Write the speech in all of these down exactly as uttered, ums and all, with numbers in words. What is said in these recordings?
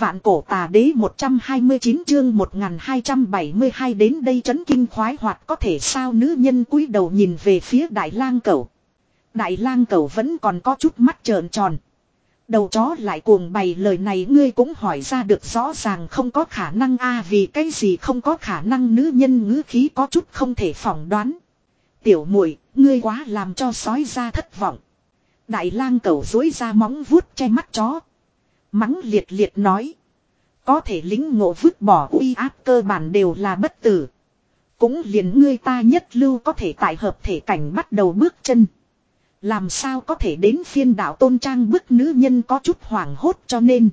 Vạn cổ tà đế một trăm hai mươi chín chương một nghìn hai trăm bảy mươi hai đến đây chấn kinh khoái hoạt có thể sao nữ nhân cúi đầu nhìn về phía đại lang cẩu. Đại lang cẩu vẫn còn có chút mắt trợn tròn. Đầu chó lại cuồng bày lời này ngươi cũng hỏi ra được rõ ràng không có khả năng a vì cái gì không có khả năng nữ nhân ngữ khí có chút không thể phỏng đoán. Tiểu muội ngươi quá làm cho sói ra thất vọng. Đại lang cẩu duỗi ra móng vuốt che mắt chó. Mắng liệt liệt nói. Có thể lính ngộ vứt bỏ uy áp cơ bản đều là bất tử. Cũng liền ngươi ta nhất lưu có thể tại hợp thể cảnh bắt đầu bước chân. Làm sao có thể đến phiên đạo tôn trang bức nữ nhân có chút hoảng hốt cho nên.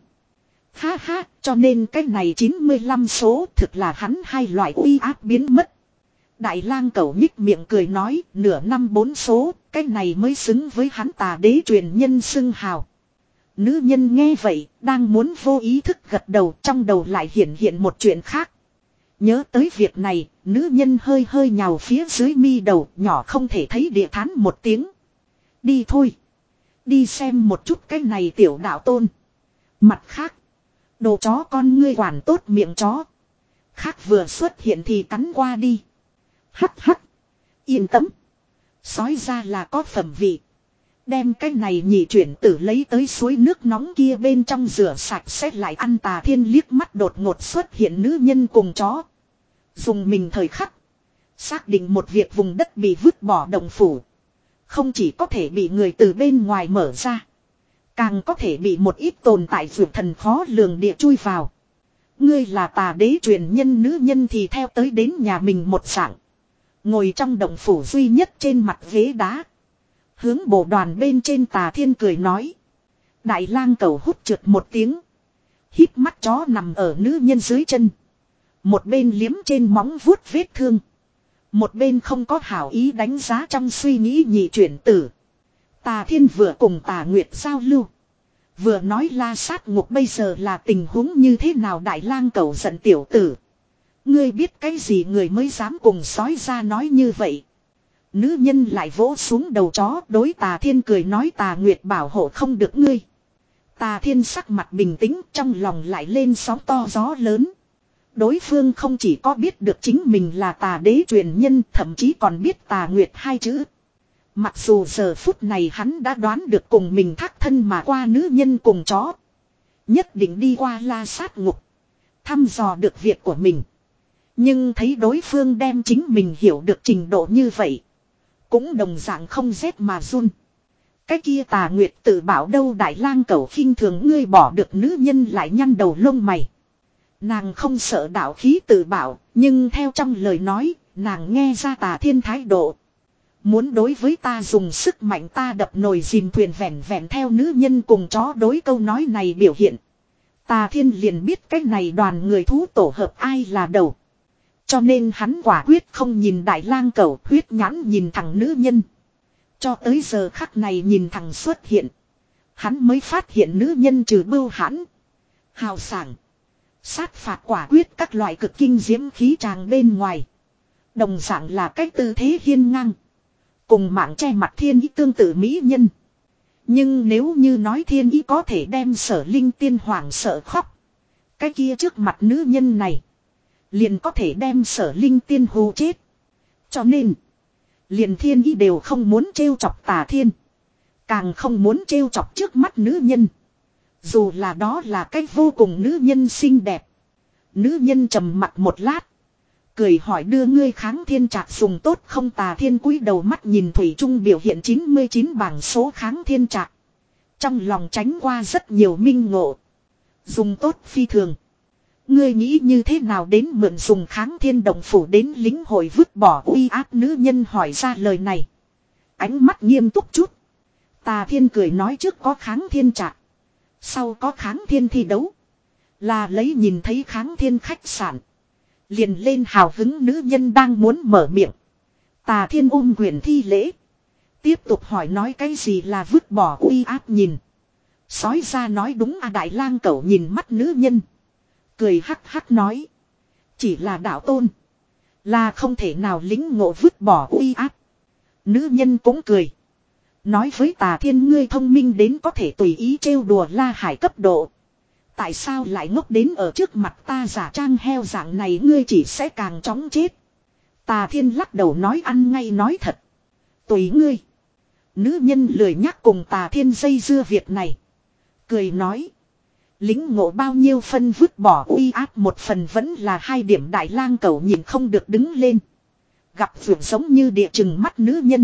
Ha ha, cho nên cái này chín mươi lăm số thực là hắn hai loại uy áp biến mất. Đại lang cẩu nhích miệng cười nói nửa năm bốn số, cái này mới xứng với hắn tà đế truyền nhân xưng hào. Nữ nhân nghe vậy, đang muốn vô ý thức gật đầu trong đầu lại hiện hiện một chuyện khác. Nhớ tới việc này, nữ nhân hơi hơi nhào phía dưới mi đầu nhỏ không thể thấy địa thán một tiếng. Đi thôi. Đi xem một chút cái này tiểu đạo tôn. Mặt khác. Đồ chó con ngươi quản tốt miệng chó. Khác vừa xuất hiện thì cắn qua đi. Hắc hắc. Yên tâm. Sói ra là có phẩm vị. Đem cái này nhị chuyển tử lấy tới suối nước nóng kia bên trong rửa sạch xét lại ăn tà thiên liếc mắt đột ngột xuất hiện nữ nhân cùng chó. Dùng mình thời khắc. Xác định một việc vùng đất bị vứt bỏ động phủ. Không chỉ có thể bị người từ bên ngoài mở ra. Càng có thể bị một ít tồn tại vượt thần khó lường địa chui vào. Ngươi là tà đế truyền nhân nữ nhân thì theo tới đến nhà mình một dạng. Ngồi trong động phủ duy nhất trên mặt ghế đá. Hướng bộ đoàn bên trên tà thiên cười nói. Đại lang cẩu hút trượt một tiếng. Hít mắt chó nằm ở nữ nhân dưới chân. Một bên liếm trên móng vuốt vết thương. Một bên không có hảo ý đánh giá trong suy nghĩ nhị chuyển tử. Tà thiên vừa cùng tà nguyệt giao lưu. Vừa nói la sát ngục bây giờ là tình huống như thế nào đại lang cẩu giận tiểu tử. Ngươi biết cái gì người mới dám cùng sói ra nói như vậy. Nữ nhân lại vỗ xuống đầu chó đối tà thiên cười nói tà nguyệt bảo hộ không được ngươi. Tà thiên sắc mặt bình tĩnh trong lòng lại lên sóng to gió lớn. Đối phương không chỉ có biết được chính mình là tà đế truyền nhân thậm chí còn biết tà nguyệt hai chữ. Mặc dù giờ phút này hắn đã đoán được cùng mình thác thân mà qua nữ nhân cùng chó. Nhất định đi qua la sát ngục. Thăm dò được việc của mình. Nhưng thấy đối phương đem chính mình hiểu được trình độ như vậy. Cũng đồng dạng không rét mà run. Cái kia tà nguyệt tự bảo đâu đại lang cẩu khinh thường ngươi bỏ được nữ nhân lại nhăn đầu lông mày. Nàng không sợ đạo khí tự bảo, nhưng theo trong lời nói, nàng nghe ra tà thiên thái độ. Muốn đối với ta dùng sức mạnh ta đập nồi dìm thuyền vẹn vẹn theo nữ nhân cùng chó đối câu nói này biểu hiện. Tà thiên liền biết cái này đoàn người thú tổ hợp ai là đầu. Cho nên hắn quả quyết không nhìn đại lang cẩu huyết nhãn nhìn thẳng nữ nhân. Cho tới giờ khắc này nhìn thẳng xuất hiện. Hắn mới phát hiện nữ nhân trừ bưu hãn. Hào sảng. Sát phạt quả quyết các loại cực kinh diễm khí tràng bên ngoài. Đồng dạng là cái tư thế hiên ngang. Cùng mạng che mặt thiên ý tương tự mỹ nhân. Nhưng nếu như nói thiên ý có thể đem sở linh tiên hoàng sợ khóc. Cái kia trước mặt nữ nhân này. Liền có thể đem sở linh tiên hù chết. Cho nên. Liền thiên ý đều không muốn trêu chọc tà thiên. Càng không muốn trêu chọc trước mắt nữ nhân. Dù là đó là cách vô cùng nữ nhân xinh đẹp. Nữ nhân trầm mặt một lát. Cười hỏi đưa ngươi kháng thiên trạc dùng tốt không tà thiên cúi đầu mắt nhìn thủy trung biểu hiện chín mươi chín bảng số kháng thiên trạc. Trong lòng tránh qua rất nhiều minh ngộ. Dùng tốt phi thường. Ngươi nghĩ như thế nào đến mượn dùng kháng thiên động phủ đến lính hội vứt bỏ uy áp nữ nhân hỏi ra lời này. Ánh mắt nghiêm túc chút. Tà thiên cười nói trước có kháng thiên trạc. Sau có kháng thiên thi đấu. Là lấy nhìn thấy kháng thiên khách sạn. Liền lên hào hứng nữ nhân đang muốn mở miệng. Tà thiên ôm quyền thi lễ. Tiếp tục hỏi nói cái gì là vứt bỏ uy áp nhìn. Sói ra nói đúng à đại lang cẩu nhìn mắt nữ nhân. Cười hắc hắc nói. Chỉ là đạo tôn. Là không thể nào lính ngộ vứt bỏ uy áp. Nữ nhân cũng cười. Nói với tà thiên ngươi thông minh đến có thể tùy ý trêu đùa la hải cấp độ. Tại sao lại ngốc đến ở trước mặt ta giả trang heo dạng này, ngươi chỉ sẽ càng chóng chết. Tà Thiên lắc đầu nói, ăn ngay nói thật. Tùy ngươi. Nữ nhân lười nhắc cùng Tà Thiên dây dưa việc này. Cười nói. Lính ngộ bao nhiêu phân vứt bỏ uy áp một phần vẫn là hai điểm. Đại lang cẩu nhìn không được đứng lên. Gặp vượt giống như địa chừng mắt nữ nhân.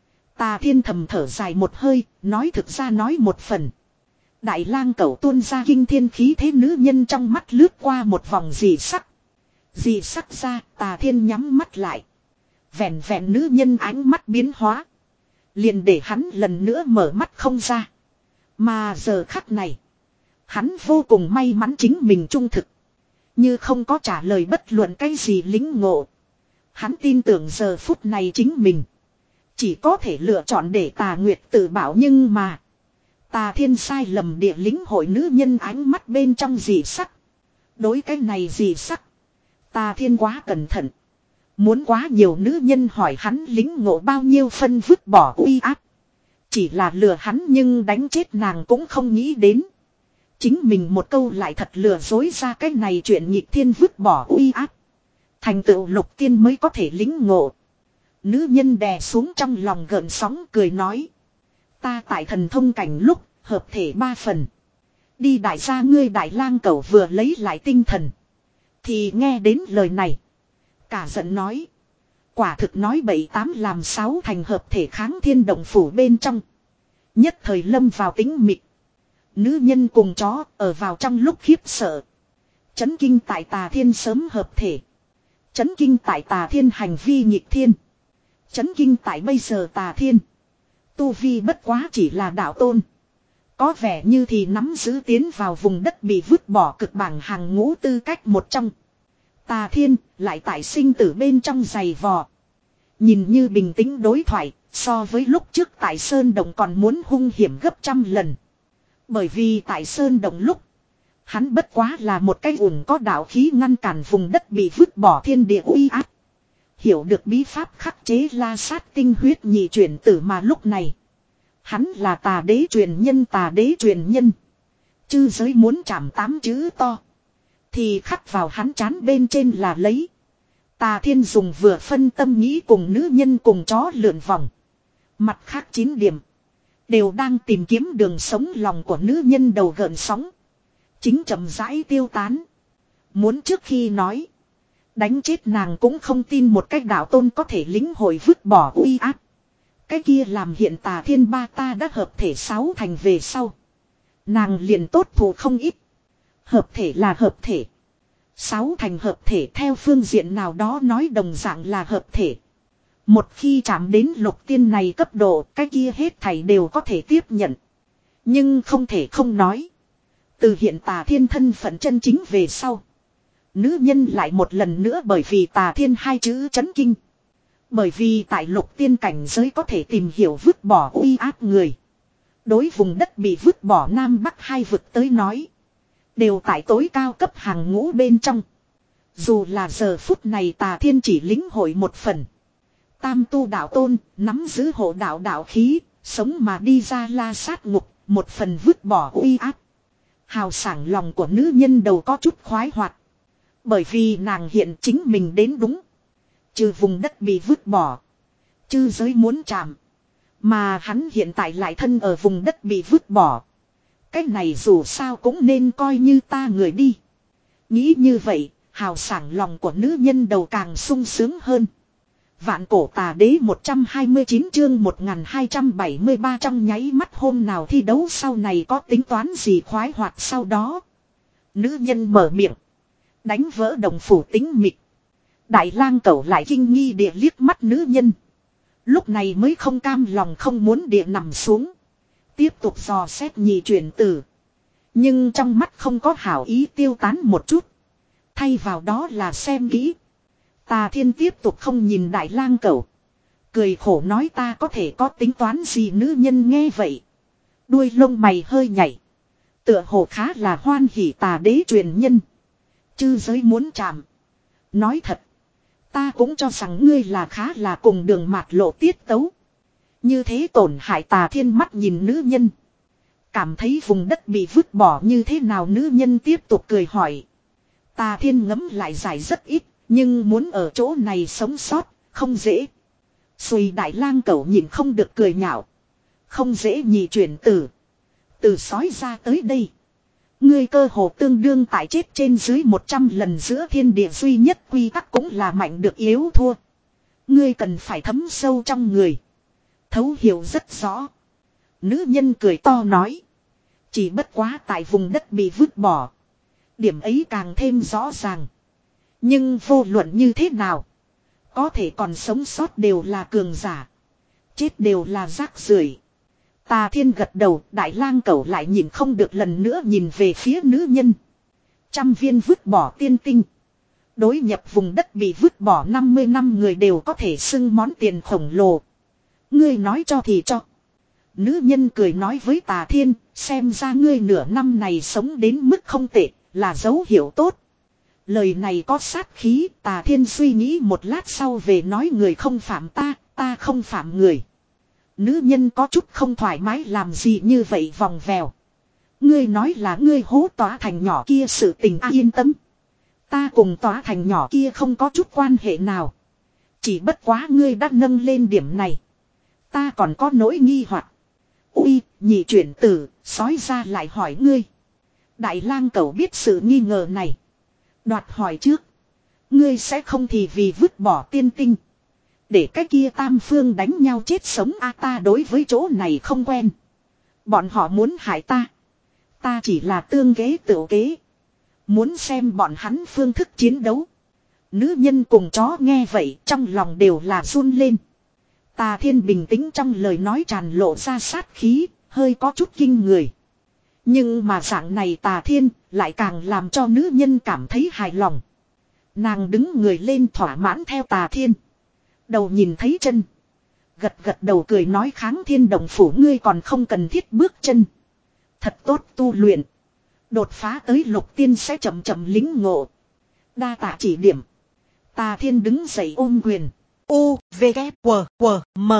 Tà Thiên thầm thở dài một hơi, nói thực ra nói một phần. Đại lang cẩu tuôn ra kinh thiên khí thế, nữ nhân trong mắt lướt qua một vòng dị sắc. Dị sắc ra, Tà Thiên nhắm mắt lại. Vẹn vẹn nữ nhân ánh mắt biến hóa. Liền để hắn lần nữa mở mắt không ra. Mà giờ khắc này, hắn vô cùng may mắn chính mình trung thực. Như không có trả lời bất luận cái gì lính ngộ. Hắn tin tưởng giờ phút này chính mình chỉ có thể lựa chọn để Tà Nguyệt tự bảo, nhưng mà Tà Thiên sai lầm địa lính hội nữ nhân ánh mắt bên trong dị sắc. Đối cái này dị sắc, Tà Thiên quá cẩn thận. Muốn quá nhiều nữ nhân hỏi hắn lính ngộ bao nhiêu phân vứt bỏ uy áp. Chỉ là lừa hắn nhưng đánh chết nàng cũng không nghĩ đến. Chính mình một câu lại thật lừa dối ra cái này chuyện nhịp thiên vứt bỏ uy áp. Thành tựu lục tiên mới có thể lính ngộ. Nữ nhân đè xuống trong lòng gợn sóng, cười nói. Ta tại thần thông cảnh lúc, hợp thể ba phần. Đi đại gia ngươi. Đại lang cẩu vừa lấy lại tinh thần. Thì nghe đến lời này. Cả giận nói. Quả thực nói bảy tám làm sáu thành hợp thể kháng thiên động phủ bên trong. Nhất thời lâm vào tĩnh mịch. Nữ nhân cùng chó ở vào trong lúc khiếp sợ. Chấn kinh tại Tà Thiên sớm hợp thể. Chấn kinh tại Tà Thiên hành vi nghịch thiên. Chấn kinh tại bây giờ Tà Thiên tu vi bất quá chỉ là đạo tôn. Có vẻ như thì nắm giữ tiến vào vùng đất bị vứt bỏ cực bảng hàng ngũ tư cách một trong. Tà Thiên lại tại sinh tử bên trong giày vò. Nhìn như bình tĩnh đối thoại, so với lúc trước tại Sơn Động còn muốn hung hiểm gấp trăm lần. Bởi vì tại Sơn Động lúc, hắn bất quá là một cái ủng có đạo khí ngăn cản vùng đất bị vứt bỏ thiên địa uy áp. Hiểu được bí pháp khắc chế la sát tinh huyết nhị chuyển tử, mà lúc này hắn là Tà đế truyền nhân. Tà đế truyền nhân, chư giới muốn chạm tám chữ to thì khắc vào hắn trán bên trên là lấy. Tà Thiên dùng vừa phân tâm nghĩ cùng nữ nhân cùng chó lượn vòng. Mặt khác chín điểm đều đang tìm kiếm đường sống. Lòng của nữ nhân đầu gợn sóng chính chậm rãi tiêu tán. Muốn trước khi nói đánh chết nàng cũng không tin một cách đạo tôn có thể lính hội vứt bỏ uy áp. Cái kia làm hiện Tà Thiên ba ta đã hợp thể sáu thành về sau, nàng liền tốt thù không ít. Hợp thể là hợp thể, sáu thành hợp thể theo phương diện nào đó nói đồng dạng là hợp thể. Một khi chạm đến lục tiên này cấp độ, cái kia hết thảy đều có thể tiếp nhận. Nhưng không thể không nói, từ hiện Tà Thiên thân phận chân chính về sau, nữ nhân lại một lần nữa bởi vì Tà Thiên hai chữ chấn kinh. Bởi vì tại lục tiên cảnh giới có thể tìm hiểu vứt bỏ uy áp người, đối vùng đất bị vứt bỏ Nam Bắc hai vực tới nói, đều tại tối cao cấp hàng ngũ bên trong. Dù là giờ phút này Tà Thiên chỉ lĩnh hội một phần. Tam tu đạo tôn, nắm giữ hộ đạo đạo khí, sống mà đi ra la sát ngục, một phần vứt bỏ uy áp. Hào sảng lòng của nữ nhân đầu có chút khoái hoạt. Bởi vì nàng hiện chính mình đến đúng. Trừ vùng đất bị vứt bỏ, chư giới muốn chạm, mà hắn hiện tại lại thân ở vùng đất bị vứt bỏ. Cái này dù sao cũng nên coi như ta người đi. Nghĩ như vậy, hào sảng lòng của nữ nhân đầu càng sung sướng hơn. Vạn cổ Tà đế một trăm hai mươi chín chương một nghìn hai trăm bảy mươi ba. Trong nháy mắt hôm nào thi đấu sau này có tính toán gì khoái hoạt sau đó. Nữ nhân mở miệng, đánh vỡ đồng phủ tính mịch. Đại lang cẩu lại kinh nghi địa liếc mắt nữ nhân. Lúc này mới không cam lòng không muốn địa nằm xuống. Tiếp tục dò xét nhị chuyển tử. Nhưng trong mắt không có hảo ý tiêu tán một chút. Thay vào đó là xem kỹ. Tà Thiên tiếp tục không nhìn đại lang cẩu. Cười khổ nói ta có thể có tính toán gì. Nữ nhân nghe vậy, đuôi lông mày hơi nhảy. Tựa hồ khá là hoan hỉ. Tà đế truyền nhân, chư giới muốn chạm. Nói thật, ta cũng cho rằng ngươi là khá là cùng đường mạt lộ tiết tấu. Như thế tổn hại. Tà Thiên mắt nhìn nữ nhân. Cảm thấy vùng đất bị vứt bỏ như thế nào, nữ nhân tiếp tục cười hỏi. Tà Thiên ngẫm lại giải rất ít, nhưng muốn ở chỗ này sống sót, không dễ. Xùy Đại Lang Cẩu nhìn không được cười nhạo. Không dễ nhị chuyển tử. Từ sói ra tới đây. Ngươi cơ hồ tương đương tại chết trên dưới một trăm lần, giữa thiên địa duy nhất quy tắc cũng là mạnh được yếu thua. Ngươi cần phải thấm sâu trong người. Thấu hiểu rất rõ. Nữ nhân cười to nói. Chỉ bất quá tại vùng đất bị vứt bỏ. Điểm ấy càng thêm rõ ràng. Nhưng vô luận như thế nào. Có thể còn sống sót đều là cường giả. Chết đều là rác rưởi. Tà Thiên gật đầu, Đại Lang Cẩu lại nhìn không được lần nữa nhìn về phía nữ nhân. Trăm viên vứt bỏ tiên tinh. Đối nhập vùng đất bị vứt bỏ năm mươi năm người đều có thể xưng món tiền khổng lồ. Ngươi nói cho thì cho. Nữ nhân cười nói với Tà Thiên, xem ra ngươi nửa năm này sống đến mức không tệ, là dấu hiệu tốt. Lời này có sát khí, Tà Thiên suy nghĩ một lát sau về nói người không phạm ta, ta không phạm người. Nữ nhân có chút không thoải mái, làm gì như vậy vòng vèo. Ngươi nói là ngươi hố Tỏa Thành nhỏ kia sự tình, à, yên tâm. Ta cùng Tỏa Thành nhỏ kia không có chút quan hệ nào. Chỉ bất quá ngươi đã nâng lên điểm này. Ta còn có nỗi nghi hoặc. Ui, nhị chuyển tử, sói ra lại hỏi ngươi. Đại Lang Cẩu biết sự nghi ngờ này. Đoạt hỏi trước. Ngươi sẽ không thì vì vứt bỏ tiên tinh. Để cái kia tam phương đánh nhau chết sống, a ta đối với chỗ này không quen. Bọn họ muốn hại ta. Ta chỉ là tương kế tựu kế. Muốn xem bọn hắn phương thức chiến đấu. Nữ nhân cùng chó nghe vậy trong lòng đều là run lên. Tà Thiên bình tĩnh trong lời nói tràn lộ ra sát khí, hơi có chút kinh người. Nhưng mà dạng này Tà Thiên lại càng làm cho nữ nhân cảm thấy hài lòng. Nàng đứng người lên thỏa mãn theo Tà Thiên. Đầu nhìn thấy chân. Gật gật đầu cười nói, Kháng Thiên Động Phủ ngươi còn không cần thiết bước chân. Thật tốt tu luyện. Đột phá tới lục tiên sẽ chậm chậm lính ngộ. Đa tạ chỉ điểm. Tà Thiên đứng dậy ôm quyền. U, V, K, W, W, M.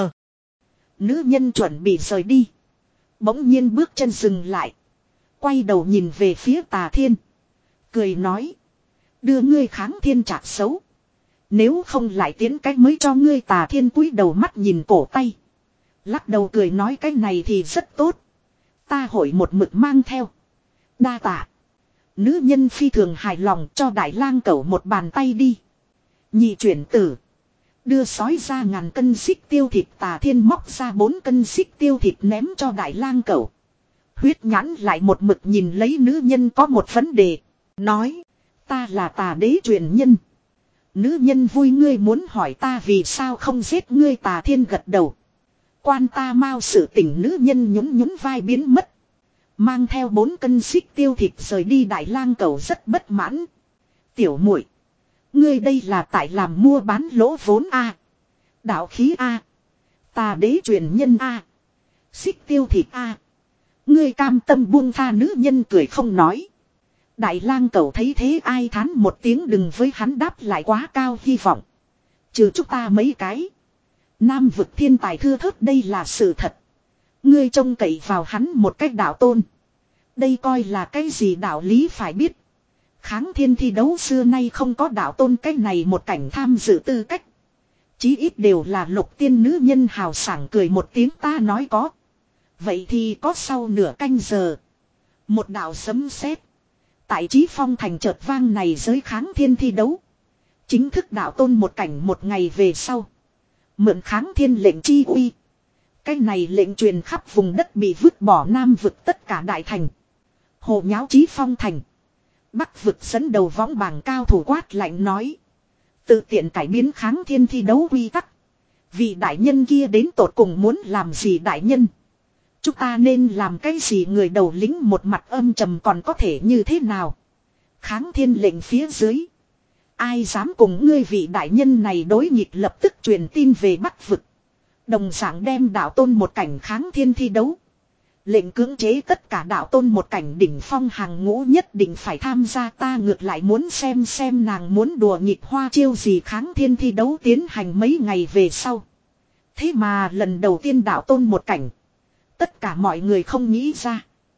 Nữ nhân chuẩn bị rời đi. Bỗng nhiên bước chân dừng lại. Quay đầu nhìn về phía Tà Thiên. Cười nói. Đưa ngươi Kháng Thiên chạc xấu. Nếu không lại tiến cách mới cho ngươi. Tà Thiên cúi đầu mắt nhìn cổ tay. Lắc đầu cười nói, cái này thì rất tốt. Ta hội một mực mang theo. Đa tạ. Nữ nhân phi thường hài lòng, cho Đại Lang Cẩu một bàn tay đi. Nhị chuyển tử. Đưa sói ra ngàn cân xích tiêu thịt. Tà Thiên móc ra bốn cân xích tiêu thịt ném cho Đại Lang Cẩu. Huyết nhãn lại một mực nhìn lấy nữ nhân có một vấn đề. Nói. Ta là Tà Đế truyền nhân. Nữ nhân vui, ngươi muốn hỏi ta vì sao không giết ngươi. Tà Thiên gật đầu. Quan ta mau sự tình. Nữ nhân nhún nhún vai biến mất. Mang theo bốn cân xích tiêu thịt rời đi. Đại Lang Cẩu rất bất mãn. Tiểu muội, ngươi đây là tại làm mua bán lỗ vốn a? À? Đạo khí a? À? Tà Đế truyền nhân a? À? Xích tiêu thịt a? À? Ngươi cam tâm buông tha. Nữ nhân cười không nói. Đại Lang Cẩu thấy thế ai thán một tiếng, đừng với hắn đáp lại quá cao hy vọng. Trừ chúng ta mấy cái. Nam vực thiên tài thưa thớt, đây là sự thật. Ngươi trông cậy vào hắn một cách đạo tôn. Đây coi là cái gì đạo lý phải biết. Kháng Thiên thi đấu xưa nay không có đạo tôn cách này một cảnh tham dự tư cách. Chí ít đều là lục tiên. Nữ nhân hào sảng cười một tiếng. Ta nói có. Vậy thì có. Sau nửa canh giờ. Một đạo sấm sét tại Chí Phong thành chợt vang, này giới Kháng Thiên thi đấu. Chính thức đạo tôn một cảnh một ngày về sau. Mượn Kháng Thiên lệnh chi uy. Cái này lệnh truyền khắp vùng đất bị vứt bỏ Nam vực tất cả đại thành. Hồ nháo Chí Phong thành. Bắc vực dẫn đầu võng bảng cao thủ quát lạnh nói. Tự tiện cải biến Kháng Thiên thi đấu quy tắc. Vị đại nhân kia đến tột cùng muốn làm gì đại nhân? Chúng ta nên làm cái gì? Người đầu lĩnh một mặt âm trầm, còn có thể như thế nào? Kháng Thiên lệnh phía dưới. Ai dám cùng ngươi vị đại nhân này đối nghịch? Lập tức truyền tin về Bắc vực. Đồng dạng đem đạo tôn một cảnh Kháng Thiên thi đấu. Lệnh cưỡng chế tất cả đạo tôn một cảnh đỉnh phong hàng ngũ nhất định phải tham gia. Ta ngược lại muốn xem xem nàng muốn đùa nghịch hoa chiêu gì. Kháng Thiên thi đấu tiến hành mấy ngày về sau. Thế mà lần đầu tiên đạo tôn một cảnh. Tất cả mọi người không nghĩ ra.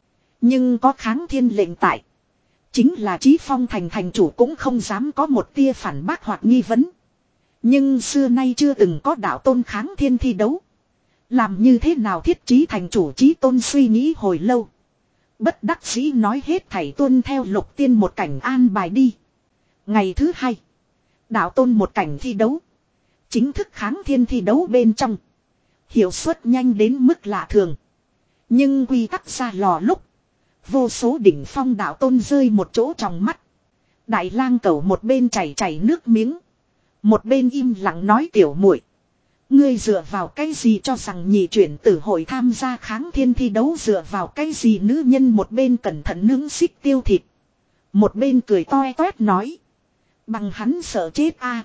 Nhưng có kháng thiên lệnh tại. Chính là Chí Phong thành thành chủ cũng không dám có một tia phản bác hoặc nghi vấn. Nhưng xưa nay chưa từng có đạo tôn kháng thiên thi đấu. Làm như thế nào thiết trí thành chủ Chí Tôn suy nghĩ hồi lâu. Bất đắc dĩ nói hết thảy tuân theo Lục Tiên một cảnh an bài đi. Ngày thứ hai. Đạo tôn một cảnh thi đấu. Chính thức kháng thiên thi đấu bên trong. Hiệu suất nhanh đến mức lạ thường. Nhưng quy tắc ra lò lúc. Vô số đỉnh phong đạo tôn rơi một chỗ trong mắt. Đại lang cẩu một bên chảy chảy nước miếng. Một bên im lặng nói tiểu muội, ngươi dựa vào cái gì cho rằng nhị chuyển tử hội tham gia kháng thiên thi đấu, dựa vào cái gì? Nữ nhân một bên cẩn thận nướng xích tiêu thịt. Một bên cười toe toét nói. Bằng hắn sợ chết a.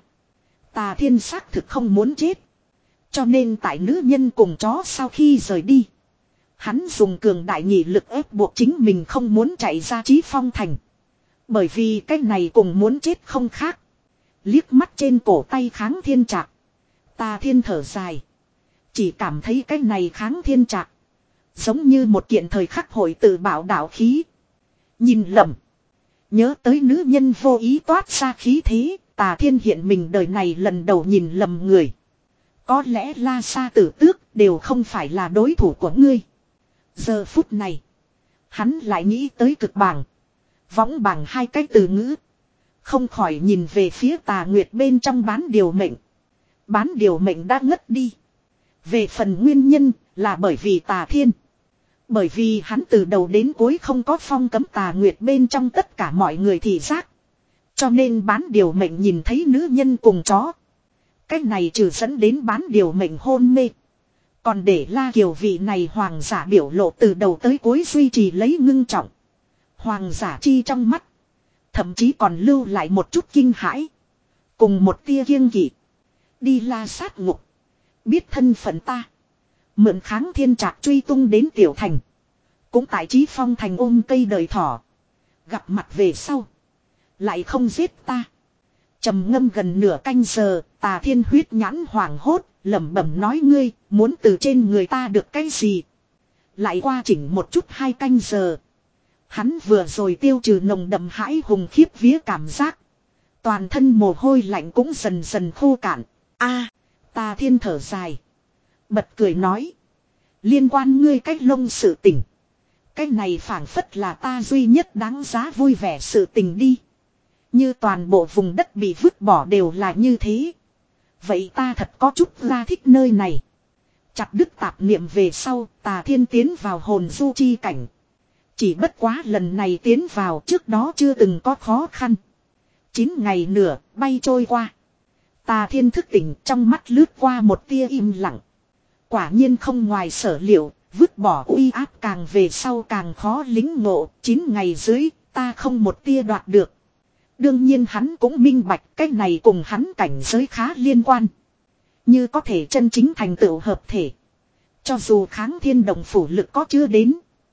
Tà Thiên xác thực không muốn chết. Cho nên tại nữ nhân cùng chó sau khi rời đi. Hắn dùng cường đại nhị lực ép buộc chính mình không muốn chạy ra Chí Phong thành. Bởi vì cái này cùng muốn chết không khác. Liếc mắt trên cổ tay kháng thiên trạc. Tà Thiên thở dài. Chỉ cảm thấy cái này kháng thiên trạc. Giống như một kiện thời khắc hội tự bảo đạo khí. Nhìn lầm. Nhớ tới nữ nhân vô ý toát ra khí thế. Tà Thiên hiện mình đời này lần đầu nhìn lầm người. Có lẽ La Sa Tử Tước đều không phải là đối thủ của ngươi. Giờ phút này. Hắn lại nghĩ tới cực bảng. Võng bảng hai cái từ ngữ. Không khỏi nhìn về phía Tà Nguyệt bên trong bán điều mệnh. Bán điều mệnh đã ngất đi. Về phần nguyên nhân là bởi vì Tà Thiên. Bởi vì hắn từ đầu đến cuối không có phong cấm Tà Nguyệt bên trong tất cả mọi người thị giác. Cho nên bán điều mệnh nhìn thấy nữ nhân cùng chó. Cách này trừ dẫn đến bán điều mệnh hôn mê. Còn để La Kiều vị này hoàng giả biểu lộ từ đầu tới cuối duy trì lấy ngưng trọng. Hoàng giả chi trong mắt. Thậm chí còn lưu lại một chút kinh hãi. Cùng một tia kiêng kỵ. Đi la sát ngục. Biết thân phận ta. Mượn kháng thiên trạc truy tung đến tiểu thành. Cũng tại Chí Phong thành ôm cây đời thỏ. Gặp mặt về sau. Lại không giết ta. Trầm ngâm gần nửa canh giờ. Tà Thiên huyết nhãn hoảng hốt. Lẩm bẩm nói ngươi muốn từ trên người ta được cái gì. Lại qua chỉnh một chút hai canh giờ. Hắn vừa rồi tiêu trừ nồng đậm hãi hùng khiếp vía cảm giác. Toàn thân mồ hôi lạnh cũng dần dần khô cạn. A, Tà Thiên thở dài. Bật cười nói. Liên quan ngươi cách lông sự tình. Cái này phảng phất là ta duy nhất đáng giá vui vẻ sự tình đi. Như toàn bộ vùng đất bị vứt bỏ đều là như thế. Vậy ta thật có chút ra thích nơi này. Chặt đứt tạp niệm về sau, Tà Thiên tiến vào hồn du chi cảnh. Chỉ bất quá lần này tiến vào trước đó chưa từng có khó khăn. Chín ngày nửa, bay trôi qua. Tà Thiên thức tỉnh trong mắt lướt qua một tia im lặng. Quả nhiên không ngoài sở liệu, vứt bỏ uy áp càng về sau càng khó lính ngộ. Chín ngày dưới, ta không một tia đoạt được. Đương nhiên hắn cũng minh bạch cái này cùng hắn cảnh giới khá liên quan. Như có thể chân chính thành tựu hợp thể. Cho dù kháng thiên đồng phủ lực có chưa đến.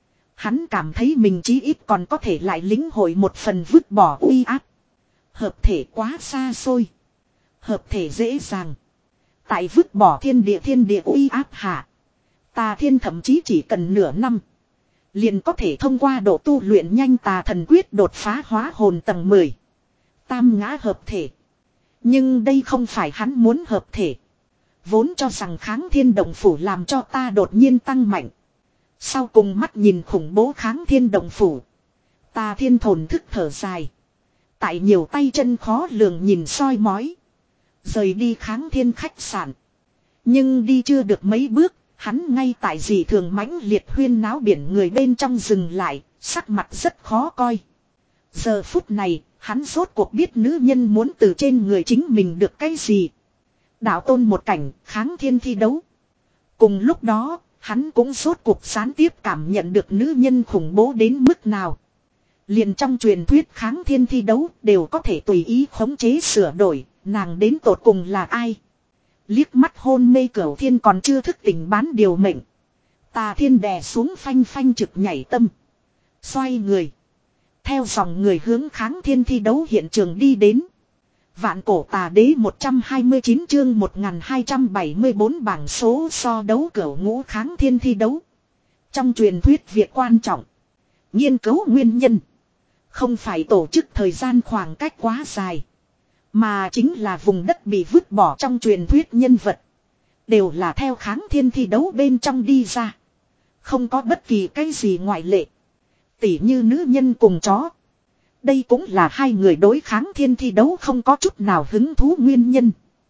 Hắn cảm thấy mình chí ít còn có thể lại lĩnh hội một phần vứt bỏ uy áp. Hợp thể quá xa xôi. Hợp thể dễ dàng. Tại vứt bỏ thiên địa thiên địa uy áp hạ. Tà Thiên thậm chí chỉ cần nửa năm. Liền có thể thông qua độ tu luyện nhanh Tà Thần Quyết đột phá hóa hồn tầng mười. Tam ngã hợp thể. Nhưng đây không phải hắn muốn hợp thể. Vốn cho rằng kháng thiên động phủ làm cho ta đột nhiên tăng mạnh. Sau cùng mắt nhìn khủng bố kháng thiên động phủ. Tà Thiên thổn thức thở dài. Tại nhiều tay chân khó lường nhìn soi mói. Rời đi kháng thiên khách sạn. Nhưng đi chưa được mấy bước. Hắn ngay tại dị thường mãnh liệt huyên náo biển người bên trong dừng lại. Sắc mặt rất khó coi. Giờ phút này hắn rốt cuộc biết nữ nhân muốn từ trên người chính mình được cái gì. Đạo tôn một cảnh kháng thiên thi đấu. Cùng lúc đó hắn cũng rốt cuộc gián tiếp cảm nhận được nữ nhân khủng bố đến mức nào. Liền trong truyền thuyết kháng thiên thi đấu đều có thể tùy ý khống chế sửa đổi. Nàng đến tột cùng là ai? Liếc mắt hôn mê Cửu Thiên còn chưa thức tỉnh bán điều mệnh. Tà Thiên đè xuống phanh phanh trực nhảy tâm. Xoay người. Theo dòng người hướng kháng thiên thi đấu hiện trường đi đến. Vạn cổ tà đế một trăm hai mươi chín chương một nghìn hai trăm bảy mươi bốn bảng số so đấu cửu ngũ kháng thiên thi đấu. Trong truyền thuyết việc quan trọng. Nghiên cứu nguyên nhân. Không phải tổ chức thời gian khoảng cách quá dài. Mà chính là vùng đất bị vứt bỏ trong truyền thuyết nhân vật. Đều là theo kháng thiên thi đấu bên trong đi ra. Không có bất kỳ cái gì ngoại lệ. Tỉ như nữ nhân cùng chó. Đây cũng là hai người đối kháng thiên thi đấu không có chút nào hứng thú nguyên nhân.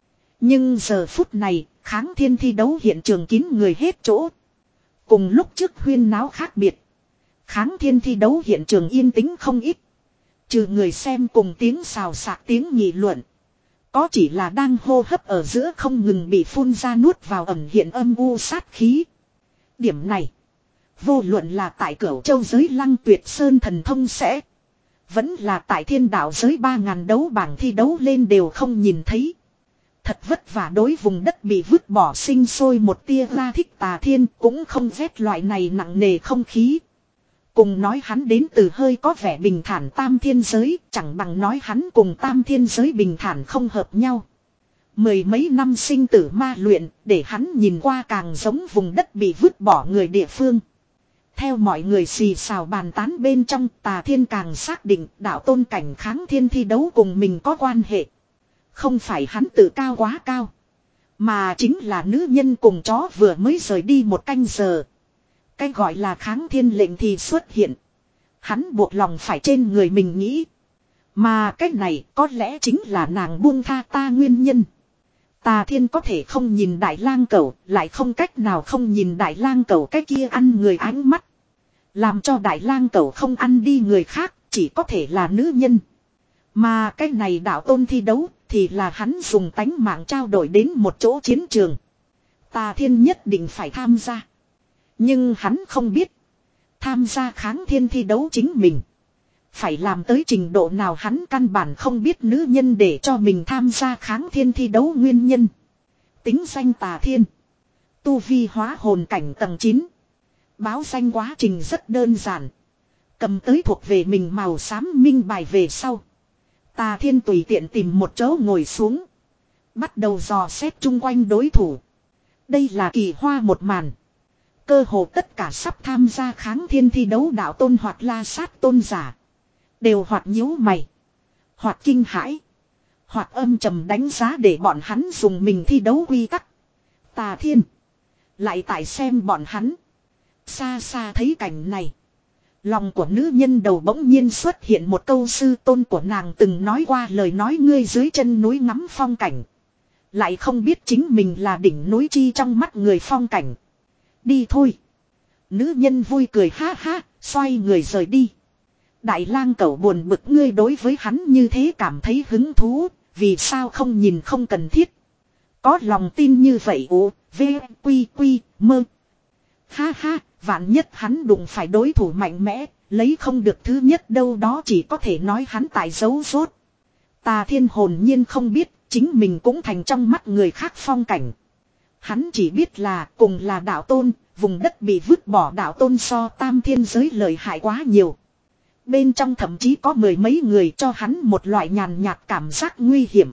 Nhưng giờ phút này, kháng thiên thi đấu hiện trường kín người hết chỗ. Cùng lúc trước huyên náo khác biệt. Kháng thiên thi đấu hiện trường yên tĩnh không ít. Trừ người xem cùng tiếng xào xạc tiếng nghị luận. Có chỉ là đang hô hấp ở giữa không ngừng bị phun ra nuốt vào ẩn hiện âm u sát khí. Điểm này. Vô luận là tại Cửu Châu giới Lăng Tuyệt Sơn thần thông sẽ. Vẫn là tại thiên đạo giới ba ngàn đấu bảng thi đấu lên đều không nhìn thấy. Thật vất vả đối vùng đất bị vứt bỏ sinh sôi một tia ra thích Tà Thiên cũng không ghét loại này nặng nề không khí. Cùng nói hắn đến từ hơi có vẻ bình thản tam thiên giới, chẳng bằng nói hắn cùng tam thiên giới bình thản không hợp nhau. Mười mấy năm sinh tử ma luyện, để hắn nhìn qua càng giống vùng đất bị vứt bỏ người địa phương. Theo mọi người xì xào bàn tán bên trong, Tà Thiên càng xác định đạo tôn cảnh kháng thiên thi đấu cùng mình có quan hệ. Không phải hắn tự cao quá cao, mà chính là nữ nhân cùng chó vừa mới rời đi một canh giờ. Cái gọi là kháng thiên lệnh thì xuất hiện. Hắn buộc lòng phải trên người mình nghĩ. Mà cái này có lẽ chính là nàng buông tha ta nguyên nhân. Tà Thiên có thể không nhìn Đại Lang Cẩu, lại không cách nào không nhìn Đại Lang Cẩu cái kia ăn người ánh mắt. Làm cho Đại Lang Cẩu không ăn đi người khác, chỉ có thể là nữ nhân. Mà cái này đạo tôn thi đấu, thì là hắn dùng tánh mạng trao đổi đến một chỗ chiến trường. Tà Thiên nhất định phải tham gia. Nhưng hắn không biết. Tham gia kháng thiên thi đấu chính mình. Phải làm tới trình độ nào hắn căn bản không biết nữ nhân để cho mình tham gia kháng thiên thi đấu nguyên nhân. Tính danh Tà Thiên. Tu vi hóa hồn cảnh tầng chín. Báo danh quá trình rất đơn giản. Cầm tới thuộc về mình màu xám minh bài về sau. Tà Thiên tùy tiện tìm một chỗ ngồi xuống. Bắt đầu dò xét chung quanh đối thủ. Đây là kỳ hoa một màn. Cơ hồ tất cả sắp tham gia kháng thiên thi đấu đạo tôn hoặc la sát tôn giả. Đều hoặc nhíu mày. Hoặc kinh hãi. Hoặc âm trầm đánh giá để bọn hắn dùng mình thi đấu quy tắc. Tà Thiên. Lại tại xem bọn hắn. Xa xa thấy cảnh này. Lòng của nữ nhân đầu bỗng nhiên xuất hiện một câu sư tôn của nàng từng nói qua lời nói ngươi dưới chân núi ngắm phong cảnh. Lại không biết chính mình là đỉnh núi chi trong mắt người phong cảnh. Đi thôi. Nữ nhân vui cười ha ha, xoay người rời đi. Đại Lang Cẩu buồn bực ngươi đối với hắn như thế cảm thấy hứng thú, vì sao không nhìn không cần thiết. Có lòng tin như vậy ủ, v, quy quy, mơ. Ha ha, vạn nhất hắn đụng phải đối thủ mạnh mẽ, lấy không được thứ nhất đâu đó chỉ có thể nói hắn tại dấu rốt. Tà Thiên hồn nhiên không biết, chính mình cũng thành trong mắt người khác phong cảnh. Hắn chỉ biết là cùng là đạo tôn, vùng đất bị vứt bỏ đạo tôn so tam thiên giới lợi hại quá nhiều. Bên trong thậm chí có mười mấy người cho hắn một loại nhàn nhạt cảm giác nguy hiểm.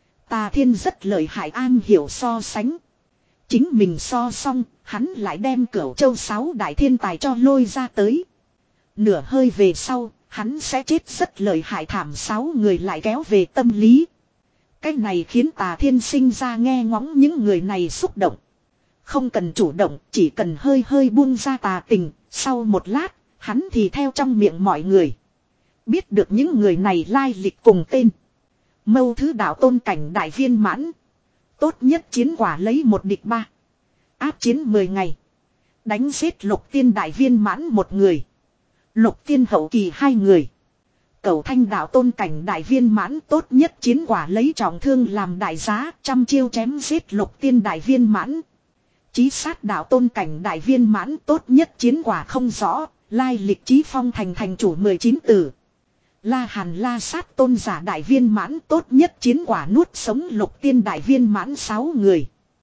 Tà Thiên rất lợi hại an hiểu so sánh. Chính mình so xong, hắn lại đem Cửu Châu sáu đại thiên tài cho lôi ra tới. Nửa hơi về sau, hắn sẽ chết rất lợi hại thảm sáu người lại kéo về tâm lý. Cái này khiến Tà Thiên sinh ra nghe ngóng những người này xúc động. Không cần chủ động, chỉ cần hơi hơi buông ra tà tình, sau một lát, hắn thì theo trong miệng mọi người. Biết được những người này lai lịch cùng tên. Mâu thứ đạo tôn cảnh đại viên mãn. Tốt nhất chiến quả lấy một địch ba. Áp chiến mười ngày. Đánh giết lục tiên đại viên mãn một người. Lục tiên hậu kỳ hai người. Cẩu thanh đạo tôn cảnh đại viên mãn tốt nhất chiến quả lấy trọng thương làm đại giá. Trăm chiêu chém giết lục tiên đại viên mãn. Chí sát đạo tôn cảnh đại viên mãn tốt nhất chiến quả không rõ. Lai lịch Chí Phong thành thành chủ mười chín tử. La Hàn La Sát tôn giả đại viên mãn tốt nhất chiến quả nuốt sống lục tiên đại viên mãn sáu người.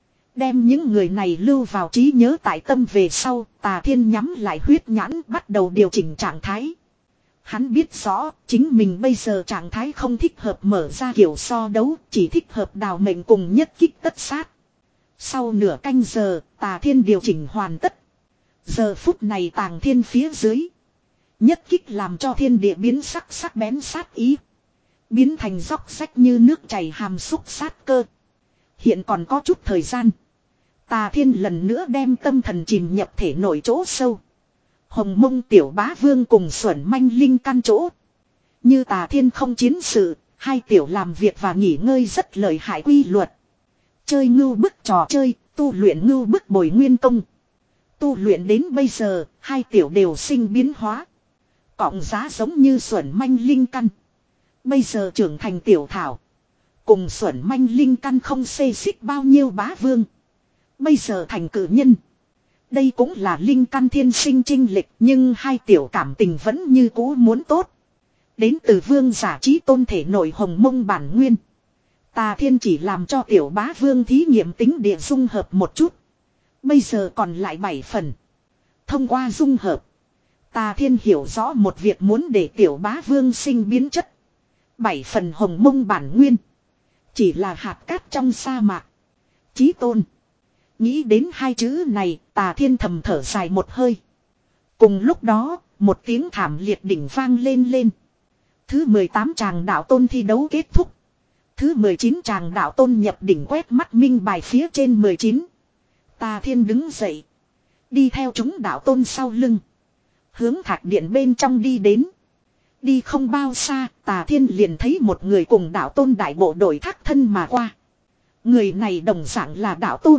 Đem những người này lưu vào trí nhớ tại tâm về sau, Tà Thiên nhắm lại huyết nhãn bắt đầu điều chỉnh trạng thái. Hắn biết rõ, chính mình bây giờ trạng thái không thích hợp mở ra kiểu so đấu, chỉ thích hợp đào mệnh cùng nhất kích tất sát. Sau nửa canh giờ, Tà Thiên điều chỉnh hoàn tất. Giờ phút này Tàng Thiên phía dưới. Nhất kích làm cho thiên địa biến sắc, sắc bén sát ý. Biến thành róc rách như nước chảy hàm xúc sát cơ. Hiện còn có chút thời gian. Tà Thiên lần nữa đem tâm thần chìm nhập thể nội chỗ sâu. Hồng Mông Tiểu Bá Vương cùng Xuẩn Manh Linh căn chỗ. Như Tà Thiên không chiến sự, hai tiểu làm việc và nghỉ ngơi rất lợi hại quy luật. Chơi ngưu bức trò chơi, tu luyện ngưu bức bồi nguyên công. Tu luyện đến bây giờ, hai tiểu đều sinh biến hóa. Cọng giá giống như Xuẩn Manh Linh căn. Bây giờ trưởng thành tiểu thảo. Cùng Xuẩn Manh Linh căn không xê xích bao nhiêu Bá Vương. Bây giờ thành cử nhân. Đây cũng là linh căn thiên sinh trinh lịch, nhưng hai tiểu cảm tình vẫn như cũ muốn tốt. Đến từ vương giả trí tôn thể nội Hồng Mông bản nguyên. Tà Thiên chỉ làm cho tiểu Bá Vương thí nghiệm tính địa dung hợp một chút. Bây giờ còn lại bảy phần. Thông qua dung hợp, Tà Thiên hiểu rõ một việc muốn để tiểu Bá Vương sinh biến chất. Bảy phần Hồng Mông bản nguyên. Chỉ là hạt cát trong sa mạc. Chí tôn. Nghĩ đến hai chữ này, Tà Thiên thầm thở dài một hơi. Cùng lúc đó, một tiếng thảm liệt đỉnh vang lên lên. Thứ mười tám tràng đạo tôn thi đấu kết thúc. Thứ mười chín tràng đạo tôn nhập đỉnh quét mắt minh bài phía trên mười chín. Tà Thiên đứng dậy. Đi theo chúng đạo tôn sau lưng. Hướng thạch điện bên trong đi đến. Đi không bao xa, Tà Thiên liền thấy một người cùng đạo tôn đại bộ đội thác thân mà qua. Người này đồng dạng là đạo tôn.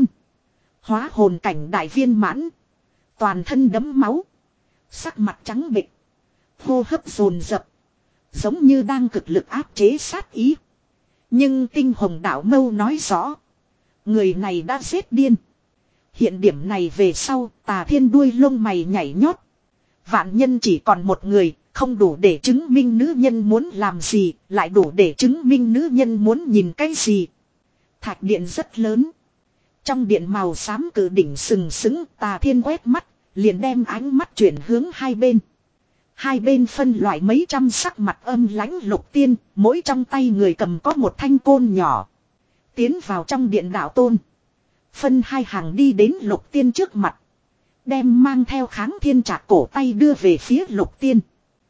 Hóa hồn cảnh đại viên mãn. Toàn thân đẫm máu. Sắc mặt trắng bệch. Hô hấp dồn dập. Giống như đang cực lực áp chế sát ý. Nhưng tinh hồng đạo mâu nói rõ. Người này đã giết điên. Hiện điểm này về sau, Tà Thiên đuôi lông mày nhảy nhót. Vạn nhân chỉ còn một người, không đủ để chứng minh nữ nhân muốn làm gì, lại đủ để chứng minh nữ nhân muốn nhìn cái gì. Thạch điện rất lớn. Trong điện màu xám cử đỉnh sừng sững, Tà Thiên quét mắt, liền đem ánh mắt chuyển hướng hai bên. Hai bên phân loại mấy trăm sắc mặt âm lãnh lục tiên, mỗi trong tay người cầm có một thanh côn nhỏ. Tiến vào trong điện đạo tôn. Phân hai hàng đi đến lục tiên trước mặt. Đem mang theo kháng thiên trạc cổ tay đưa về phía lục tiên.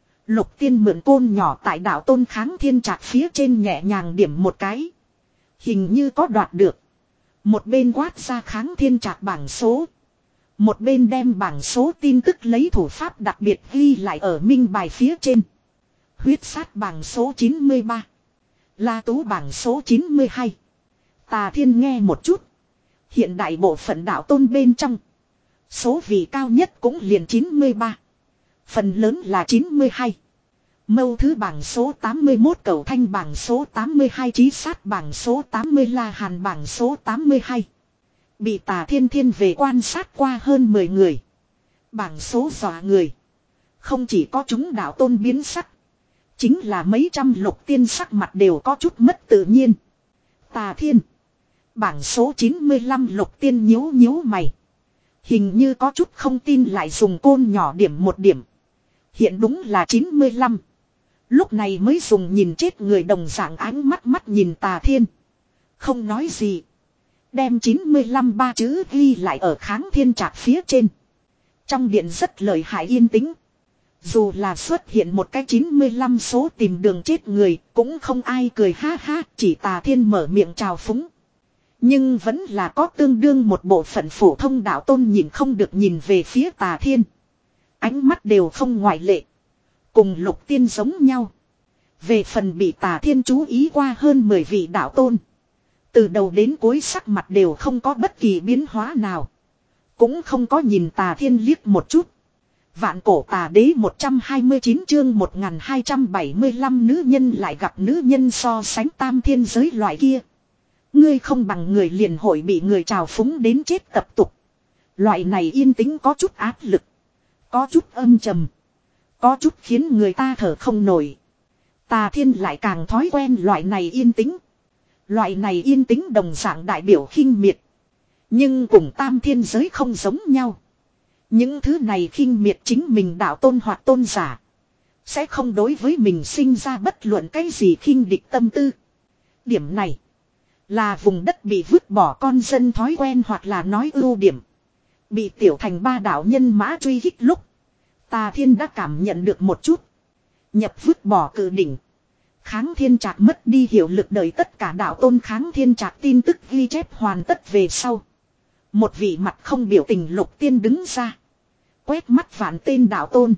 Lục tiên mượn côn nhỏ tại đạo tôn kháng thiên trạc phía trên nhẹ nhàng điểm một cái. Hình như có đoạt được. Một bên quát ra kháng thiên trạc bảng số. Một bên đem bảng số tin tức lấy thủ pháp đặc biệt ghi lại ở minh bài phía trên. Huyết sát bảng số chín mươi ba. La tú bảng số chín mươi hai. Tà Thiên nghe một chút. Hiện đại bộ phận đạo tôn bên trong. Số vị cao nhất cũng liền chín mươi ba. Phần lớn là chín mươi hai. Mâu thứ bảng số tám mươi mốt, cầu thanh bảng số tám mươi hai, chí sát bảng số tám mươi, la hàn bảng số tám mươi hai. Bị Tà Thiên thiên về quan sát qua hơn mười người. Bảng số dọa người. Không chỉ có chúng đạo tôn biến sắc. Chính là mấy trăm lục tiên sắc mặt đều có chút mất tự nhiên. Tà Thiên. Bảng số chín mươi lăm lục tiên nhíu nhíu mày. Hình như có chút không tin lại dùng côn nhỏ điểm một điểm. Hiện đúng là chín mươi lăm. Lúc này mới dùng nhìn chết người đồng dạng ánh mắt mắt nhìn Tà Thiên. Không nói gì. Đem chín mươi lăm ba chữ ghi lại ở kháng thiên trạc phía trên. Trong điện rất lợi hại yên tĩnh. Dù là xuất hiện một cái chín mươi lăm số tìm đường chết người, cũng không ai cười ha ha, chỉ Tà Thiên mở miệng chào phúng. Nhưng vẫn là có tương đương một bộ phận phổ thông đạo tôn nhìn không được nhìn về phía Tà Thiên. Ánh mắt đều không ngoại lệ. Cùng lục tiên giống nhau. Về phần bị Tà Thiên chú ý qua hơn mười vị đạo tôn. Từ đầu đến cuối sắc mặt đều không có bất kỳ biến hóa nào. Cũng không có nhìn Tà Thiên liếc một chút. Vạn cổ tà đế một trăm hai mươi chín chương một nghìn hai trăm bảy mươi lăm nữ nhân lại gặp nữ nhân so sánh tam thiên giới loại kia. Ngươi không bằng người liền hội bị người trào phúng đến chết tập tục. Loại này yên tĩnh có chút áp lực. Có chút âm trầm. Có chút khiến người ta thở không nổi. Tà Thiên lại càng thói quen loại này yên tĩnh. Loại này yên tĩnh đồng dạng đại biểu khinh miệt. Nhưng cùng tam thiên giới không giống nhau. Những thứ này khinh miệt chính mình đạo tôn hoặc tôn giả. Sẽ không đối với mình sinh ra bất luận cái gì khinh địch tâm tư. Điểm này. Là vùng đất bị vứt bỏ con dân thói quen hoặc là nói ưu điểm. Bị tiểu thành ba đạo nhân mã truy kích lúc. Tà Thiên đã cảm nhận được một chút. Nhập vứt bỏ cự đỉnh. Kháng thiên trạc mất đi hiệu lực, đợi tất cả đạo tôn kháng thiên trạc tin tức ghi chép hoàn tất về sau. Một vị mặt không biểu tình lục tiên đứng ra. Quét mắt vạn tên đạo tôn.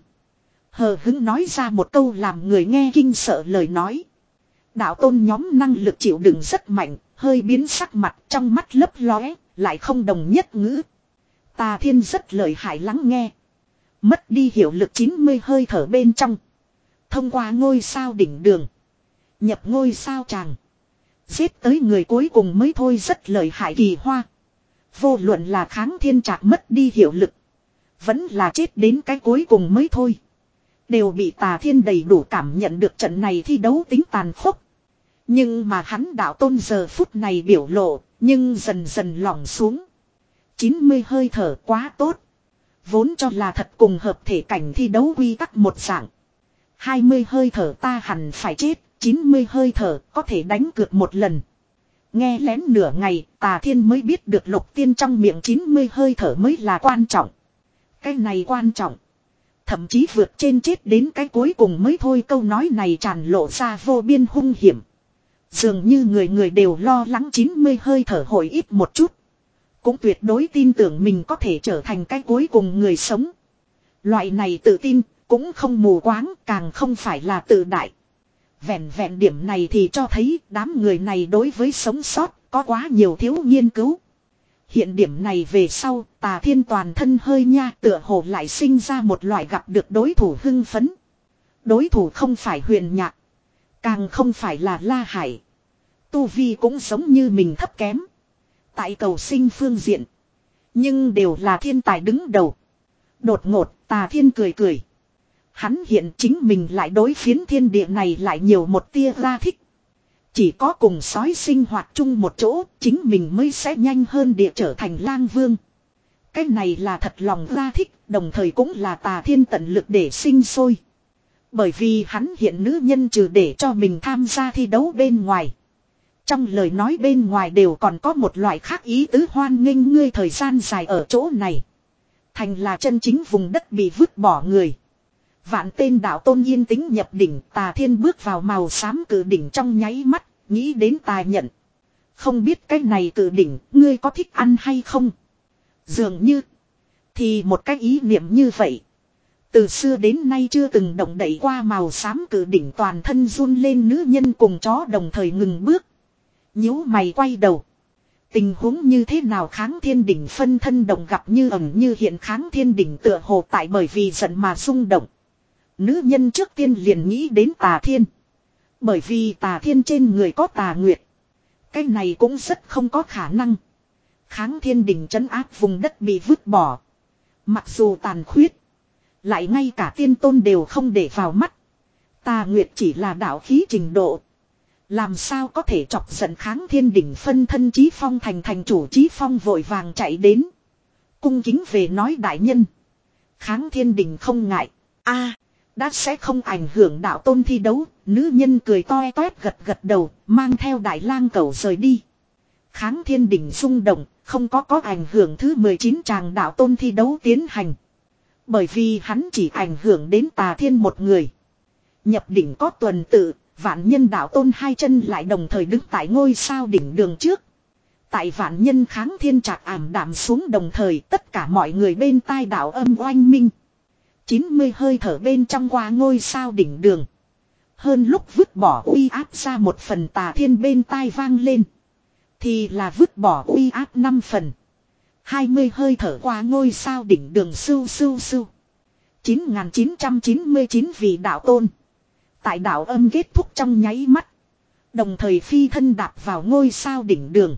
Hờ hứng nói ra một câu làm người nghe kinh sợ lời nói. Đạo tôn nhóm năng lực chịu đựng rất mạnh, hơi biến sắc mặt, trong mắt lấp lóe, lại không đồng nhất ngữ. Tà Thiên rất lợi hại, lắng nghe. Mất đi hiệu lực chín mươi hơi thở bên trong. Thông qua ngôi sao đỉnh đường. Nhập ngôi sao tràng. Giết tới người cuối cùng mới thôi, rất lợi hại kỳ hoa. Vô luận là kháng thiên trạc mất đi hiệu lực. Vẫn là chết đến cái cuối cùng mới thôi. Đều bị Tà Thiên đầy đủ cảm nhận được trận này thi đấu tính tàn khốc. Nhưng mà hắn đạo tôn giờ phút này biểu lộ, nhưng dần dần lỏng xuống. chín mươi hơi thở quá tốt. Vốn cho là thật cùng hợp thể cảnh thi đấu quy tắc một dạng. hai mươi hơi thở ta hẳn phải chết, chín mươi hơi thở có thể đánh cược một lần. Nghe lén nửa ngày, Tà Thiên mới biết được lục tiên trong miệng chín mươi hơi thở mới là quan trọng. Cái này quan trọng. Thậm chí vượt trên chết đến cái cuối cùng mới thôi, câu nói này tràn lộ ra vô biên hung hiểm. Dường như người người đều lo lắng chín mươi hơi thở hội ít một chút. Cũng tuyệt đối tin tưởng mình có thể trở thành cái cuối cùng người sống. Loại này tự tin, cũng không mù quáng, càng không phải là tự đại. Vẹn vẹn điểm này thì cho thấy đám người này đối với sống sót có quá nhiều thiếu nghiên cứu. Hiện điểm này về sau, Tà Thiên toàn thân hơi nha, tựa hồ lại sinh ra một loại gặp được đối thủ hưng phấn. Đối thủ không phải Huyền Nhạc, càng không phải là La Hải. Tu vi cũng giống như mình thấp kém. Tại cầu sinh phương diện, nhưng đều là thiên tài đứng đầu. Đột ngột, Tà Thiên cười cười. Hắn hiện chính mình lại đối phiến thiên địa này lại nhiều một tia ra thích. Chỉ có cùng sói sinh hoạt chung một chỗ, chính mình mới sẽ nhanh hơn địa trở thành lang vương. Cái này là thật lòng ra thích, đồng thời cũng là Tà Thiên tận lực để sinh sôi. Bởi vì hắn hiện nữ nhân trừ để cho mình tham gia thi đấu bên ngoài. Trong lời nói bên ngoài đều còn có một loại khác ý tứ, hoan nghênh ngươi thời gian dài ở chỗ này. Thành là chân chính vùng đất bị vứt bỏ người. Vạn tên đạo tôn yên tĩnh nhập đỉnh, Tà Thiên bước vào màu xám cử đỉnh trong nháy mắt, nghĩ đến tài nhận. Không biết cái này cử đỉnh, ngươi có thích ăn hay không? Dường như, thì một cái ý niệm như vậy. Từ xưa đến nay chưa từng động đậy qua màu xám cử đỉnh, toàn thân run lên nữ nhân cùng chó đồng thời ngừng bước. Nhíu mày quay đầu. Tình huống như thế nào? Kháng thiên đỉnh phân thân đồng gặp như ẩn như hiện, kháng thiên đỉnh tựa hồ tại bởi vì giận mà rung động. Nữ nhân trước tiên liền nghĩ đến Tà Thiên. Bởi vì Tà Thiên trên người có Tà Nguyệt. Cái này cũng rất không có khả năng. Kháng thiên đỉnh trấn áp vùng đất bị vứt bỏ. Mặc dù tàn khuyết, lại ngay cả tiên tôn đều không để vào mắt. Tà Nguyệt chỉ là đạo khí trình độ. Làm sao có thể chọc giận kháng thiên đỉnh phân thân Chí Phong? Thành thành chủ Chí Phong vội vàng chạy đến. Cung kính về nói đại nhân. Kháng thiên đỉnh không ngại. a đã sẽ không ảnh hưởng đạo tôn thi đấu. Nữ nhân cười toe toét gật gật đầu, mang theo Đại Lang Cẩu rời đi. Kháng thiên đỉnh rung động, không có có ảnh hưởng thứ mười chín tràng đạo tôn thi đấu tiến hành. Bởi vì hắn chỉ ảnh hưởng đến Tà Thiên một người. Nhập đỉnh có tuần tự, vạn nhân đạo tôn hai chân lại đồng thời đứng tại ngôi sao đỉnh đường trước. Tại vạn nhân kháng thiên trạc ảm đạm xuống đồng thời, tất cả mọi người bên tai đạo âm oanh minh. chín mươi hơi thở bên trong qua ngôi sao đỉnh đường. Hơn lúc vứt bỏ uy áp ra một phần, Tà Thiên bên tai vang lên. Thì là vứt bỏ uy áp năm phần. hai mươi hơi thở qua ngôi sao đỉnh đường sưu sưu sưu. chín nghìn chín trăm chín mươi chín vị đạo tôn. Tại đạo âm kết thúc trong nháy mắt. Đồng thời phi thân đạp vào ngôi sao đỉnh đường.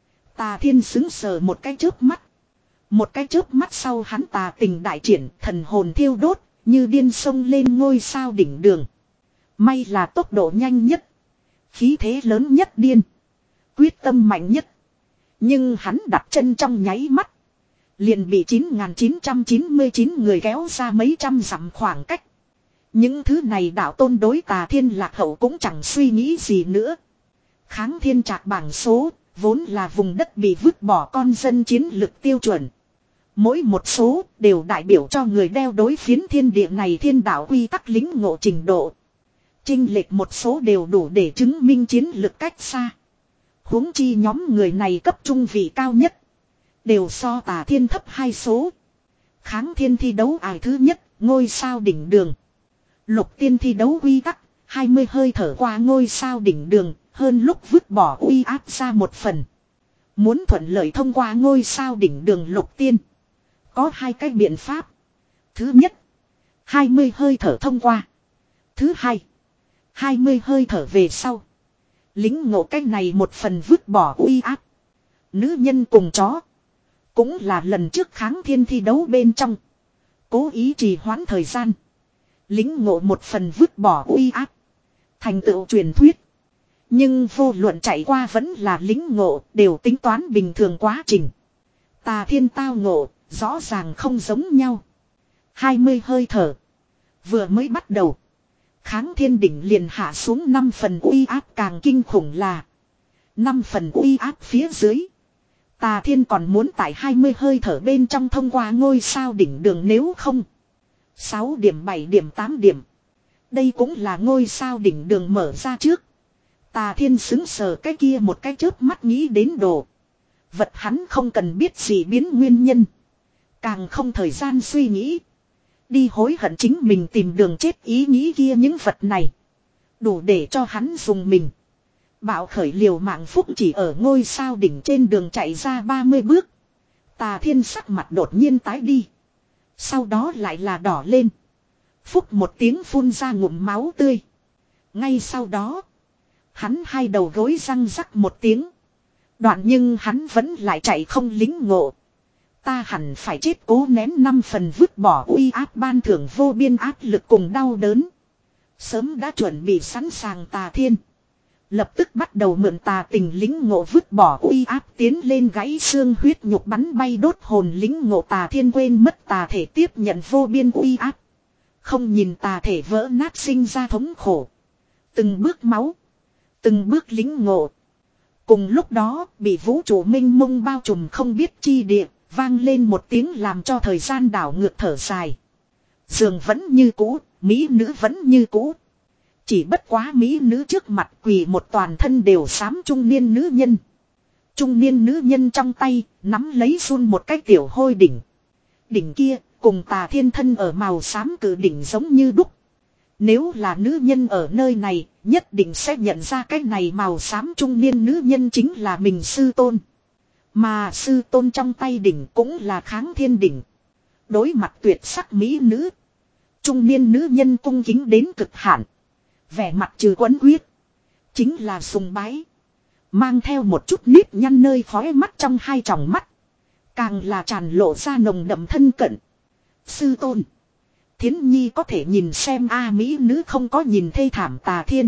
Tà Thiên sững sờ một cái chớp mắt. Một cái chớp mắt sau hắn tà tình đại triển, thần hồn thiêu đốt, như điên xông lên ngôi sao đỉnh đường. May là tốc độ nhanh nhất, khí thế lớn nhất, điên, quyết tâm mạnh nhất. Nhưng hắn đặt chân trong nháy mắt, liền bị chín nghìn chín trăm chín mươi chín người kéo ra mấy trăm dặm khoảng cách. Những thứ này đạo tôn đối Tà Thiên lạc hậu cũng chẳng suy nghĩ gì nữa. Kháng thiên trạc bảng số, vốn là vùng đất bị vứt bỏ con dân chiến lực tiêu chuẩn. Mỗi một số đều đại biểu cho người đeo đối phiến thiên địa này thiên đạo quy tắc lĩnh ngộ trình độ. Chênh lệch một số đều đủ để chứng minh chiến lực cách xa. Huống chi nhóm người này cấp trung vị cao nhất. Đều so Tà Thiên thấp hai số. Kháng thiên thi đấu ải thứ nhất, ngôi sao đỉnh đường. Lục tiên thi đấu quy tắc, hai mươi hơi thở qua ngôi sao đỉnh đường, hơn lúc vứt bỏ uy áp ra một phần. Muốn thuận lợi thông qua ngôi sao đỉnh đường lục tiên. Có hai cái biện pháp. Thứ nhất, hai mươi hơi thở thông qua. Thứ hai, hai mươi hơi thở về sau. Lính ngộ cách này một phần vứt bỏ uy áp. Nữ nhân cùng chó. Cũng là lần trước kháng thiên thi đấu bên trong. Cố ý trì hoãn thời gian. Lính ngộ một phần vứt bỏ uy áp. Thành tựu truyền thuyết. Nhưng vô luận chạy qua vẫn là lính ngộ đều tính toán bình thường quá trình. Tà Thiên tao ngộ rõ ràng không giống nhau. hai mươi hơi thở. Vừa mới bắt đầu. Kháng thiên đỉnh liền hạ xuống năm phần uy áp càng kinh khủng là. năm phần uy áp phía dưới. Tà Thiên còn muốn tại hai mươi hơi thở bên trong thông qua ngôi sao đỉnh đường nếu không. sáu điểm bảy điểm tám điểm. Đây cũng là ngôi sao đỉnh đường mở ra trước. Tà Thiên xứng sờ cái kia một cái chớp mắt nghĩ đến đồ. Vật hắn không cần biết gì biến nguyên nhân. Càng không thời gian suy nghĩ. Đi hối hận chính mình tìm đường chết ý nghĩ kia những vật này. Đủ để cho hắn dùng mình. Bạo khởi liều mạng phúc chỉ ở ngôi sao đỉnh trên đường chạy ra ba mươi bước. Tà Thiên sắc mặt đột nhiên tái đi. Sau đó lại là đỏ lên. Phúc một tiếng phun ra ngụm máu tươi. Ngay sau đó. Hắn hai đầu gối răng rắc một tiếng. Đoạn nhưng hắn vẫn lại chạy không lính ngộ. Ta hẳn phải chết cố nén năm phần vứt bỏ uy áp ban thưởng vô biên áp lực cùng đau đớn. Sớm đã chuẩn bị sẵn sàng Tà Thiên. Lập tức bắt đầu mượn tà tình lính ngộ vứt bỏ uy áp tiến lên gãy xương huyết nhục bắn bay đốt hồn lính ngộ Tà Thiên quên mất tà thể tiếp nhận vô biên uy áp. Không nhìn tà thể vỡ nát sinh ra thống khổ. Từng bước máu. Từng bước lính ngộ. Cùng lúc đó bị vũ trụ minh mông bao trùm không biết chi địa. Vang lên một tiếng làm cho thời gian đảo ngược thở dài. Giường vẫn như cũ, mỹ nữ vẫn như cũ. Chỉ bất quá mỹ nữ trước mặt quỳ một toàn thân đều xám trung niên nữ nhân. Trung niên nữ nhân trong tay, nắm lấy run một cái tiểu hôi đỉnh. Đỉnh kia, cùng Tà Thiên thân ở màu xám cử đỉnh giống như đúc. Nếu là nữ nhân ở nơi này, nhất định sẽ nhận ra cái này màu xám trung niên nữ nhân chính là mình sư tôn. Mà sư tôn trong tay đỉnh cũng là kháng thiên đỉnh. Đối mặt tuyệt sắc mỹ nữ. Trung niên nữ nhân cung kính đến cực hạn. Vẻ mặt trừ quấn quyết. Chính là sùng bái. Mang theo một chút nếp nhăn nơi khóe mắt trong hai tròng mắt. Càng là tràn lộ ra nồng đậm thân cận. Sư tôn. Thiến Nhi có thể nhìn xem A mỹ nữ không có nhìn thê thảm Tà Thiên.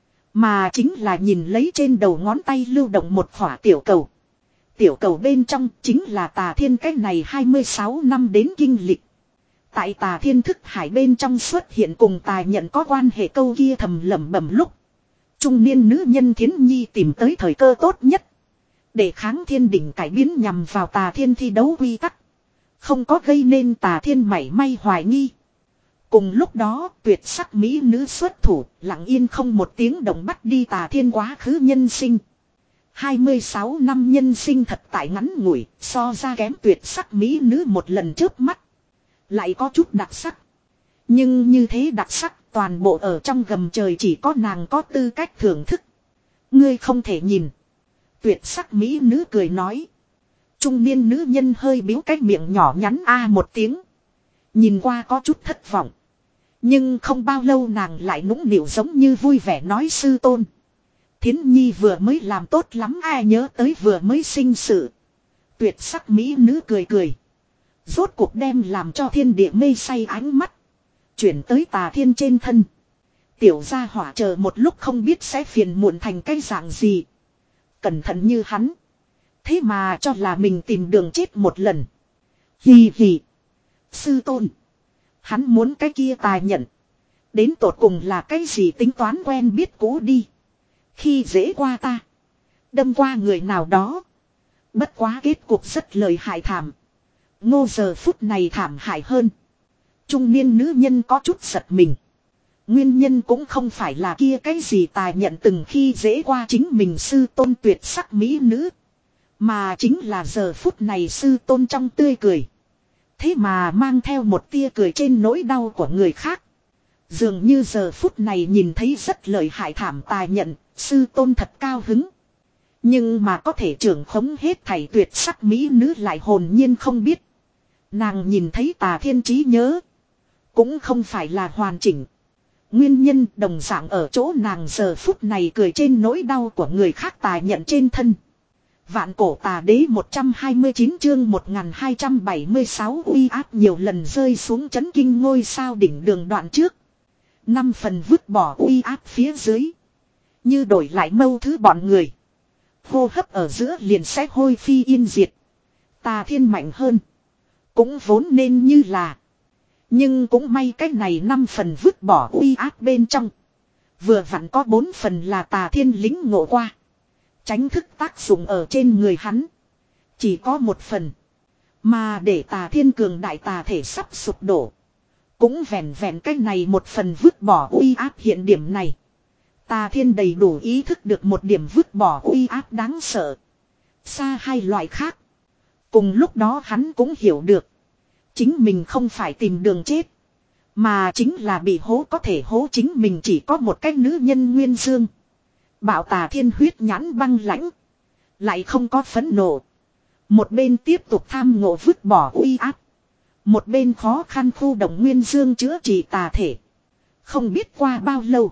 Mà chính là nhìn lấy trên đầu ngón tay lưu động một khỏa tiểu cầu. Tiểu cầu bên trong chính là Tà Thiên cách này hai mươi sáu năm đến kinh lịch. Tại Tà Thiên thức hải bên trong xuất hiện cùng Tà nhận có quan hệ câu kia thầm lẩm bẩm lúc. Trung niên nữ nhân Thiến Nhi tìm tới thời cơ tốt nhất. Để kháng thiên đỉnh cải biến nhằm vào Tà Thiên thi đấu quy tắc. Không có gây nên Tà Thiên mảy may hoài nghi. Cùng lúc đó tuyệt sắc mỹ nữ xuất thủ lặng yên không một tiếng động bắt đi Tà Thiên quá khứ nhân sinh. hai mươi sáu năm nhân sinh thật tại ngắn ngủi, so ra kém tuyệt sắc mỹ nữ một lần trước mắt. Lại có chút đặc sắc. Nhưng như thế đặc sắc toàn bộ ở trong gầm trời chỉ có nàng có tư cách thưởng thức. Ngươi không thể nhìn. Tuyệt sắc mỹ nữ cười nói. Trung niên nữ nhân hơi biếu cái miệng nhỏ nhắn a một tiếng. Nhìn qua có chút thất vọng. Nhưng không bao lâu nàng lại nũng nịu giống như vui vẻ nói sư tôn. Thiến Nhi vừa mới làm tốt lắm ai nhớ tới vừa mới sinh sự. Tuyệt sắc mỹ nữ cười cười. Rốt cuộc đem làm cho thiên địa mê say ánh mắt. Chuyển tới Tà Thiên trên thân. Tiểu gia hỏa chờ một lúc không biết sẽ phiền muộn thành cái dạng gì. Cẩn thận như hắn. Thế mà cho là mình tìm đường chết một lần. Hì hì. Sư tôn. Hắn muốn cái kia Tà nhận. Đến tột cùng là cái gì tính toán quen biết cũ đi. Khi dễ qua ta. Đâm qua người nào đó. Bất quá kết cục rất lời hại thảm. Ngô giờ phút này thảm hại hơn. Trung niên nữ nhân có chút giật mình. Nguyên nhân cũng không phải là kia cái gì tài nhận từng khi dễ qua chính mình sư tôn tuyệt sắc mỹ nữ. Mà chính là giờ phút này sư tôn trong tươi cười. Thế mà mang theo một tia cười trên nỗi đau của người khác. Dường như giờ phút này nhìn thấy rất lợi hại thảm tài nhận, sư tôn thật cao hứng. Nhưng mà có thể trưởng khống hết thảy tuyệt sắc mỹ nữ lại hồn nhiên không biết. Nàng nhìn thấy Tà Thiên trí nhớ. Cũng không phải là hoàn chỉnh. Nguyên nhân đồng dạng ở chỗ nàng giờ phút này cười trên nỗi đau của người khác tài nhận trên thân. Vạn cổ tà đế một trăm hai mươi chín chương một nghìn hai trăm bảy mươi sáu uy áp nhiều lần rơi xuống chấn kinh ngôi sao đỉnh đường đoạn trước. Năm phần vứt bỏ uy áp phía dưới. Như đổi lại mâu thứ bọn người. Hô hấp ở giữa liền sẽ hôi phi yên diệt. Tà Thiên mạnh hơn. Cũng vốn nên như là. Nhưng cũng may cái này năm phần vứt bỏ uy áp bên trong. Vừa vặn có bốn phần là Tà Thiên lính ngộ qua. Tránh thức tác dụng ở trên người hắn. Chỉ có một phần. Mà để Tà Thiên cường đại tà thể sắp sụp đổ. Cũng vẹn vẹn cái này một phần vứt bỏ uy áp hiện điểm này. Tà Thiên đầy đủ ý thức được một điểm vứt bỏ uy áp đáng sợ. Xa hai loại khác. Cùng lúc đó hắn cũng hiểu được. Chính mình không phải tìm đường chết. Mà chính là bị hố có thể hố chính mình chỉ có một cái nữ nhân nguyên dương. Bảo Tà Thiên huyết nhãn băng lãnh. Lại không có phẫn nộ. Một bên tiếp tục tham ngộ vứt bỏ uy áp. Một bên khó khăn khu động nguyên dương chữa trị tà thể. Không biết qua bao lâu.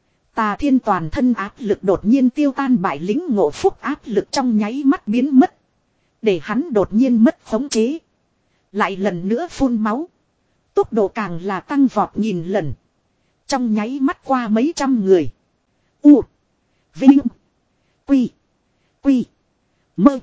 Tà Thiên toàn thân áp lực đột nhiên tiêu tan bại lính ngộ phúc áp lực trong nháy mắt biến mất. Để hắn đột nhiên mất khống chế. Lại lần nữa phun máu. Tốc độ càng là tăng vọt nghìn lần. Trong nháy mắt qua mấy trăm người. U. Vinh. Quy. Quy. Mơ.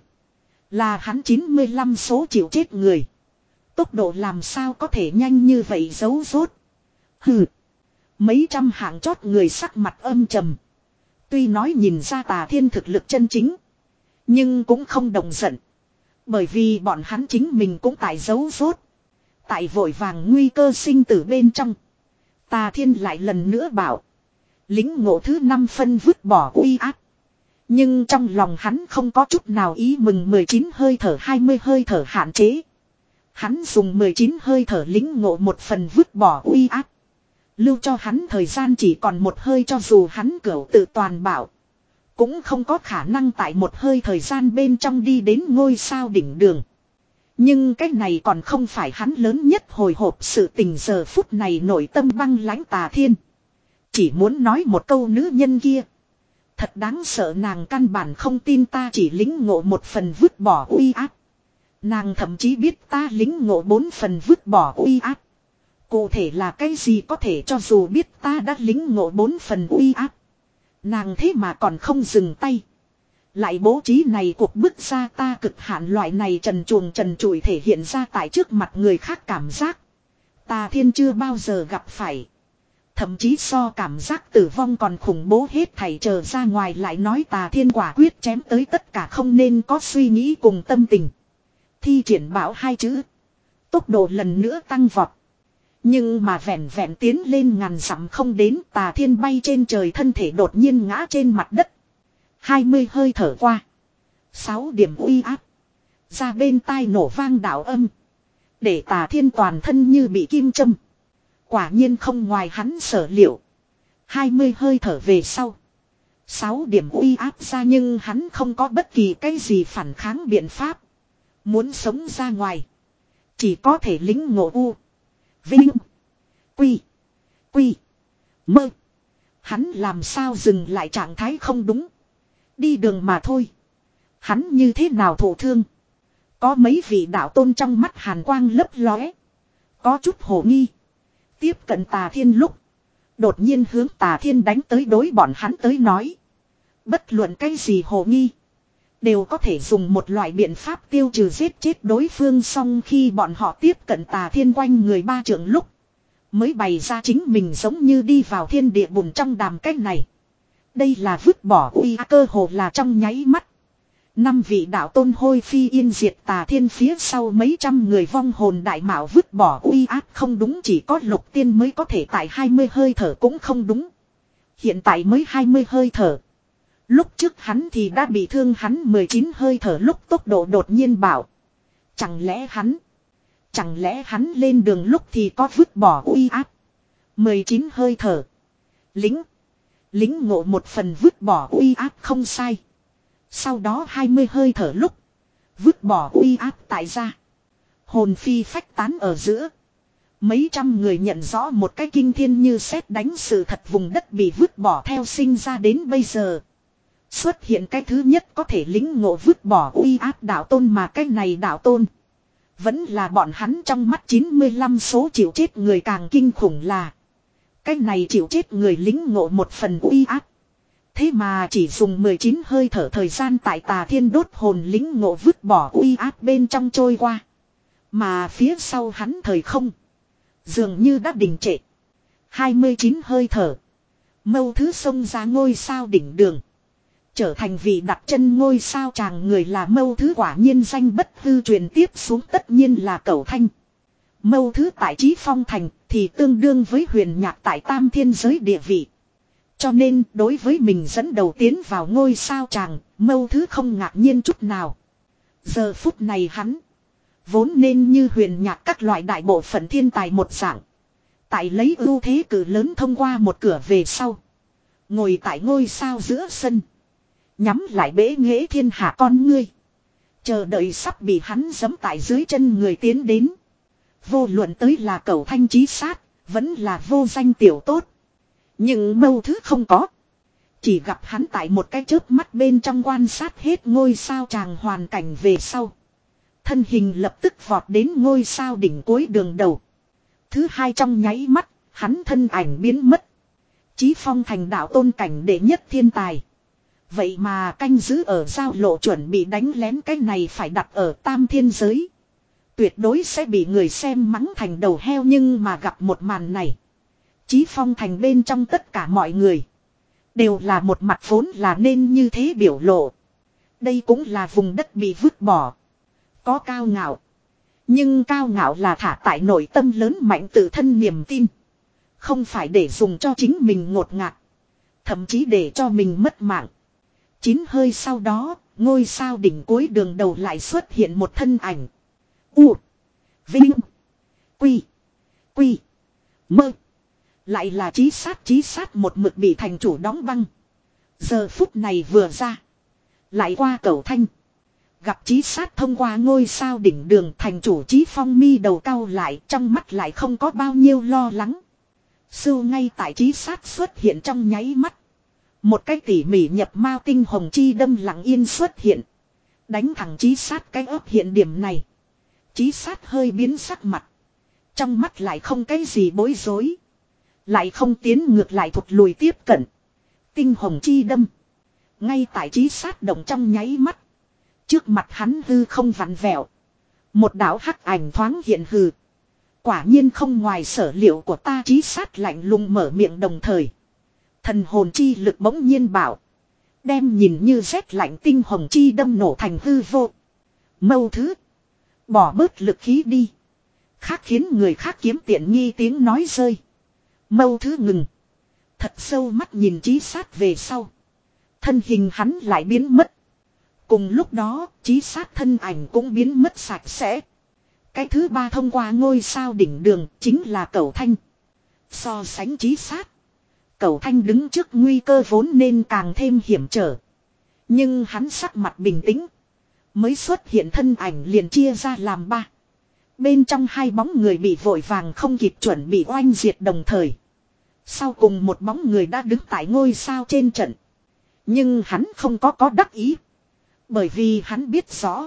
Là hắn chín mươi lăm số chịu chết người. Tốc độ làm sao có thể nhanh như vậy giấu rốt. Hừ. Mấy trăm hạng chót người sắc mặt âm trầm. Tuy nói nhìn ra Tà Thiên thực lực chân chính. Nhưng cũng không đồng giận. Bởi vì bọn hắn chính mình cũng tại giấu rốt. Tại vội vàng nguy cơ sinh tử bên trong. Tà Thiên lại lần nữa bảo. Lính ngộ thứ năm phân vứt bỏ uy áp. Nhưng trong lòng hắn không có chút nào ý mừng mười chín hơi thở hai mươi hơi thở hạn chế. Hắn dùng mười chín hơi thở lính ngộ một phần vứt bỏ uy áp. Lưu cho hắn thời gian chỉ còn một hơi cho dù hắn cửu tự toàn bảo. Cũng không có khả năng tại một hơi thời gian bên trong đi đến ngôi sao đỉnh đường. Nhưng cái này còn không phải hắn lớn nhất hồi hộp sự tình giờ phút này nội tâm băng lãnh Tà Thiên. Chỉ muốn nói một câu nữ nhân kia. Thật đáng sợ nàng căn bản không tin ta chỉ lính ngộ một phần vứt bỏ uy áp. Nàng thậm chí biết ta lính ngộ bốn phần vứt bỏ uy áp. Cụ thể là cái gì có thể cho dù biết ta đã lính ngộ bốn phần uy áp. Nàng thế mà còn không dừng tay. Lại bố trí này cuộc bức ra ta cực hạn loại này trần truồng trần trụi thể hiện ra tại trước mặt người khác cảm giác. Tà Thiên chưa bao giờ gặp phải. Thậm chí so cảm giác tử vong còn khủng bố hết thảy chờ ra ngoài lại nói Tà Thiên quả quyết chém tới tất cả không nên có suy nghĩ cùng tâm tình. Thi triển bảo hai chữ. Tốc độ lần nữa tăng vọt. Nhưng mà vẹn vẹn tiến lên ngàn dặm không đến Tà Thiên bay trên trời thân thể đột nhiên ngã trên mặt đất. hai mươi hơi thở qua. sáu điểm uy áp. Ra bên tai nổ vang đạo âm. Để Tà Thiên toàn thân như bị kim châm. Quả nhiên không ngoài hắn sở liệu. hai mươi hơi thở về sau. sáu điểm uy áp ra nhưng hắn không có bất kỳ cái gì phản kháng biện pháp. Muốn sống ra ngoài. Chỉ có thể lính ngộ u. Vinh. Quy. Quy. Mơ. Hắn làm sao dừng lại trạng thái không đúng. Đi đường mà thôi. Hắn như thế nào thổ thương. Có mấy vị đạo tôn trong mắt hàn quang lấp lóe. Có chút hồ nghi. Tiếp cận Tà Thiên lúc. Đột nhiên hướng Tà Thiên đánh tới đối bọn hắn tới nói. Bất luận cái gì hồ nghi. Đều có thể dùng một loại biện pháp tiêu trừ giết chết đối phương xong khi bọn họ tiếp cận Tà Thiên quanh người ba trượng lúc. Mới bày ra chính mình giống như đi vào thiên địa bùn trong đàm cách này. Đây là vứt bỏ uy cơ hồ là trong nháy mắt. Năm vị đạo tôn hôi phi yên diệt tà thiên phía sau mấy trăm người vong hồn đại mạo vứt bỏ uy áp không đúng, chỉ có lục tiên mới có thể tại hai mươi hơi thở cũng không đúng. Hiện tại mới hai mươi hơi thở. Lúc trước hắn thì đã bị thương, hắn mười chín hơi thở lúc tốc độ đột nhiên bảo. Chẳng lẽ hắn, chẳng lẽ hắn lên đường lúc thì có vứt bỏ uy áp. mười chín hơi thở. Lính, lính ngộ một phần vứt bỏ uy áp không sai. Sau đó hai mươi hơi thở lúc, vứt bỏ uy áp tại ra. Hồn phi phách tán ở giữa. Mấy trăm người nhận rõ một cái kinh thiên như sét đánh sự thật, vùng đất bị vứt bỏ theo sinh ra đến bây giờ. Xuất hiện cái thứ nhất có thể lính ngộ vứt bỏ uy áp đạo tôn, mà cái này đạo tôn vẫn là bọn hắn trong mắt chín mươi lăm số chịu chết người. Càng kinh khủng là cái này chịu chết người lính ngộ một phần uy áp. Thế mà chỉ dùng mười chín hơi thở thời gian tại tà thiên đốt hồn lính ngộ vứt bỏ uy áp bên trong trôi qua. Mà phía sau hắn thời không dường như đã đình trệ. hai mươi chín hơi thở. Mâu thứ xông ra ngôi sao đỉnh đường. Trở thành vị đặt chân ngôi sao chàng người là mâu thứ, quả nhiên danh bất hư truyền, tiếp xuống tất nhiên là Cẩu Thanh. Mâu thứ tại Chí Phong thành thì tương đương với Huyền Nhạc tại tam thiên giới địa vị. Cho nên đối với mình dẫn đầu tiến vào ngôi sao chàng, mâu thứ không ngạc nhiên chút nào. Giờ phút này hắn vốn nên như Huyền Nhạc các loại đại bộ phận thiên tài một dạng, tại lấy ưu thế cử lớn thông qua một cửa về sau, ngồi tại ngôi sao giữa sân, nhắm lại bế nghễ thiên hạ con ngươi, chờ đợi sắp bị hắn giẫm tại dưới chân người tiến đến. Vô luận tới là Cẩu Thanh Chí Sát, vẫn là vô danh tiểu tốt. Nhưng mâu thứ không có. Chỉ gặp hắn tại một cái chớp mắt bên trong quan sát hết ngôi sao chàng hoàn cảnh về sau, thân hình lập tức vọt đến ngôi sao đỉnh cuối đường đầu. Thứ hai trong nháy mắt, hắn thân ảnh biến mất. Chí Phong thành đạo tôn cảnh đệ nhất thiên tài. Vậy mà canh giữ ở giao lộ chuẩn bị đánh lén, cái này phải đặt ở tam thiên giới. Tuyệt đối sẽ bị người xem mắng thành đầu heo, nhưng mà gặp một màn này. Chí Phong thành bên trong tất cả mọi người đều là một mặt vốn là nên như thế biểu lộ. Đây cũng là vùng đất bị vứt bỏ. Có cao ngạo. Nhưng cao ngạo là thả tại nội tâm lớn mạnh tự thân niềm tin. Không phải để dùng cho chính mình ngột ngạt. Thậm chí để cho mình mất mạng. Chín hơi sau đó, ngôi sao đỉnh cuối đường đầu lại xuất hiện một thân ảnh. U. Vinh. Quy. Quy. Mơ. Lại là Chí Sát. Chí Sát một mực bị thành chủ đóng băng. Giờ phút này vừa ra, lại qua Cẩu Thanh. Gặp Chí Sát thông qua ngôi sao đỉnh đường, thành chủ Chí Phong mi đầu cau lại, trong mắt lại không có bao nhiêu lo lắng. Sưu ngay tại Chí Sát xuất hiện trong nháy mắt, một cái tỉ mỉ nhập mao tinh hồng chi đâm lặng yên xuất hiện, đánh thẳng Chí Sát cái ấp. Hiện điểm này, Chí Sát hơi biến sắc mặt, trong mắt lại không cái gì bối rối, lại không tiến ngược lại thụt lùi tiếp cận. Tinh hồng chi đâm, ngay tại Chí Sát động trong nháy mắt, trước mặt hắn hư không vặn vẹo, một đạo hắc ảnh thoáng hiện hừ. Quả nhiên không ngoài sở liệu của ta. Chí Sát lạnh lùng mở miệng, đồng thời thần hồn chi lực bỗng nhiên bảo, đem nhìn như rét lạnh tinh hồng chi đâm nổ thành hư vô. Mâu thứ, bỏ bớt lực khí đi, khác khiến người khác kiếm tiện nghi. Tiếng nói rơi, mâu thứ ngừng, thật sâu mắt nhìn Chí Sát về sau, thân hình hắn lại biến mất. Cùng lúc đó, Chí Sát thân ảnh cũng biến mất sạch sẽ. Cái thứ ba thông qua ngôi sao đỉnh đường chính là Cẩu Thanh. So sánh Chí Sát, Cẩu Thanh đứng trước nguy cơ vốn nên càng thêm hiểm trở. Nhưng hắn sắc mặt bình tĩnh, mới xuất hiện thân ảnh liền chia ra làm ba. Bên trong hai bóng người bị vội vàng không kịp chuẩn bị oanh diệt đồng thời. Sau cùng một bóng người đã đứng tại ngôi sao trên trận. Nhưng hắn không có có đắc ý. Bởi vì hắn biết rõ,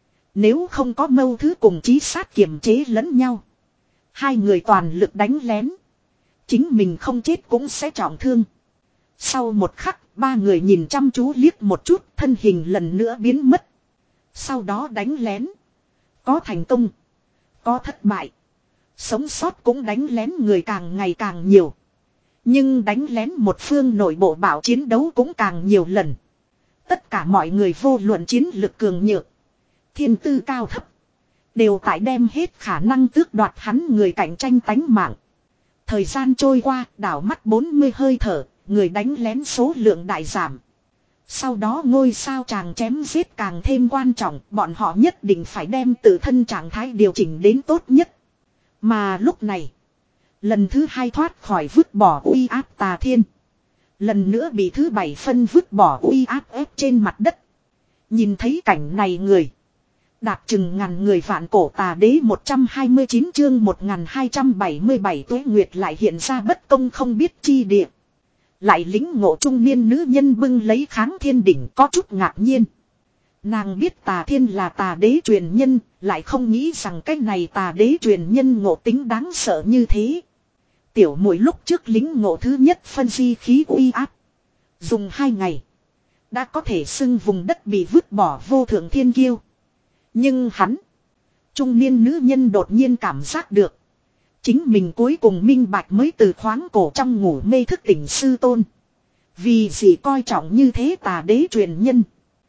nếu không có mâu thứ cùng Chí Sát kiềm chế lẫn nhau, hai người toàn lực đánh lén, chính mình không chết cũng sẽ trọng thương. Sau một khắc, ba người nhìn chăm chú liếc một chút, thân hình lần nữa biến mất. Sau đó đánh lén, có thành công, có thất bại. Sống sót cũng đánh lén người càng ngày càng nhiều. Nhưng đánh lén một phương nội bộ bảo chiến đấu cũng càng nhiều lần. Tất cả mọi người vô luận chiến lực cường nhược. Thiên tư cao thấp. Đều tại đem hết khả năng tước đoạt hắn người cạnh tranh tánh mạng. Thời gian trôi qua, đảo mắt bốn mươi hơi thở, người đánh lén số lượng đại giảm. Sau đó ngôi sao chàng chém giết càng thêm quan trọng, bọn họ nhất định phải đem tự thân trạng thái điều chỉnh đến tốt nhất. Mà lúc này, lần thứ hai thoát khỏi vứt bỏ uy áp Tà Thiên. Lần nữa bị thứ bảy phân vứt bỏ uy áp ép trên mặt đất. Nhìn thấy cảnh này người. Đạt chừng ngàn người vạn cổ Tà Đế một trăm hai mươi chín chương một nghìn hai trăm bảy mươi bảy Tuế Nguyệt lại hiện ra bất công không biết chi địa. Lại lính ngộ trung niên nữ nhân bưng lấy kháng thiên đỉnh có chút ngạc nhiên. Nàng biết Tà Thiên là Tà Đế truyền nhân, lại không nghĩ rằng cái này Tà Đế truyền nhân ngộ tính đáng sợ như thế. Tiểu muội lúc trước lính ngộ thứ nhất phân di khí uy áp. Dùng hai ngày. Đã có thể xưng vùng đất bị vứt bỏ vô thượng thiên kiêu. Nhưng hắn. Trung niên nữ nhân đột nhiên cảm giác được. Chính mình cuối cùng minh bạch mới từ khoáng cổ trong ngủ mê thức tỉnh sư tôn. Vì gì coi trọng như thế Tà Đế truyền nhân.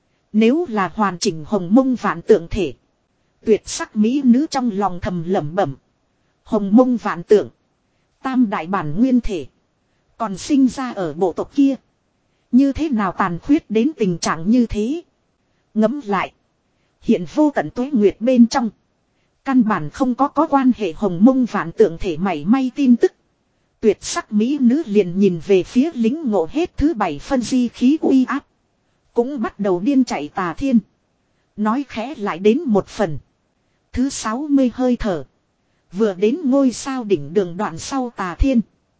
Nếu là hoàn chỉnh hồng mông vạn tượng thể. Tuyệt sắc mỹ nữ trong lòng thầm lẩm bẩm. Hồng mông vạn tượng. Tam đại bản nguyên thể. Còn sinh ra ở bộ tộc kia. Như thế nào tàn khuyết đến tình trạng như thế. Ngẫm lại. Hiện vô tận tuế nguyệt bên trong. Căn bản không có có quan hệ hồng mông vạn tượng thể mảy may tin tức. Tuyệt sắc mỹ nữ liền nhìn về phía lính ngộ hết thứ bảy phân di khí uy áp. Cũng bắt đầu điên chạy Tà Thiên. Nói khẽ lại đến một phần. Thứ sáu mươi hơi thở. Vừa đến ngôi sao đỉnh đường đoạn sau Tà Thiên.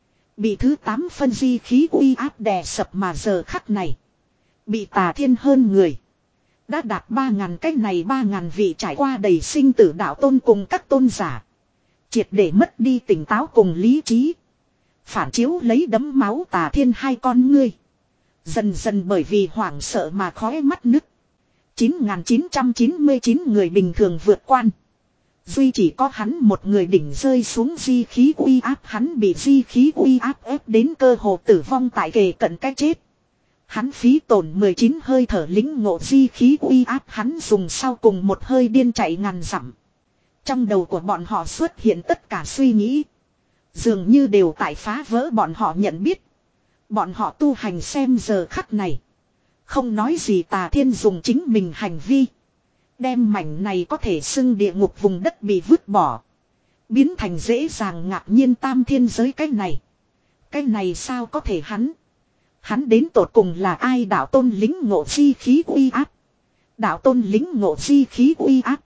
Bị thứ tám phân di khí uy áp đè sập mà giờ khắc này. Bị Tà Thiên hơn người. Đã đạt ba ngàn cái này ba ngàn vị trải qua đầy sinh tử đạo tôn cùng các tôn giả. Triệt để mất đi tỉnh táo cùng lý trí. Phản chiếu lấy đấm máu Tà Thiên hai con ngươi. Dần dần bởi vì hoảng sợ mà khói mắt nứt. chín nghìn chín trăm chín mươi chín người bình thường vượt quan. Duy chỉ có hắn một người đỉnh rơi xuống di khí uy áp, hắn bị di khí uy áp ép đến cơ hồ tử vong tại kề cận cái chết. Hắn phí tổn mười chín hơi thở lính ngộ di khí uy áp, hắn dùng sau cùng một hơi điên chạy ngàn dặm. Trong đầu của bọn họ xuất hiện tất cả suy nghĩ. Dường như đều tại phá vỡ bọn họ nhận biết. Bọn họ tu hành xem giờ khắc này. Không nói gì Tà Thiên dùng chính mình hành vi. Đem mảnh này có thể xưng địa ngục vùng đất bị vứt bỏ. Biến thành dễ dàng ngạc nhiên tam thiên giới cái này. Cái này sao có thể hắn. Hắn đến tột cùng là ai đạo tôn lính ngộ di khí uy áp. Đạo tôn lính ngộ di khí uy áp.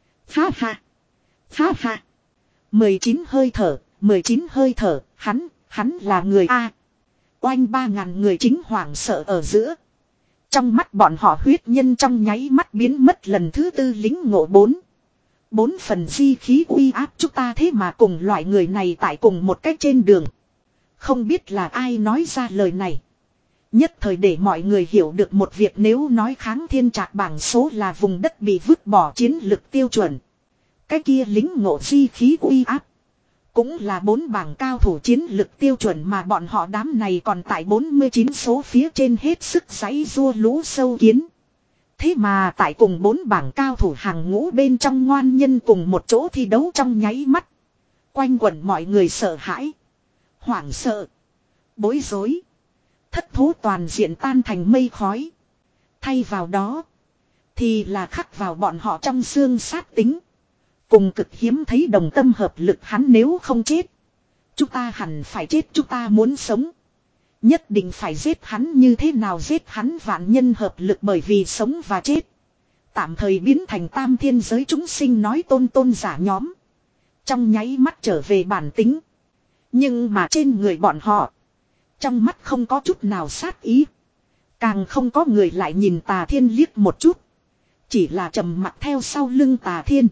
Ha ha. Ha ha. mười chín hơi thở, mười chín hơi thở, hắn, hắn là người A. Oanh ba ngàn người chính hoảng sợ ở giữa. Trong mắt bọn họ huyết nhân trong nháy mắt biến mất lần thứ tư lính ngộ bốn. Bốn phần di khí uy áp chúng ta thế mà cùng loại người này tại cùng một cách trên đường. Không biết là ai nói ra lời này. Nhất thời để mọi người hiểu được một việc, nếu nói kháng thiên trạc bảng số là vùng đất bị vứt bỏ chiến lực tiêu chuẩn. Cái kia lính ngộ di khí uy áp. Cũng là bốn bảng cao thủ chiến lực tiêu chuẩn mà bọn họ đám này còn tại bốn mươi chín số phía trên hết sức giãy rua lũ sâu kiến. Thế mà tại cùng bốn bảng cao thủ hàng ngũ bên trong ngoan nhân cùng một chỗ thi đấu trong nháy mắt. Quanh quẩn mọi người sợ hãi. Hoảng sợ. Bối rối. Thất thố toàn diện tan thành mây khói. Thay vào đó. Thì là khắc vào bọn họ trong xương sát tính. Cùng cực hiếm thấy đồng tâm hợp lực, hắn nếu không chết. Chúng ta hẳn phải chết, chúng ta muốn sống. Nhất định phải giết hắn, như thế nào giết hắn, vạn nhân hợp lực, bởi vì sống và chết. Tạm thời biến thành tam thiên giới chúng sinh nói tôn tôn giả nhóm. Trong nháy mắt trở về bản tính. Nhưng mà trên người bọn họ. Trong mắt không có chút nào sát ý. Càng không có người lại nhìn Tà Thiên liếc một chút. Chỉ là trầm mặc theo sau lưng Tà Thiên.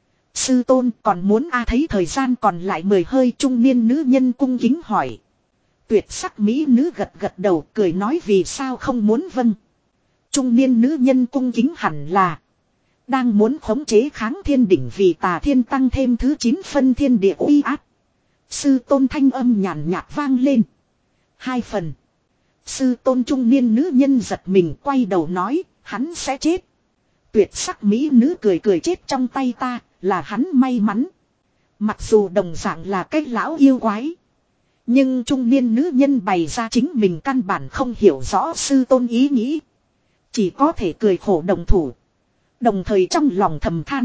Sư tôn còn muốn a thấy thời gian còn lại mười hơi, trung niên nữ nhân cung kính hỏi. Tuyệt sắc mỹ nữ gật gật đầu cười nói vì sao không muốn vâng. Trung niên nữ nhân cung kính hẳn là. Đang muốn khống chế kháng thiên đỉnh vì Tà Thiên tăng thêm thứ chín phân thiên địa uy áp. Sư tôn thanh âm nhàn nhạt vang lên. Hai phần. Sư tôn trung niên nữ nhân giật mình quay đầu nói, hắn sẽ chết. Tuyệt sắc mỹ nữ cười cười chết trong tay ta, là hắn may mắn. Mặc dù đồng dạng là cái lão yêu quái. Nhưng trung niên nữ nhân bày ra chính mình căn bản không hiểu rõ sư tôn ý nghĩ. Chỉ có thể cười khổ đồng thủ. Đồng thời trong lòng thầm than.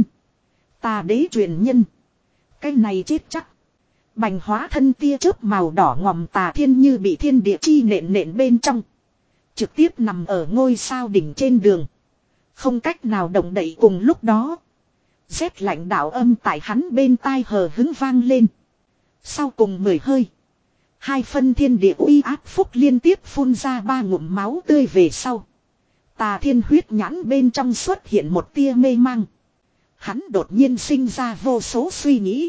Tà đế truyền nhân. Cái này chết chắc. Bành hóa thân tia chớp màu đỏ ngòm tà thiên như bị thiên địa chi nện nện bên trong. Trực tiếp nằm ở ngôi sao đỉnh trên đường. Không cách nào động đậy cùng lúc đó. Rét lạnh đạo âm tại hắn bên tai hờ hứng vang lên. Sau cùng mười hơi. Hai phân thiên địa uy áp phúc liên tiếp phun ra ba ngụm máu tươi về sau. Tà thiên huyết nhãn bên trong xuất hiện một tia mê mang. Hắn đột nhiên sinh ra vô số suy nghĩ.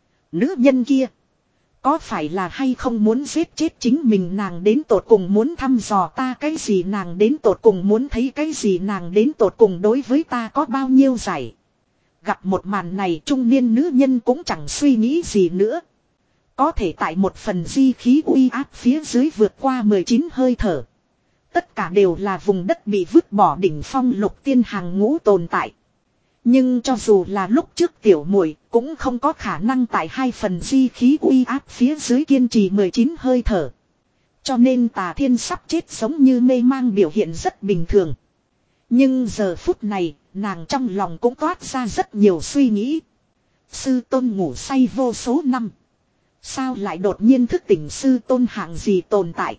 Nữ nhân kia. Có phải là hay không muốn giết chết chính mình, nàng đến tột cùng muốn thăm dò ta cái gì, nàng đến tột cùng muốn thấy cái gì, nàng đến tột cùng đối với ta có bao nhiêu giải. Gặp một màn này trung niên nữ nhân cũng chẳng suy nghĩ gì nữa. Có thể tại một phần di khí uy áp phía dưới vượt qua mười chín hơi thở. Tất cả đều là vùng đất bị vứt bỏ đỉnh phong lục tiên hàng ngũ tồn tại. Nhưng cho dù là lúc trước tiểu muội cũng không có khả năng tại hai phần di khí uy áp phía dưới kiên trì mười chín hơi thở. Cho nên tà thiên sắp chết giống như mê mang biểu hiện rất bình thường. Nhưng giờ phút này, nàng trong lòng cũng toát ra rất nhiều suy nghĩ. Sư tôn ngủ say vô số năm. Sao lại đột nhiên thức tỉnh, sư tôn hạng gì tồn tại?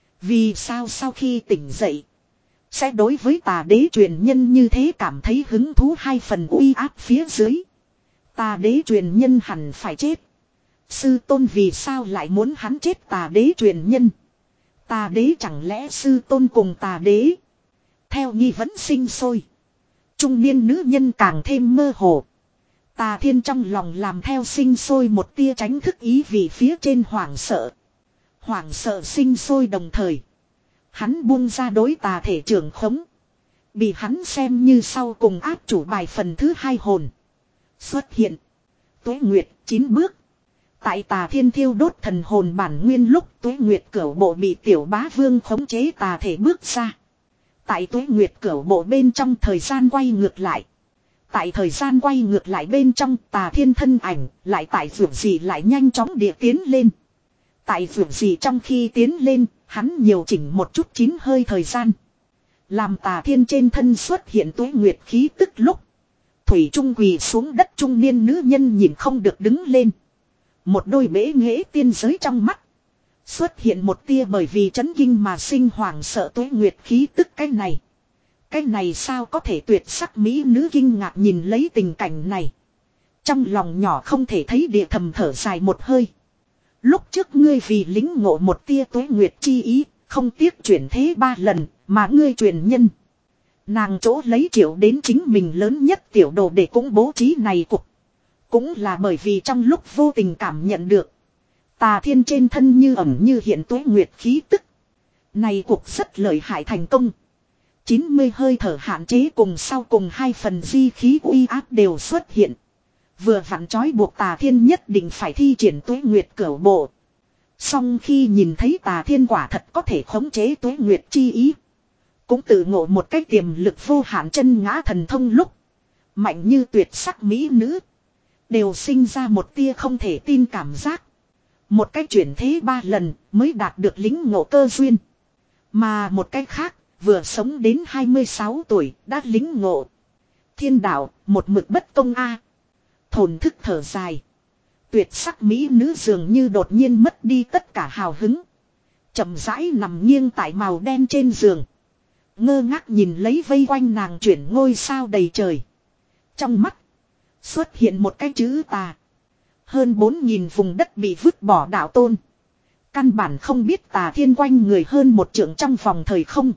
Vì sao sau khi tỉnh dậy sẽ đối với tà đế truyền nhân như thế cảm thấy hứng thú, hai phần uy áp phía dưới. Tà đế truyền nhân hẳn phải chết. Sư tôn vì sao lại muốn hắn chết, tà đế truyền nhân? Tà đế chẳng lẽ sư tôn cùng tà đế? Theo nghi vấn sinh sôi. Trung niên nữ nhân càng thêm mơ hồ. Tà thiên trong lòng làm theo sinh sôi một tia tránh thức ý vì phía trên hoảng sợ. Hoảng sợ sinh sôi đồng thời. Hắn buông ra đối tà thể trưởng khống. Bị hắn xem như sau cùng áp chủ bài phần thứ hai hồn. Xuất hiện. Tuế Nguyệt chín bước. Tại tà thiên thiêu đốt thần hồn bản nguyên lúc Tuế Nguyệt cửu bộ bị tiểu bá vương khống chế tà thể bước ra. Tại Tuế Nguyệt cửu bộ bên trong thời gian quay ngược lại. Tại thời gian quay ngược lại bên trong tà thiên thân ảnh lại tại vượt gì lại nhanh chóng địa tiến lên. Tại vượt gì trong khi tiến lên, hắn nhiều chỉnh một chút chín hơi thời gian. Làm tà thiên trên thân xuất hiện Tuế Nguyệt khí tức lúc. Thủy trung quỳ xuống đất trung niên nữ nhân nhìn không được đứng lên. Một đôi bể nghễ tiên giới trong mắt. Xuất hiện một tia bởi vì chấn kinh mà sinh hoảng sợ Tuế Nguyệt khí tức cái này. Cái này sao có thể, tuyệt sắc mỹ nữ kinh ngạc nhìn lấy tình cảnh này. Trong lòng nhỏ không thể thấy địa thầm thở dài một hơi. Lúc trước ngươi vì lính ngộ một tia Tuế Nguyệt chi ý, không tiếc chuyển thế ba lần, mà ngươi truyền nhân. Nàng chỗ lấy triệu đến chính mình lớn nhất tiểu đồ để cũng bố trí này cục. Cũng là bởi vì trong lúc vô tình cảm nhận được. Tà thiên trên thân như ẩn như hiện Tuế Nguyệt khí tức. Này cuộc rất lợi hại thành công. chín mươi hơi thở hạn chế cùng sau cùng hai phần di khí uy áp đều xuất hiện. Vừa vặn trói buộc tà thiên nhất định phải thi triển Tuế Nguyệt cửu bộ. Song khi nhìn thấy tà thiên quả thật có thể khống chế Tuế Nguyệt chi ý. Cũng tự ngộ một cách tiềm lực vô hạn chân ngã thần thông lúc. Mạnh như tuyệt sắc mỹ nữ. Đều sinh ra một tia không thể tin cảm giác. Một cách chuyển thế ba lần mới đạt được lính ngộ cơ duyên. Mà một cách khác, vừa sống đến hai mươi sáu tuổi đã lính ngộ. Thiên đạo, một mực bất công a. Thổn thức thở dài. Tuyệt sắc mỹ nữ dường như đột nhiên mất đi tất cả hào hứng. Chậm rãi nằm nghiêng tại màu đen trên giường. Ngơ ngác nhìn lấy vây quanh nàng chuyển ngôi sao đầy trời. Trong mắt xuất hiện một cái chữ tà. Hơn bốn nghìn vùng đất bị vứt bỏ đạo tôn. Căn bản không biết tà thiên quanh người hơn một trượng trong vòng thời không.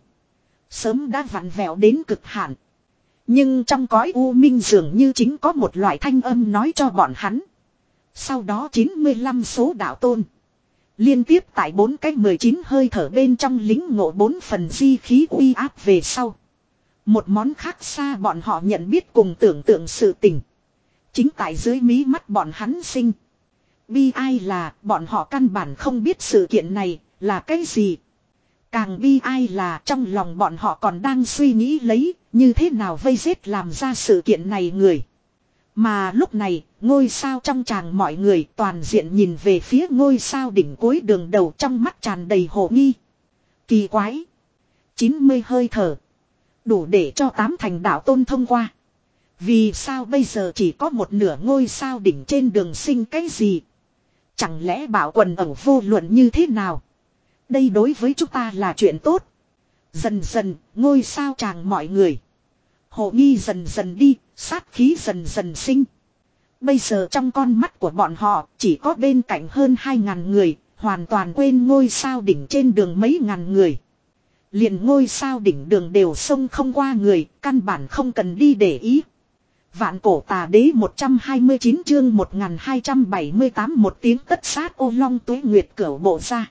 Sớm đã vặn vẹo đến cực hạn. Nhưng trong cõi u minh dường như chính có một loại thanh âm nói cho bọn hắn. Sau đó chín mươi lăm số đạo tôn. Liên tiếp tại bốn cái mười chín hơi thở bên trong lính ngộ bốn phần di khí uy áp về sau. Một món khác xa bọn họ nhận biết cùng tưởng tượng sự tình. Chính tại dưới mí mắt bọn hắn sinh. Bi ai là bọn họ căn bản không biết sự kiện này là cái gì. Càng bi ai là trong lòng bọn họ còn đang suy nghĩ lấy như thế nào vây giết làm ra sự kiện này người. Mà lúc này, ngôi sao trong tràng mọi người toàn diện nhìn về phía ngôi sao đỉnh cuối đường đầu, trong mắt tràn đầy hồ nghi. Kỳ quái. chín mươi hơi thở. Đủ để cho tám thành đạo tôn thông qua. Vì sao bây giờ chỉ có một nửa ngôi sao đỉnh trên đường sinh cái gì? Chẳng lẽ bảo quần ẩu vô luận như thế nào? Đây đối với chúng ta là chuyện tốt. Dần dần, ngôi sao tràng mọi người. Hồ nghi dần dần đi, sát khí dần dần sinh. Bây giờ trong con mắt của bọn họ chỉ có bên cạnh hơn hai ngàn người, hoàn toàn quên ngôi sao đỉnh trên đường mấy ngàn người. Liền ngôi sao đỉnh đường đều xông không qua người, căn bản không cần đi để ý. Vạn cổ tà đế một trăm hai mươi chín chương một nghìn hai trăm bảy mươi tám một tiếng tất sát ô long tuế nguyệt cửu bộ ra.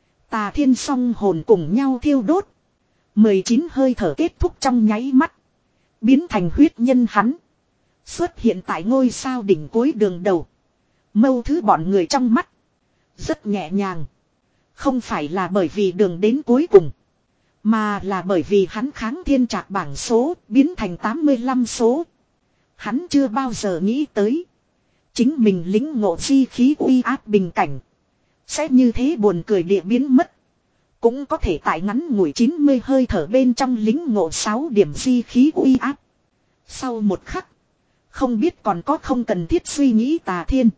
Tà thiên song hồn cùng nhau thiêu đốt. mười chín hơi thở kết thúc trong nháy mắt. Biến thành huyết nhân hắn. Xuất hiện tại ngôi sao đỉnh cuối đường đầu. Mâu thứ bọn người trong mắt. Rất nhẹ nhàng. Không phải là bởi vì đường đến cuối cùng. Mà là bởi vì hắn kháng thiên trạc bảng số biến thành tám mươi lăm số. Hắn chưa bao giờ nghĩ tới. Chính mình lính ngộ di khí uy áp bình cảnh. Sẽ như thế buồn cười địa biến mất. Cũng có thể tại ngắn ngủi chín mươi hơi thở bên trong lính ngộ sáu điểm di khí uy áp. Sau một khắc. Không biết còn có không cần thiết suy nghĩ Tà Thiên.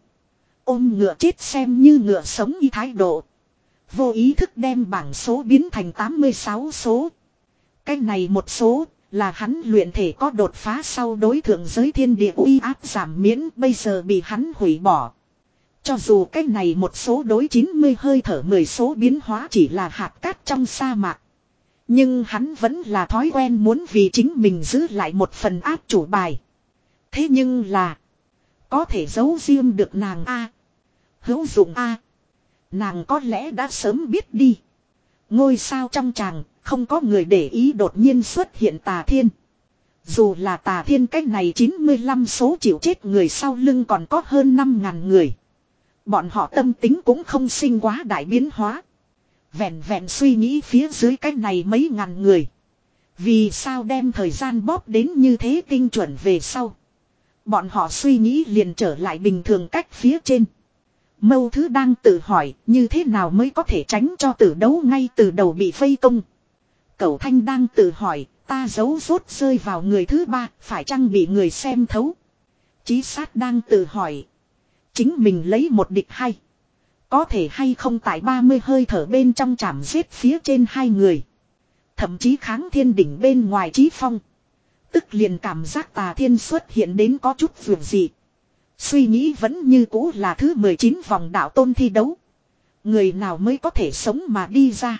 Ôm ngựa chết xem như ngựa sống y thái độ. Vô ý thức đem bảng số biến thành tám mươi sáu số. Cái này một số là hắn luyện thể có đột phá sau đối thượng giới thiên địa uy áp giảm miễn, bây giờ bị hắn hủy bỏ. Cho dù cái này một số đối chín mươi hơi thở mười số biến hóa chỉ là hạt cát trong sa mạc. Nhưng hắn vẫn là thói quen muốn vì chính mình giữ lại một phần áp chủ bài. Thế nhưng là có thể giấu riêng được nàng a, hữu dụng a. Nàng có lẽ đã sớm biết đi. Ngôi sao trong tràng không có người để ý đột nhiên xuất hiện Tà Thiên. Dù là Tà Thiên cách này chín mươi lăm số chịu chết người sau lưng còn có hơn năm ngàn người. Bọn họ tâm tính cũng không sinh quá đại biến hóa. Vẹn vẹn suy nghĩ phía dưới cách này mấy ngàn người. Vì sao đem thời gian bóp đến như thế tinh chuẩn về sau. Bọn họ suy nghĩ liền trở lại bình thường cách phía trên. Mâu thứ đang tự hỏi như thế nào mới có thể tránh cho tử đấu ngay từ đầu bị vây công. Cẩu Thanh đang tự hỏi ta giấu rốt rơi vào người thứ ba phải chăng bị người xem thấu. Chí Sát đang tự hỏi. Chính mình lấy một địch hay. Có thể hay không tại ba mươi hơi thở bên trong chạm giết phía trên hai người. Thậm chí kháng thiên đỉnh bên ngoài Chí Phong. Tức liền cảm giác Tà Thiên xuất hiện đến có chút vượt dị. Suy nghĩ vẫn như cũ là thứ mười chín vòng đạo tôn thi đấu. Người nào mới có thể sống mà đi ra.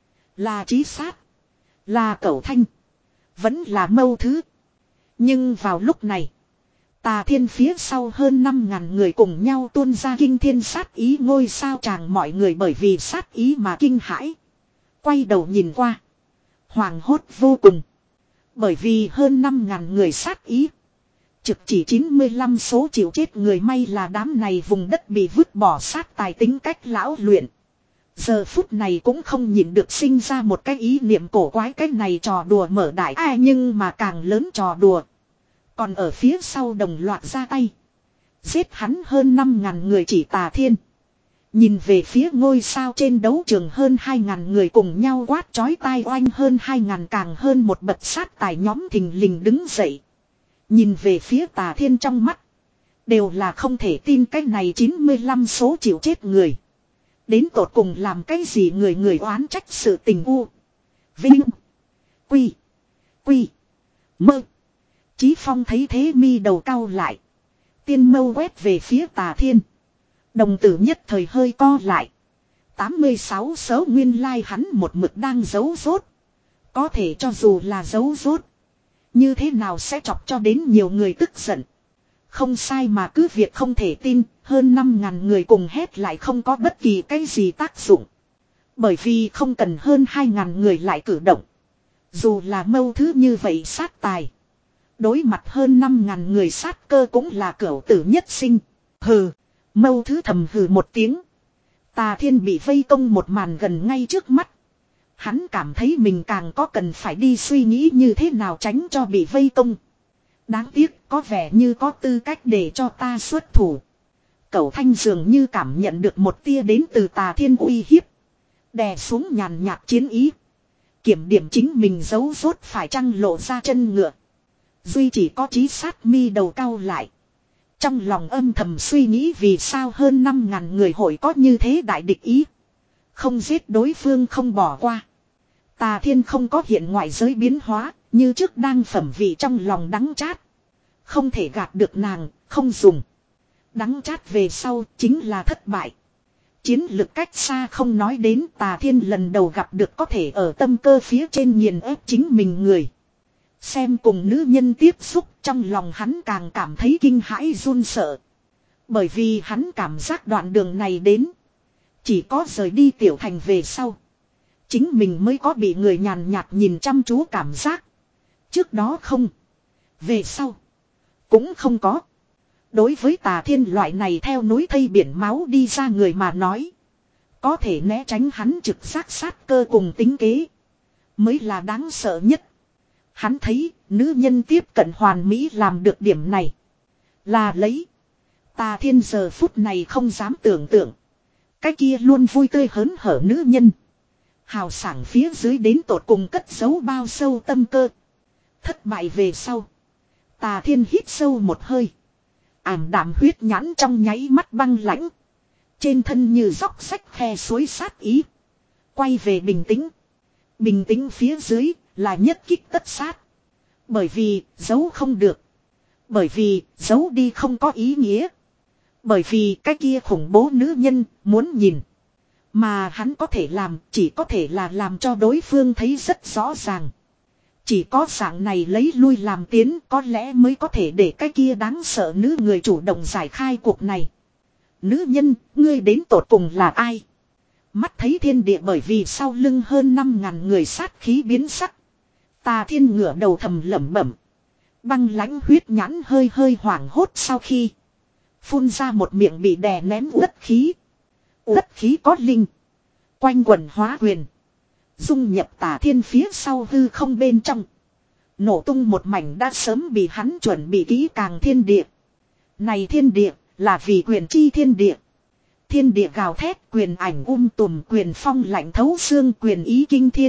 Là Chí Sát. Là Cẩu Thanh. Vẫn là Mâu Thứ. Nhưng vào lúc này. Tà Thiên phía sau hơn năm ngàn người cùng nhau tuôn ra kinh thiên sát ý, ngôi sao tràng mọi người bởi vì sát ý mà kinh hãi. Quay đầu nhìn qua. Hoàng hốt vô cùng. Bởi vì hơn năm ngàn người sát ý. Trực chỉ chín mươi lăm số chịu chết người, may là đám này vùng đất bị vứt bỏ sát tài tính cách lão luyện. Giờ phút này cũng không nhịn được sinh ra một cái ý niệm cổ quái, cái này trò đùa mở đại ai à, nhưng mà càng lớn trò đùa. Còn ở phía sau đồng loạt ra tay. Giết hắn hơn năm ngàn người chỉ Tà Thiên. Nhìn về phía ngôi sao trên đấu trường hơn hai ngàn người cùng nhau quát chói tai oanh, hơn hai ngàn càng hơn một bậc sát tài nhóm thình lình đứng dậy. Nhìn về phía Tà Thiên trong mắt. Đều là không thể tin cái này chín mươi lăm số chịu chết người. Đến tột cùng làm cái gì người người oán trách sự tình u. Vinh. Quy. Quy. Mơ. Chí Phong thấy thế mi đầu cau lại. Tiên mâu quét về phía Tà Thiên. Đồng tử nhất thời hơi co lại. tám mươi sáu số nguyên lai like hắn một mực đang giấu rốt. Có thể cho dù là giấu rốt. Như thế nào sẽ chọc cho đến nhiều người tức giận. Không sai mà cứ việc không thể tin. Hơn năm ngàn người cùng hét lại không có bất kỳ cái gì tác dụng. Bởi vì không cần hơn hai ngàn người lại cử động. Dù là Mâu Thứ như vậy sát tài. Đối mặt hơn năm ngàn người sát cơ cũng là cửu tử nhất sinh. Hừ. Mâu Thứ thầm hừ một tiếng. Tà Thiên bị vây công một màn gần ngay trước mắt. Hắn cảm thấy mình càng có cần phải đi suy nghĩ như thế nào tránh cho bị vây công. Đáng tiếc có vẻ như có tư cách để cho ta xuất thủ. Cẩu Thanh dường như cảm nhận được một tia đến từ Tà Thiên uy hiếp. Đè xuống nhàn nhạt chiến ý. Kiểm điểm chính mình giấu rốt phải chăng lộ ra chân ngựa. Duy chỉ có chí sát mi đầu cau lại. Trong lòng âm thầm suy nghĩ vì sao hơn năm ngàn người hội có như thế đại địch ý. Không giết đối phương không bỏ qua. Tà Thiên không có hiện ngoại giới biến hóa, như trước đang phẩm vị trong lòng đắng chát. Không thể gạt được nàng, không dùng. Đắng chát về sau chính là thất bại. Chiến lực cách xa không nói đến, Tà Thiên lần đầu gặp được có thể ở tâm cơ phía trên nghiền ép chính mình người. Xem cùng nữ nhân tiếp xúc, trong lòng hắn càng cảm thấy kinh hãi run sợ. Bởi vì hắn cảm giác đoạn đường này đến. Chỉ có rời đi tiểu thành về sau. Chính mình mới có bị người nhàn nhạt nhìn chăm chú cảm giác. Trước đó không. Về sau. Cũng không có. Đối với Tà Thiên loại này theo núi thây biển máu đi ra người mà nói. Có thể né tránh hắn trực giác sát cơ cùng tính kế. Mới là đáng sợ nhất. Hắn thấy nữ nhân tiếp cận hoàn mỹ làm được điểm này. Là lấy. Tà Thiên giờ phút này không dám tưởng tượng. Cái kia luôn vui tươi hớn hở nữ nhân. Hào sảng phía dưới đến tột cùng cất giấu bao sâu tâm cơ. Thất bại về sau. Tà Thiên hít sâu một hơi. Ảm đạm huyết nhãn trong nháy mắt băng lãnh. Trên thân như dốc sách khe suối sát ý. Quay về bình tĩnh. Bình tĩnh phía dưới là nhất kích tất sát. Bởi vì giấu không được. Bởi vì giấu đi không có ý nghĩa. Bởi vì cái kia khủng bố nữ nhân muốn nhìn. Mà hắn có thể làm chỉ có thể là làm cho đối phương thấy rất rõ ràng. Chỉ có dạng này lấy lui làm tiến có lẽ mới có thể để cái kia đáng sợ nữ người chủ động giải khai cuộc này. Nữ nhân, ngươi đến tột cùng là ai? Mắt thấy thiên địa bởi vì sau lưng hơn năm ngàn người sát khí biến sắc. Tà Thiên ngửa đầu thầm lẩm bẩm. Băng lãnh huyết nhãn hơi hơi hoảng hốt sau khi. Phun ra một miệng bị đè nén uất khí. Uất khí có linh. Quanh quần hóa quyền. Dung nhập Tà Thiên phía sau hư không bên trong. Nổ tung một mảnh đã sớm bị hắn chuẩn bị kỹ càng thiên địa. Này thiên địa là vì quyền chi thiên địa. Thiên địa gào thét quyền ảnh um tùm quyền phong lạnh thấu xương quyền ý kinh thiên.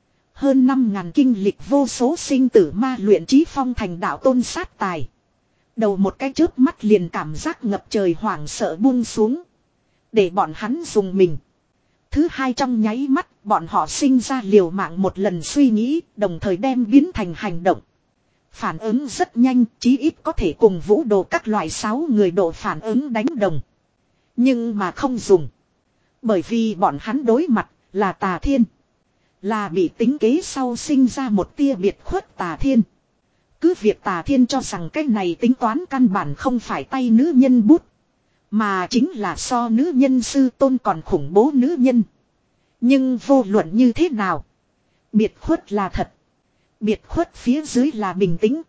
Hơn năm ngàn kinh lịch vô số sinh tử ma luyện chí phong thành đạo tôn sát tài. Đầu một cái chớp mắt liền cảm giác ngập trời hoảng sợ buông xuống. Để bọn hắn dùng mình. Thứ hai trong nháy mắt bọn họ sinh ra liều mạng một lần suy nghĩ đồng thời đem biến thành hành động. Phản ứng rất nhanh chí ít có thể cùng vũ đồ các loại sáu người độ phản ứng đánh đồng. Nhưng mà không dùng. Bởi vì bọn hắn đối mặt là Tà Thiên. Là bị tính kế sau sinh ra một tia biệt khuất Tà Thiên. Cứ việc Tà Thiên cho rằng cái này tính toán căn bản không phải tay nữ nhân bút. Mà chính là so nữ nhân sư tôn còn khủng bố nữ nhân. Nhưng vô luận như thế nào. Biệt khuất là thật. Biệt khuất phía dưới là bình tĩnh.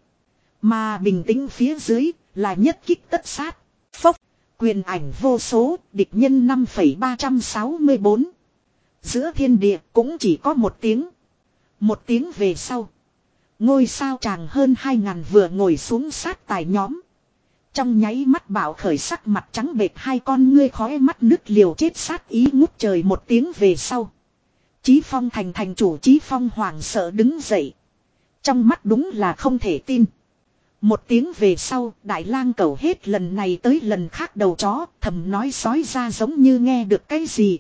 Mà bình tĩnh phía dưới là nhất kích tất sát. Phốc. Quyền ảnh vô số, địch nhân năm phẩy ba trăm sáu mươi bốn. Giữa thiên địa cũng chỉ có một tiếng. Một tiếng về sau. Ngôi sao chàng hơn hai ngàn vừa ngồi xuống sát tài nhóm. Trong nháy mắt bảo khởi sắc mặt trắng bệch hai con ngươi khói mắt nước liều chết sát ý ngút trời một tiếng về sau. Chí Phong thành thành chủ Chí Phong hoảng sợ đứng dậy. Trong mắt đúng là không thể tin. Một tiếng về sau, Đại Lang Cẩu hết lần này tới lần khác đầu chó, thầm nói sói ra giống như nghe được cái gì.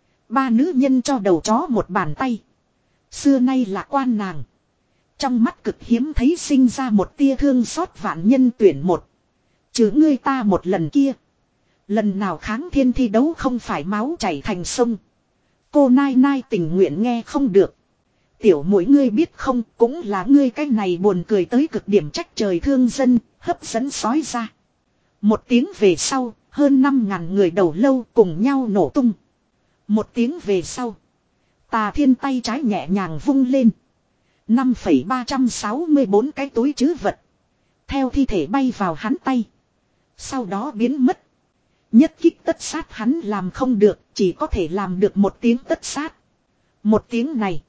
Ba nữ nhân cho đầu chó một bàn tay. Xưa nay là quan nàng. Trong mắt cực hiếm thấy sinh ra một tia thương xót vạn nhân tuyển một. Chứ ngươi ta một lần kia. Lần nào kháng thiên thi đấu không phải máu chảy thành sông. Cô nai nai tình nguyện nghe không được. Tiểu mỗi ngươi biết không cũng là ngươi cái này buồn cười tới cực điểm trách trời thương dân, hấp dẫn sói ra. Một tiếng về sau, hơn năm ngàn người đầu lâu cùng nhau nổ tung. Một tiếng về sau. Tà Thiên tay trái nhẹ nhàng vung lên. năm phẩy ba trăm sáu mươi bốn cái túi trữ vật. Theo thi thể bay vào hắn tay. Sau đó biến mất. Nhất kích tất sát hắn làm không được, chỉ có thể làm được một tiếng tất sát. Một tiếng này.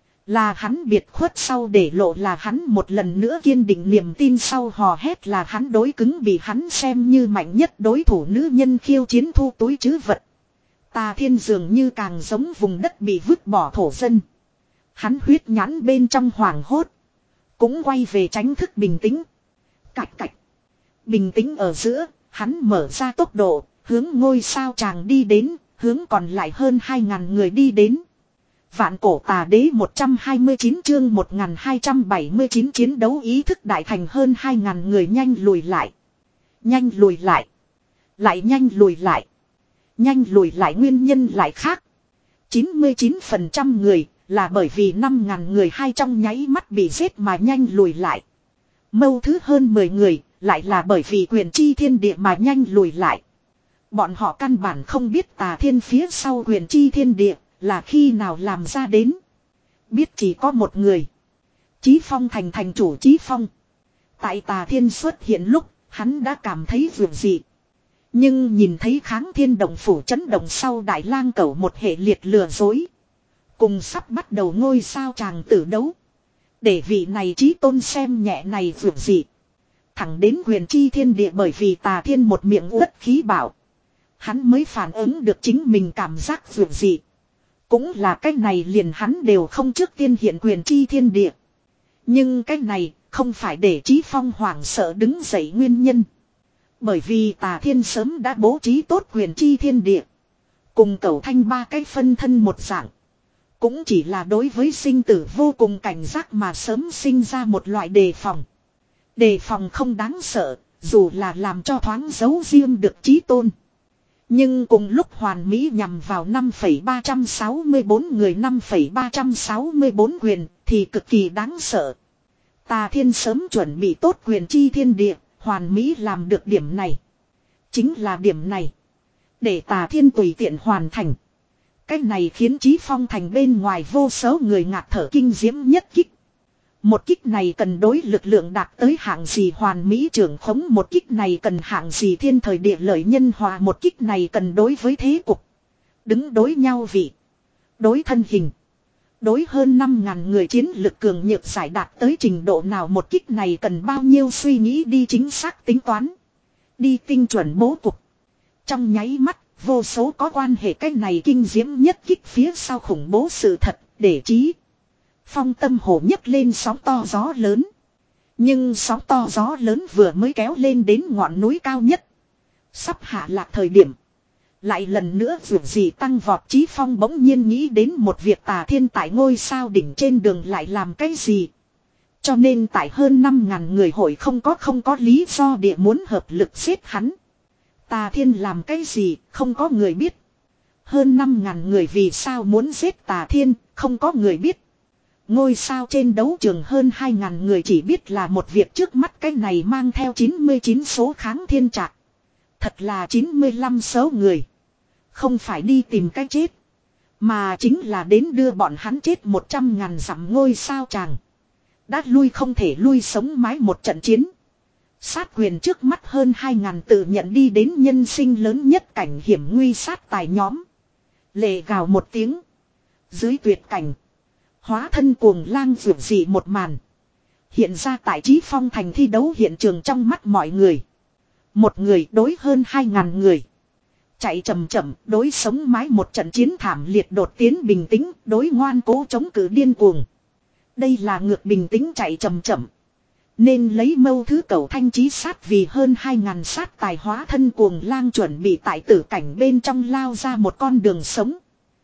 Là hắn biệt khuất sau để lộ là hắn một lần nữa kiên định niềm tin sau hò hét là hắn đối cứng bị hắn xem như mạnh nhất đối thủ nữ nhân khiêu chiến thu túi trữ vật. Tà Thiên dường như càng giống vùng đất bị vứt bỏ thổ dân. Hắn huyết nhãn bên trong hoảng hốt. Cũng quay về tránh thức bình tĩnh. Cạch cạch. Bình tĩnh ở giữa, hắn mở ra tốc độ, hướng ngôi sao chàng đi đến, hướng còn lại hơn hai ngàn người đi đến. Vạn cổ tà đế một trăm hai mươi chín chương một nghìn hai trăm bảy mươi chín chiến đấu ý thức đại thành hơn hai ngàn người nhanh lùi lại. Nhanh lùi lại. Lại nhanh lùi lại. Nhanh lùi lại nguyên nhân lại khác. chín mươi chín phần trăm người là bởi vì năm ngàn người hai trong nháy mắt bị giết mà nhanh lùi lại. Mâu thứ hơn mười người lại là bởi vì quyền chi thiên địa mà nhanh lùi lại. Bọn họ căn bản không biết Tà Thiên phía sau quyền chi thiên địa là khi nào làm ra đến. Biết chỉ có một người. Chí Phong thành thành chủ Chí Phong. Tại Tà Thiên xuất hiện lúc, hắn đã cảm thấy vượt dị. Nhưng nhìn thấy Kháng Thiên Động phủ chấn động sau Đại Lang Cẩu một hệ liệt lừa dối. Cùng sắp bắt đầu ngôi sao chàng tử đấu. Để vị này chí tôn xem nhẹ này vượt dị. Thẳng đến quyền chi thiên địa bởi vì Tà Thiên một miệng uất khí bảo. Hắn mới phản ứng được chính mình cảm giác vượt dị. Cũng là cái này liền hắn đều không trước tiên hiện quyền chi thiên địa. Nhưng cái này không phải để Chí Phong hoảng sợ đứng dậy nguyên nhân. Bởi vì Tà Thiên sớm đã bố trí tốt quyền chi thiên địa. Cùng Cẩu Thanh ba cái phân thân một dạng. Cũng chỉ là đối với sinh tử vô cùng cảnh giác mà sớm sinh ra một loại đề phòng. Đề phòng không đáng sợ, dù là làm cho thoáng giấu riêng được chí tôn. Nhưng cùng lúc hoàn mỹ nhằm vào năm phẩy ba trăm sáu mươi bốn người năm phẩy ba trăm sáu mươi bốn quyền thì cực kỳ đáng sợ. Tà Thiên sớm chuẩn bị tốt quyền chi thiên địa, hoàn mỹ làm được điểm này. Chính là điểm này. Để Tà Thiên tùy tiện hoàn thành. Cái này khiến Chí Phong thành bên ngoài vô số người ngạt thở kinh diễm nhất kích. Một kích này cần đối lực lượng đạt tới hạng gì hoàn mỹ trưởng khống, một kích này cần hạng gì thiên thời địa lợi nhân hòa, một kích này cần đối với thế cục. Đứng đối nhau vị. Đối thân hình. Đối hơn năm ngàn người chiến lực cường nhược giải đạt tới trình độ nào, một kích này cần bao nhiêu suy nghĩ đi chính xác tính toán. Đi tinh chuẩn bố cục. Trong nháy mắt, vô số có quan hệ cái này kinh diễm nhất kích phía sau khủng bố sự thật, để Chí Phong tâm hồ nhấc lên sóng to gió lớn. Nhưng sóng to gió lớn vừa mới kéo lên đến ngọn núi cao nhất. Sắp hạ lạc thời điểm. Lại lần nữa vượt gì tăng vọt, Chí Phong bỗng nhiên nghĩ đến một việc, Tà Thiên tại ngôi sao đỉnh trên đường lại làm cái gì. Cho nên tại hơn năm ngàn người hội không có không có lý do địa muốn hợp lực giết hắn. Tà Thiên làm cái gì không có người biết. Hơn năm ngàn người vì sao muốn giết Tà Thiên không có người biết. Ngôi sao trên đấu trường hơn hai ngàn người chỉ biết là một việc trước mắt, cái này mang theo chín mươi chín số Kháng Thiên Trạc. Thật là chín mươi lăm số người. Không phải đi tìm cái chết. Mà chính là đến đưa bọn hắn chết một trăm ngàn dặm ngôi sao chàng. Đã lui không thể lui, sống mái một trận chiến. Sát quyền trước mắt hơn hai ngàn tự nhận đi đến nhân sinh lớn nhất cảnh hiểm nguy sát tài nhóm. Lệ gào một tiếng. Dưới tuyệt cảnh. Hóa thân cuồng lang vượt dị một màn. Hiện ra tại Chí Phong thành thi đấu hiện trường trong mắt mọi người. Một người đối hơn hai ngàn người. Chạy chậm chậm, đối sống mái một trận chiến thảm liệt đột tiến bình tĩnh, đối ngoan cố chống cự điên cuồng. Đây là ngược bình tĩnh chạy chậm chậm. Nên lấy mâu thứ Cẩu Thanh chí sát vì hơn hai ngàn sát tài hóa thân cuồng lang chuẩn bị tại tử cảnh bên trong lao ra một con đường sống.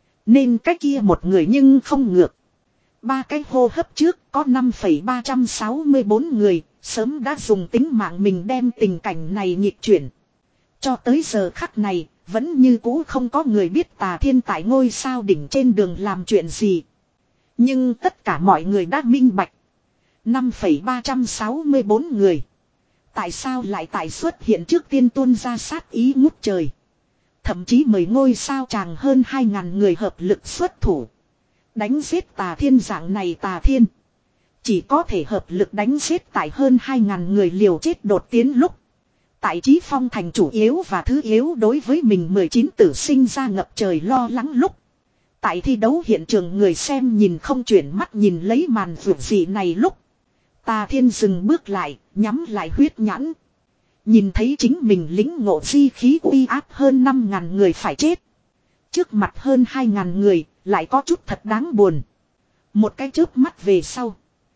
Nên cái kia một người nhưng không ngược. Ba cái hô hấp trước có năm phẩy ba trăm sáu mươi bốn người, sớm đã dùng tính mạng mình đem tình cảnh này nghịch chuyển. Cho tới giờ khắc này, vẫn như cũ không có người biết Tà Thiên tại ngôi sao đỉnh trên đường làm chuyện gì. Nhưng tất cả mọi người đã minh bạch. năm phẩy ba trăm sáu mươi bốn người. Tại sao lại tại xuất hiện trước tiên tuôn ra sát ý ngút trời. Thậm chí mời ngôi sao chàng hơn hai ngàn người hợp lực xuất thủ. Đánh giết Tà Thiên dạng này Tà Thiên. Chỉ có thể hợp lực đánh giết tại hơn hai ngàn người liều chết đột tiến lúc. Tại Chí Phong thành chủ yếu và thứ yếu đối với mình mười chín tử sinh ra ngập trời lo lắng lúc. Tại thi đấu hiện trường người xem nhìn không chuyển mắt nhìn lấy màn vượt dị này lúc. Tà Thiên dừng bước lại, nhắm lại huyết nhãn. Nhìn thấy chính mình lĩnh ngộ di khí uy áp hơn năm ngàn người phải chết. Trước mặt hơn hai ngàn người, lại có chút thật đáng buồn. Một cái chớp mắt về sau.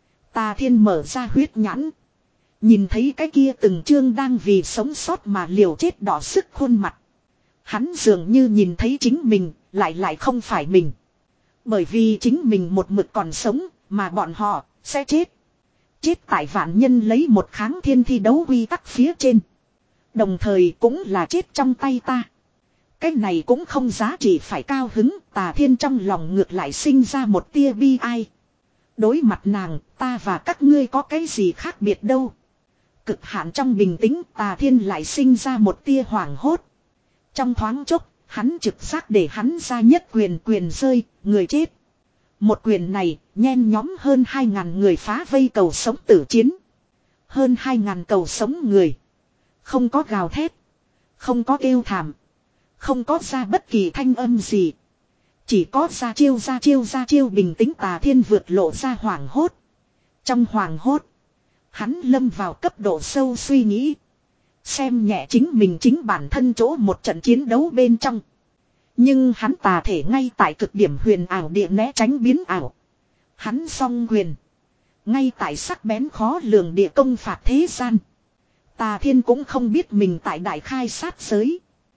Tà Thiên mở ra huyết nhãn. Nhìn thấy cái kia từng chương đang vì sống sót mà liều chết đỏ sức khuôn mặt. Hắn dường như nhìn thấy chính mình, lại lại không phải mình. Bởi vì chính mình một mực còn sống, mà bọn họ sẽ chết. Chết tại vạn nhân lấy một kháng thiên thi đấu quy tắc phía trên. Đồng thời cũng là chết trong tay ta. Cái này cũng không giá trị phải cao hứng. Tà Thiên trong lòng ngược lại sinh ra một tia bi ai. Đối mặt nàng, ta và các ngươi có cái gì khác biệt đâu. Cực hạn trong bình tĩnh, Tà Thiên lại sinh ra một tia hoảng hốt. Trong thoáng chốc, hắn trực giác để hắn ra nhất quyền quyền rơi, người chết. Một quyền này, nhen nhóm hơn hai ngàn người phá vây cầu sống tử chiến. Hơn hai ngàn cầu sống người. Không có gào thét. Không có kêu thảm. Không có ra bất kỳ thanh âm gì. Chỉ có ra chiêu ra chiêu ra chiêu bình tĩnh. Tà Thiên vượt lộ ra hoảng hốt. Trong hoảng hốt. Hắn lâm vào cấp độ sâu suy nghĩ. Xem nhẹ chính mình chính bản thân chỗ một trận chiến đấu bên trong. Nhưng hắn tà thể ngay tại cực điểm huyền ảo địa né tránh biến ảo. Hắn song quyền. Ngay tại sắc bén khó lường địa công phạt thế gian. Tà Thiên cũng không biết mình tại đại khai sát giới.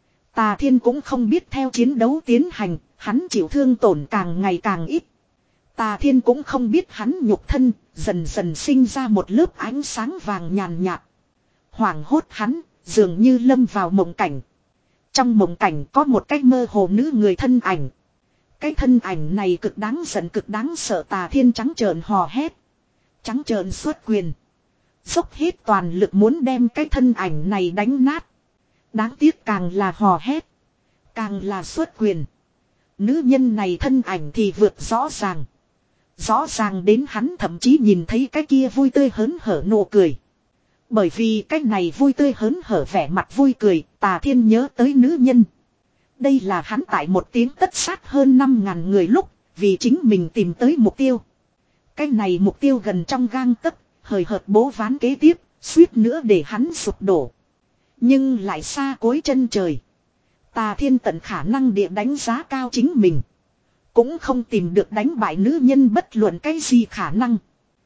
Tà Thiên cũng không biết theo chiến đấu tiến hành, hắn chịu thương tổn càng ngày càng ít. Tà Thiên cũng không biết hắn nhục thân, dần dần sinh ra một lớp ánh sáng vàng nhàn nhạt. Hoảng hốt hắn, dường như lâm vào mộng cảnh. Trong mộng cảnh có một cái mơ hồ nữ người thân ảnh. Cái thân ảnh này cực đáng giận cực đáng sợ. Tà Thiên trắng trợn hò hét. Trắng trợn xuất quyền. Dốc hết toàn lực muốn đem cái thân ảnh này đánh nát. Đáng tiếc càng là hò hét. Càng là xuất quyền. Nữ nhân này thân ảnh thì vượt rõ ràng. Rõ ràng đến hắn thậm chí nhìn thấy cái kia vui tươi hớn hở nụ cười. Bởi vì cái này vui tươi hớn hở vẻ mặt vui cười, Tà Thiên nhớ tới nữ nhân. Đây là hắn tại một tiếng tất sát hơn năm ngàn người lúc, vì chính mình tìm tới mục tiêu. Cái này mục tiêu gần trong gang tấc, hời hợt bố ván kế tiếp, suýt nữa để hắn sụp đổ. Nhưng lại xa cuối chân trời. Tà Thiên tận khả năng địa đánh giá cao chính mình. Cũng không tìm được đánh bại nữ nhân bất luận cái gì khả năng.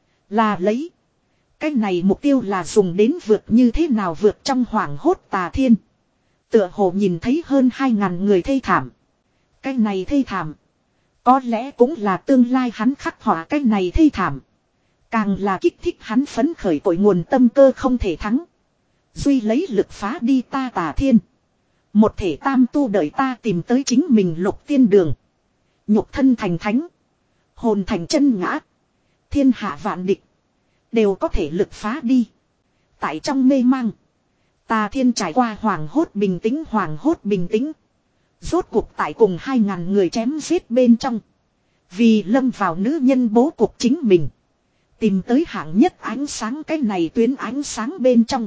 Là lấy. Cái này mục tiêu là dùng đến vượt như thế nào vượt trong hoảng hốt. Tà Thiên. Tựa hồ nhìn thấy hơn hai ngàn người thê thảm. Cái này thê thảm. Có lẽ cũng là tương lai hắn khắc họa cái này thê thảm. Càng là kích thích hắn phấn khởi cội nguồn tâm cơ không thể thắng. Duy lấy lực phá đi ta Tà Thiên. Một thể tam tu đợi ta tìm tới chính mình lục tiên đường. Nhục thân thành thánh. Hồn thành chân ngã. Thiên hạ vạn địch. Đều có thể lực phá đi. Tại trong mê mang. Tà Thiên trải qua hoàng hốt bình tĩnh hoàng hốt bình tĩnh. Rốt cuộc tại cùng hai ngàn người chém giết bên trong. Vì lâm vào nữ nhân bố cục chính mình. Tìm tới hạng nhất ánh sáng cái này tuyến ánh sáng bên trong.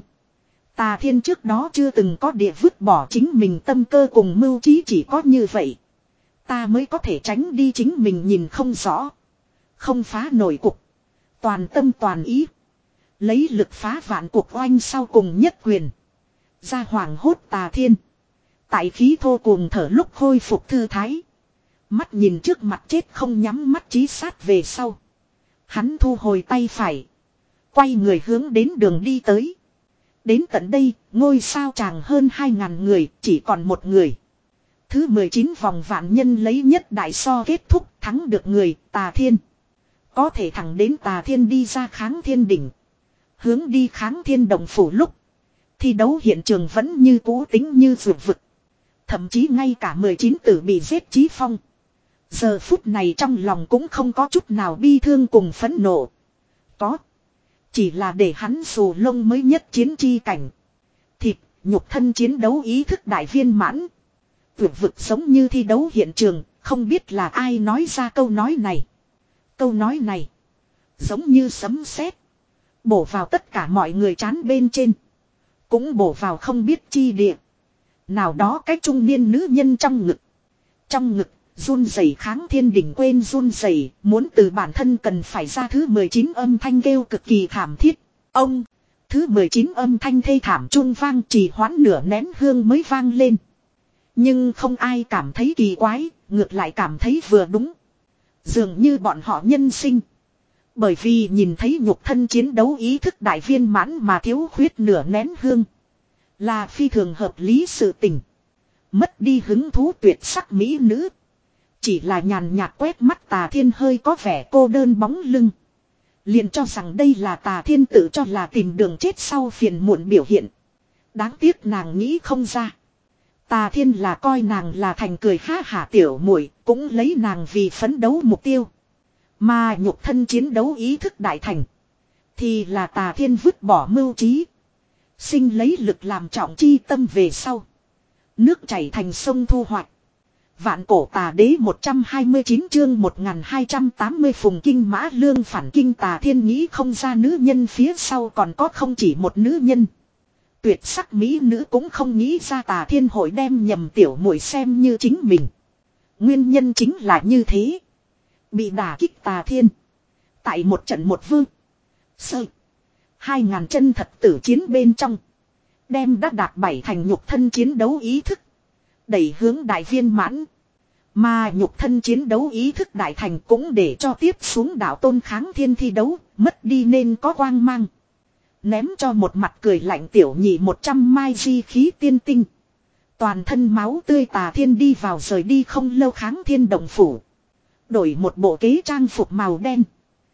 Tà Thiên trước đó chưa từng có địa vứt bỏ chính mình tâm cơ cùng mưu trí chỉ có như vậy. Ta mới có thể tránh đi chính mình nhìn không rõ. Không phá nổi cục. Toàn tâm toàn ý. Lấy lực phá vạn cuộc oanh sau cùng nhất quyền. Ra hoàng hốt Tà Thiên. Tại khí thô cuồng thở lúc khôi phục thư thái. Mắt nhìn trước mặt chết không nhắm mắt chí sát về sau. Hắn thu hồi tay phải. Quay người hướng đến đường đi tới. Đến tận đây, ngôi sao chàng hơn hai ngàn người, chỉ còn một người. Thứ mười chín vòng vạn nhân lấy nhất đại so kết thúc thắng được người, Tà Thiên. Có thể thẳng đến Tà Thiên đi ra kháng thiên đỉnh. Hướng đi kháng thiên đồng phủ lúc. Thi đấu hiện trường vẫn như cũ tính như vượt vực. Thậm chí ngay cả mười chín tử bị giết chí phong. Giờ phút này trong lòng cũng không có chút nào bi thương cùng phẫn nộ. Có. Chỉ là để hắn xù lông mới nhất chiến chi cảnh. Thịt, nhục thân chiến đấu ý thức đại viên mãn. Vượt vực giống như thi đấu hiện trường, không biết là ai nói ra câu nói này. Câu nói này. Giống như sấm sét. Bổ vào tất cả mọi người chán bên trên. Cũng bổ vào không biết chi địa. Nào đó cái trung niên nữ nhân trong ngực. Trong ngực, Run rẩy kháng thiên đỉnh quên run rẩy, muốn từ bản thân cần phải ra thứ mười chín âm thanh kêu cực kỳ thảm thiết. Ông, thứ mười chín âm thanh thê thảm chuông vang trì hoãn nửa nén hương mới vang lên. Nhưng không ai cảm thấy kỳ quái, ngược lại cảm thấy vừa đúng. Dường như bọn họ nhân sinh. Bởi vì nhìn thấy nhục thân chiến đấu ý thức đại viên mãn mà thiếu khuyết nửa nén hương. Là phi thường hợp lý sự tình. Mất đi hứng thú tuyệt sắc mỹ nữ. Chỉ là nhàn nhạt quét mắt Tà Thiên hơi có vẻ cô đơn bóng lưng. Liền cho rằng đây là Tà Thiên tự cho là tìm đường chết sau phiền muộn biểu hiện. Đáng tiếc nàng nghĩ không ra. Tà Thiên là coi nàng là thành cười ha hả tiểu muội, cũng lấy nàng vì phấn đấu mục tiêu. Mà nhục thân chiến đấu ý thức đại thành. Thì là Tà Thiên vứt bỏ mưu trí. Sinh lấy lực làm trọng chi tâm về sau. Nước chảy thành sông thu hoạch. Vạn cổ tà đế một trăm hai mươi chín chương một nghìn hai trăm tám mươi phùng kinh mã lương phản kinh Tà Thiên nghĩ không ra nữ nhân phía sau còn có không chỉ một nữ nhân. Tuyệt sắc mỹ nữ cũng không nghĩ ra Tà Thiên hội đem nhầm tiểu muội xem như chính mình. Nguyên nhân chính là như thế. Bị đả kích Tà Thiên. Tại một trận một vương. Sơ. Hai ngàn chân thật tử chiến bên trong. Đem đã đạt bảy thành nhục thân chiến đấu ý thức. Đẩy hướng đại viên mãn. Mà nhục thân chiến đấu ý thức đại thành cũng để cho tiếp xuống đạo tôn kháng thiên thi đấu. Mất đi nên có quang mang. Ném cho một mặt cười lạnh tiểu nhị một trăm mai di khí tiên tinh. Toàn thân máu tươi Tà Thiên đi vào rời đi không lâu kháng thiên động phủ. Đổi một bộ kế trang phục màu đen.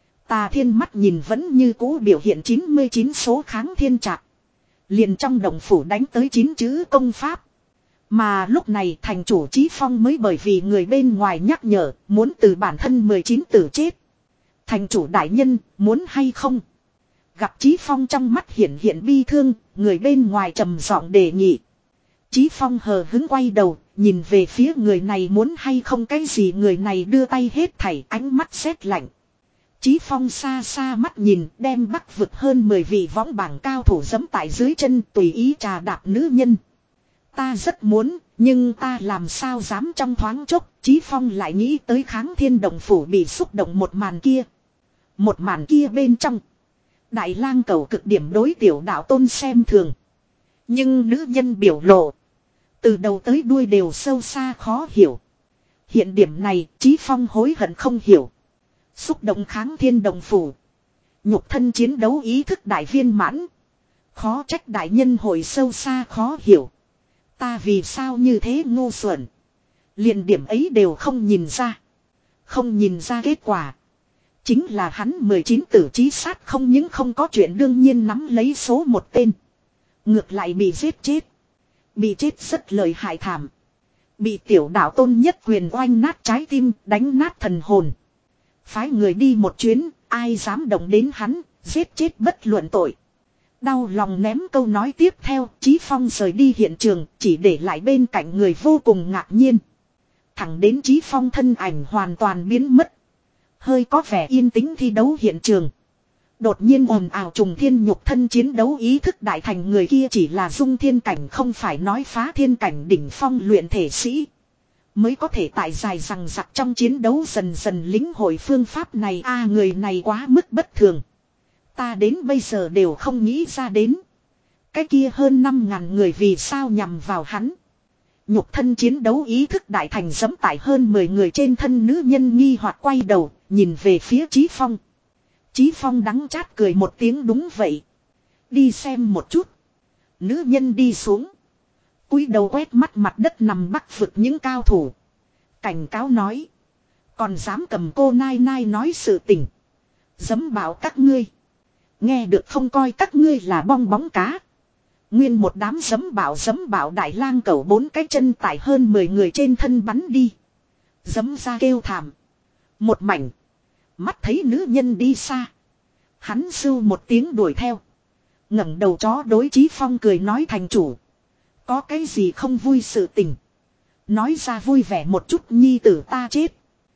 Tà Thiên mắt nhìn vẫn như cũ biểu hiện chín mươi chín số kháng thiên trạc. Liền trong động phủ đánh tới chín chữ công pháp. Mà lúc này thành chủ Chí Phong mới bởi vì người bên ngoài nhắc nhở muốn từ bản thân mười chín tử chết. Thành chủ đại nhân muốn hay không? Gặp Chí Phong trong mắt hiện hiện bi thương, người bên ngoài trầm giọng đề nghị. Chí Phong hờ hứng quay đầu, nhìn về phía người này muốn hay không cái gì người này đưa tay hết thảy ánh mắt sét lạnh. Chí Phong xa xa mắt nhìn đem Bắc vực hơn mười vị võng bảng cao thủ giẫm tại dưới chân tùy ý trà đạp nữ nhân. Ta rất muốn, nhưng ta làm sao dám trong thoáng chốc, Chí Phong lại nghĩ tới kháng thiên động phủ bị xúc động một màn kia. Một màn kia bên trong. Đại lang cầu cực điểm đối tiểu đạo tôn xem thường. Nhưng nữ nhân biểu lộ. Từ đầu tới đuôi đều sâu xa khó hiểu. Hiện điểm này Chí Phong hối hận không hiểu. Xúc động kháng thiên đồng phủ. Nhục thân chiến đấu ý thức đại viên mãn. Khó trách đại nhân hồi sâu xa khó hiểu. Ta vì sao như thế ngu xuẩn. Liền điểm ấy đều không nhìn ra. Không nhìn ra kết quả. Chính là hắn mười chín tử chí sát không những không có chuyện đương nhiên nắm lấy số một tên. Ngược lại bị giết chết. Bị chết rất lợi hại thảm. Bị tiểu đạo tôn nhất quyền oanh nát trái tim, đánh nát thần hồn. Phái người đi một chuyến, ai dám động đến hắn, giết chết bất luận tội. Đau lòng ném câu nói tiếp theo, Chí Phong rời đi hiện trường, chỉ để lại bên cạnh người vô cùng ngạc nhiên. Thẳng đến Chí Phong thân ảnh hoàn toàn biến mất. Hơi có vẻ yên tĩnh thi đấu hiện trường. Đột nhiên ồn ào trùng thiên nhục thân chiến đấu ý thức đại thành người kia chỉ là dung thiên cảnh không phải nói phá thiên cảnh đỉnh phong luyện thể sĩ. Mới có thể tại dài rằng rặc trong chiến đấu dần dần lĩnh hội phương pháp này a người này quá mức bất thường. Ta đến bây giờ đều không nghĩ ra đến. Cái kia hơn năm ngàn người vì sao nhằm vào hắn. Nhục thân chiến đấu ý thức đại thành giẫm tại hơn mười người trên thân nữ nhân nghi hoặc quay đầu, nhìn về phía Chí Phong. Chí Phong đắng chát cười một tiếng đúng vậy. Đi xem một chút. Nữ nhân đi xuống. Cúi đầu quét mắt mặt đất nằm Bắc vực những cao thủ. Cảnh cáo nói. Còn dám cầm cô nai nai nói sự tình. Dấm bảo các ngươi. Nghe được không coi các ngươi là bong bóng cá. Nguyên một đám dấm bảo dấm bảo đại lang cẩu bốn cái chân tại hơn mười người trên thân bắn đi. Dấm ra kêu thảm. Một mảnh. Mắt thấy nữ nhân đi xa. Hắn sưu một tiếng đuổi theo. Ngẩng đầu chó đối Chí Phong cười nói thành chủ. Có cái gì không vui sự tình. Nói ra vui vẻ một chút nhi tử ta chết.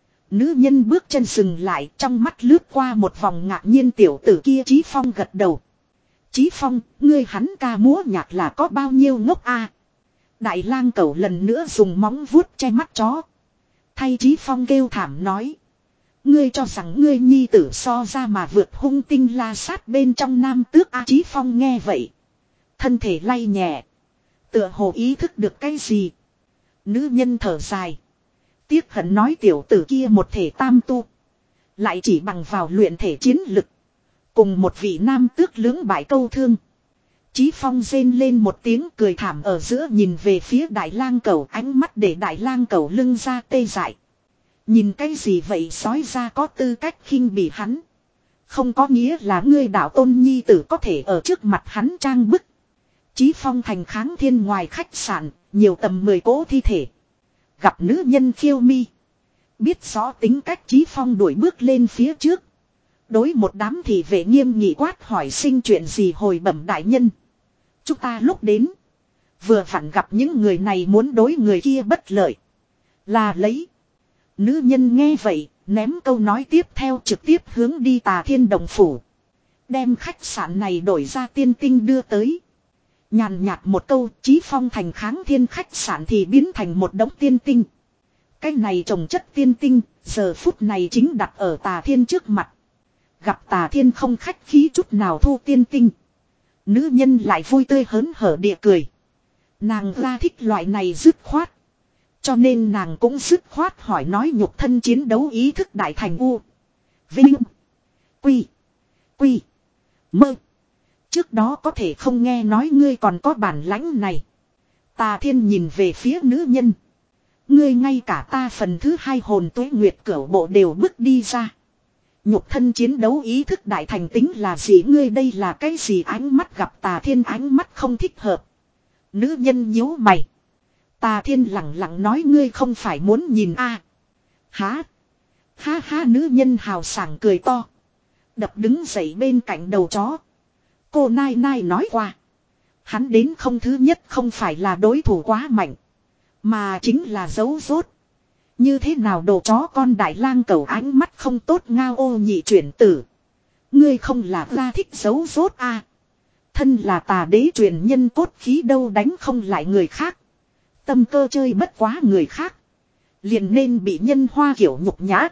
Nữ nhân bước chân dừng lại trong mắt lướt qua một vòng ngạc nhiên tiểu tử kia Chí Phong gật đầu. Chí Phong, ngươi hắn ca múa nhạc là có bao nhiêu ngốc a? Đại lang cẩu lần nữa dùng móng vuốt che mắt chó. thay Chí Phong kêu thảm nói. Ngươi cho rằng ngươi nhi tử so ra mà vượt hung tinh la sát bên trong nam tước A Chí Phong nghe vậy. Thân thể lay nhẹ. Tựa hồ ý thức được cái gì. Nữ nhân thở dài. Tiếc hận nói tiểu tử kia một thể tam tu. Lại chỉ bằng vào luyện thể chiến lực. Cùng một vị nam tước lưỡng bại câu thương. Chí Phong rên lên một tiếng cười thảm ở giữa nhìn về phía Đại Lang Cẩu, ánh mắt để Đại Lang Cẩu lưng ra tê dại. Nhìn cái gì vậy, sói ra có tư cách khinh bỉ hắn. Không có nghĩa là ngươi đạo tôn nhi tử có thể ở trước mặt hắn trang bức. Chí Phong thành kháng thiên ngoài khách sạn, nhiều tầm mười cỗ thi thể. Gặp nữ nhân khiêu mi. Biết rõ tính cách Chí Phong đuổi bước lên phía trước. Đối một đám thị vệ nghiêm nghị quát hỏi sinh chuyện gì hồi bẩm đại nhân. Chúng ta lúc đến. Vừa vặn gặp những người này muốn đối người kia bất lợi. Là lấy. Nữ nhân nghe vậy, ném câu nói tiếp theo trực tiếp hướng đi Tà Thiên Đồng Phủ. Đem khách sạn này đổi ra tiên tinh đưa tới. Nhàn nhạt một câu, Chí Phong thành kháng thiên khách sạn thì biến thành một đống tiên tinh. Cái này trồng chất tiên tinh, giờ phút này chính đặt ở Tà Thiên trước mặt. Gặp Tà Thiên không khách khí chút nào thu tiên tinh. Nữ nhân lại vui tươi hớn hở địa cười. Nàng ra thích loại này dứt khoát. Cho nên nàng cũng dứt khoát hỏi nói nhục thân chiến đấu ý thức đại thành U. Vinh. Quy. Quy. Mơ. Trước đó có thể không nghe nói ngươi còn có bản lãnh này. Tà Thiên nhìn về phía nữ nhân. Ngươi ngay cả ta phần thứ hai hồn tuế nguyệt cửu bộ đều bước đi ra. Nhục thân chiến đấu ý thức đại thành tính là gì, ngươi đây là cái gì? Ánh mắt gặp Tà Thiên ánh mắt không thích hợp. Nữ nhân nhíu mày. Tà Thiên lặng lặng nói ngươi không phải muốn nhìn a? À. Há. Ha ha, nữ nhân hào sảng cười to. Đập đứng dậy bên cạnh đầu chó. Cô Nai Nai nói qua. Hắn đến không thứ nhất không phải là đối thủ quá mạnh. Mà chính là giấu rốt. Như thế nào đồ chó con Đại Lang Cẩu ánh mắt không tốt ngao ô nhị chuyển tử. Ngươi không là ra thích giấu rốt a? À. Thân là Tà đế truyền nhân cốt khí đâu đánh không lại người khác. Tâm cơ chơi bất quá người khác. Liền nên bị nhân hoa kiểu nhục nhã.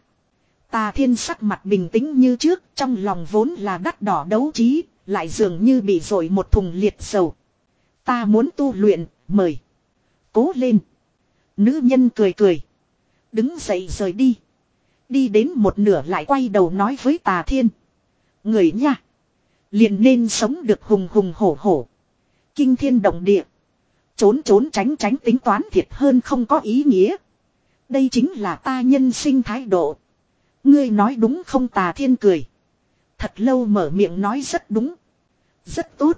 Tà Thiên sắc mặt bình tĩnh như trước, trong lòng vốn là đắt đỏ đấu trí, lại dường như bị dội một thùng liệt dầu. Ta muốn tu luyện, mời. Cố lên. Nữ nhân cười cười. Đứng dậy rời đi. Đi đến một nửa lại quay đầu nói với Tà Thiên. Người nha. Liền nên sống được hùng hùng hổ hổ. Kinh thiên động địa. Trốn trốn tránh tránh tính toán thiệt hơn không có ý nghĩa. Đây chính là ta nhân sinh thái độ. Ngươi nói đúng không? Tà Thiên cười. Thật lâu mở miệng nói rất đúng. Rất tốt.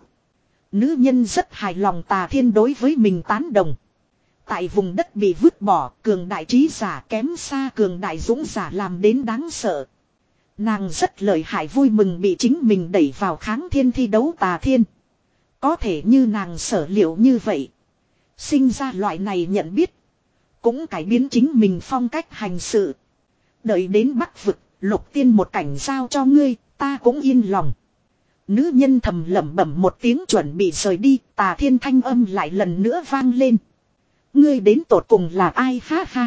Nữ nhân rất hài lòng Tà Thiên đối với mình tán đồng. Tại vùng đất bị vứt bỏ, cường đại trí giả kém xa cường đại dũng giả làm đến đáng sợ. Nàng rất lợi hại vui mừng bị chính mình đẩy vào kháng thiên thi đấu. Tà Thiên có thể như nàng sở liệu như vậy. Sinh ra loại này nhận biết. Cũng cải biến chính mình phong cách hành sự. Đợi đến Bắc vực, Lục Tiên một cảnh giao cho ngươi, ta cũng yên lòng. Nữ nhân thầm lẩm bẩm một tiếng chuẩn bị rời đi. Tà Thiên thanh âm lại lần nữa vang lên. Ngươi đến tột cùng là ai? Ha ha.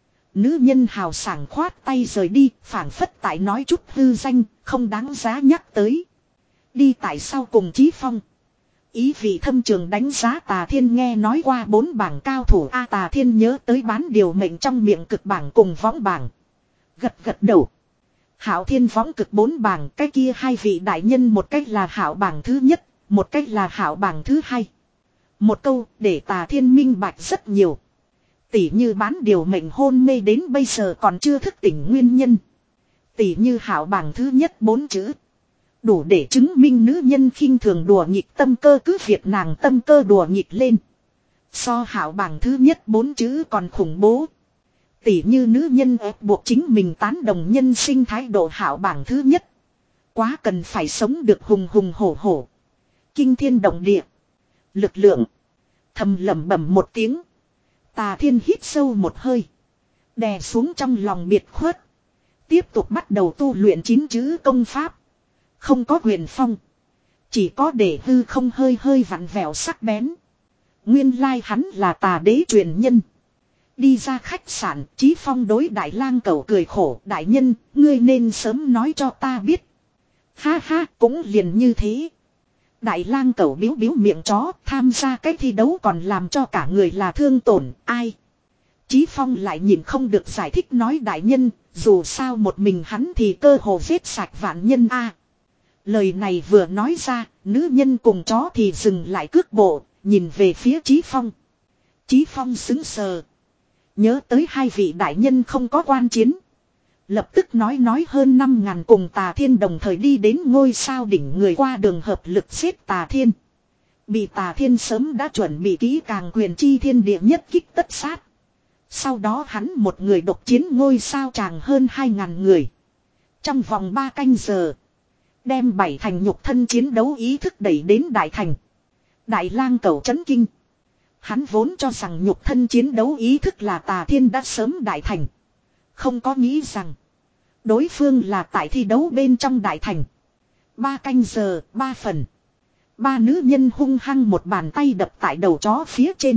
Nữ nhân hào sảng khoát tay rời đi, phảng phất tại nói chút hư danh, không đáng giá nhắc tới. Đi tại sao cùng Chí Phong. Ý vị thâm trường đánh giá Tà Thiên nghe nói qua bốn bảng cao thủ A. Tà Thiên nhớ tới bán điều mệnh trong miệng cực bảng cùng võng bảng. Gật gật đầu. Hạo Thiên võng cực bốn bảng, cái kia hai vị đại nhân một cách là hạo bảng thứ nhất, một cách là hạo bảng thứ hai. Một câu để Tà Thiên minh bạch rất nhiều. Tỷ như bán điều mệnh hôn mê đến bây giờ còn chưa thức tỉnh nguyên nhân. Tỷ như hạo bảng thứ nhất bốn chữ. Đủ để chứng minh nữ nhân khinh thường đùa nghịch tâm cơ, cứ việc nàng tâm cơ đùa nghịch lên. So hạo bảng thứ nhất bốn chữ còn khủng bố. Tỷ như nữ nhân ép buộc chính mình tán đồng nhân sinh thái độ hạo bảng thứ nhất. Quá cần phải sống được hùng hùng hổ hổ. Kinh thiên động địa. Lực lượng. Thầm lẩm bẩm một tiếng. Tà Thiên hít sâu một hơi. Đè xuống trong lòng biệt khuất. Tiếp tục bắt đầu tu luyện chín chữ công pháp. Không có huyền phong. Chỉ có để hư không hơi hơi vặn vẹo sắc bén. Nguyên lai hắn là Tà đế truyền nhân. đi ra khách sạn, Chí Phong đối Đại Lang Cẩu cười khổ, đại nhân, ngươi nên sớm nói cho ta biết. Ha ha, cũng liền như thế. Đại Lang Cẩu biếu biếu miệng chó, tham gia cái thi đấu còn làm cho cả người là thương tổn, ai. Chí Phong lại nhìn không được giải thích nói đại nhân, dù sao một mình hắn thì cơ hồ giết sạch vạn nhân a. Lời này vừa nói ra, nữ nhân cùng chó thì dừng lại cước bộ, nhìn về phía Chí Phong. Chí Phong sững sờ. Nhớ tới hai vị đại nhân không có quan chiến. Lập tức nói nói hơn năm ngàn cùng Tà Thiên đồng thời đi đến ngôi sao đỉnh người qua đường hợp lực xếp Tà Thiên. Bị Tà Thiên sớm đã chuẩn bị kỹ càng quyền chi thiên địa nhất kích tất sát. Sau đó hắn một người độc chiến ngôi sao tràng hơn hai ngàn người. Trong vòng ba canh giờ. Đem bảy thành nhục thân chiến đấu ý thức đẩy đến đại thành. Đại Lang Cẩu chấn kinh. Hắn vốn cho rằng nhục thân chiến đấu ý thức là Tà Thiên đã sớm đại thành. Không có nghĩ rằng. Đối phương là tại thi đấu bên trong đại thành. Ba canh giờ, ba phần. Ba nữ nhân hung hăng một bàn tay đập tại đầu chó phía trên.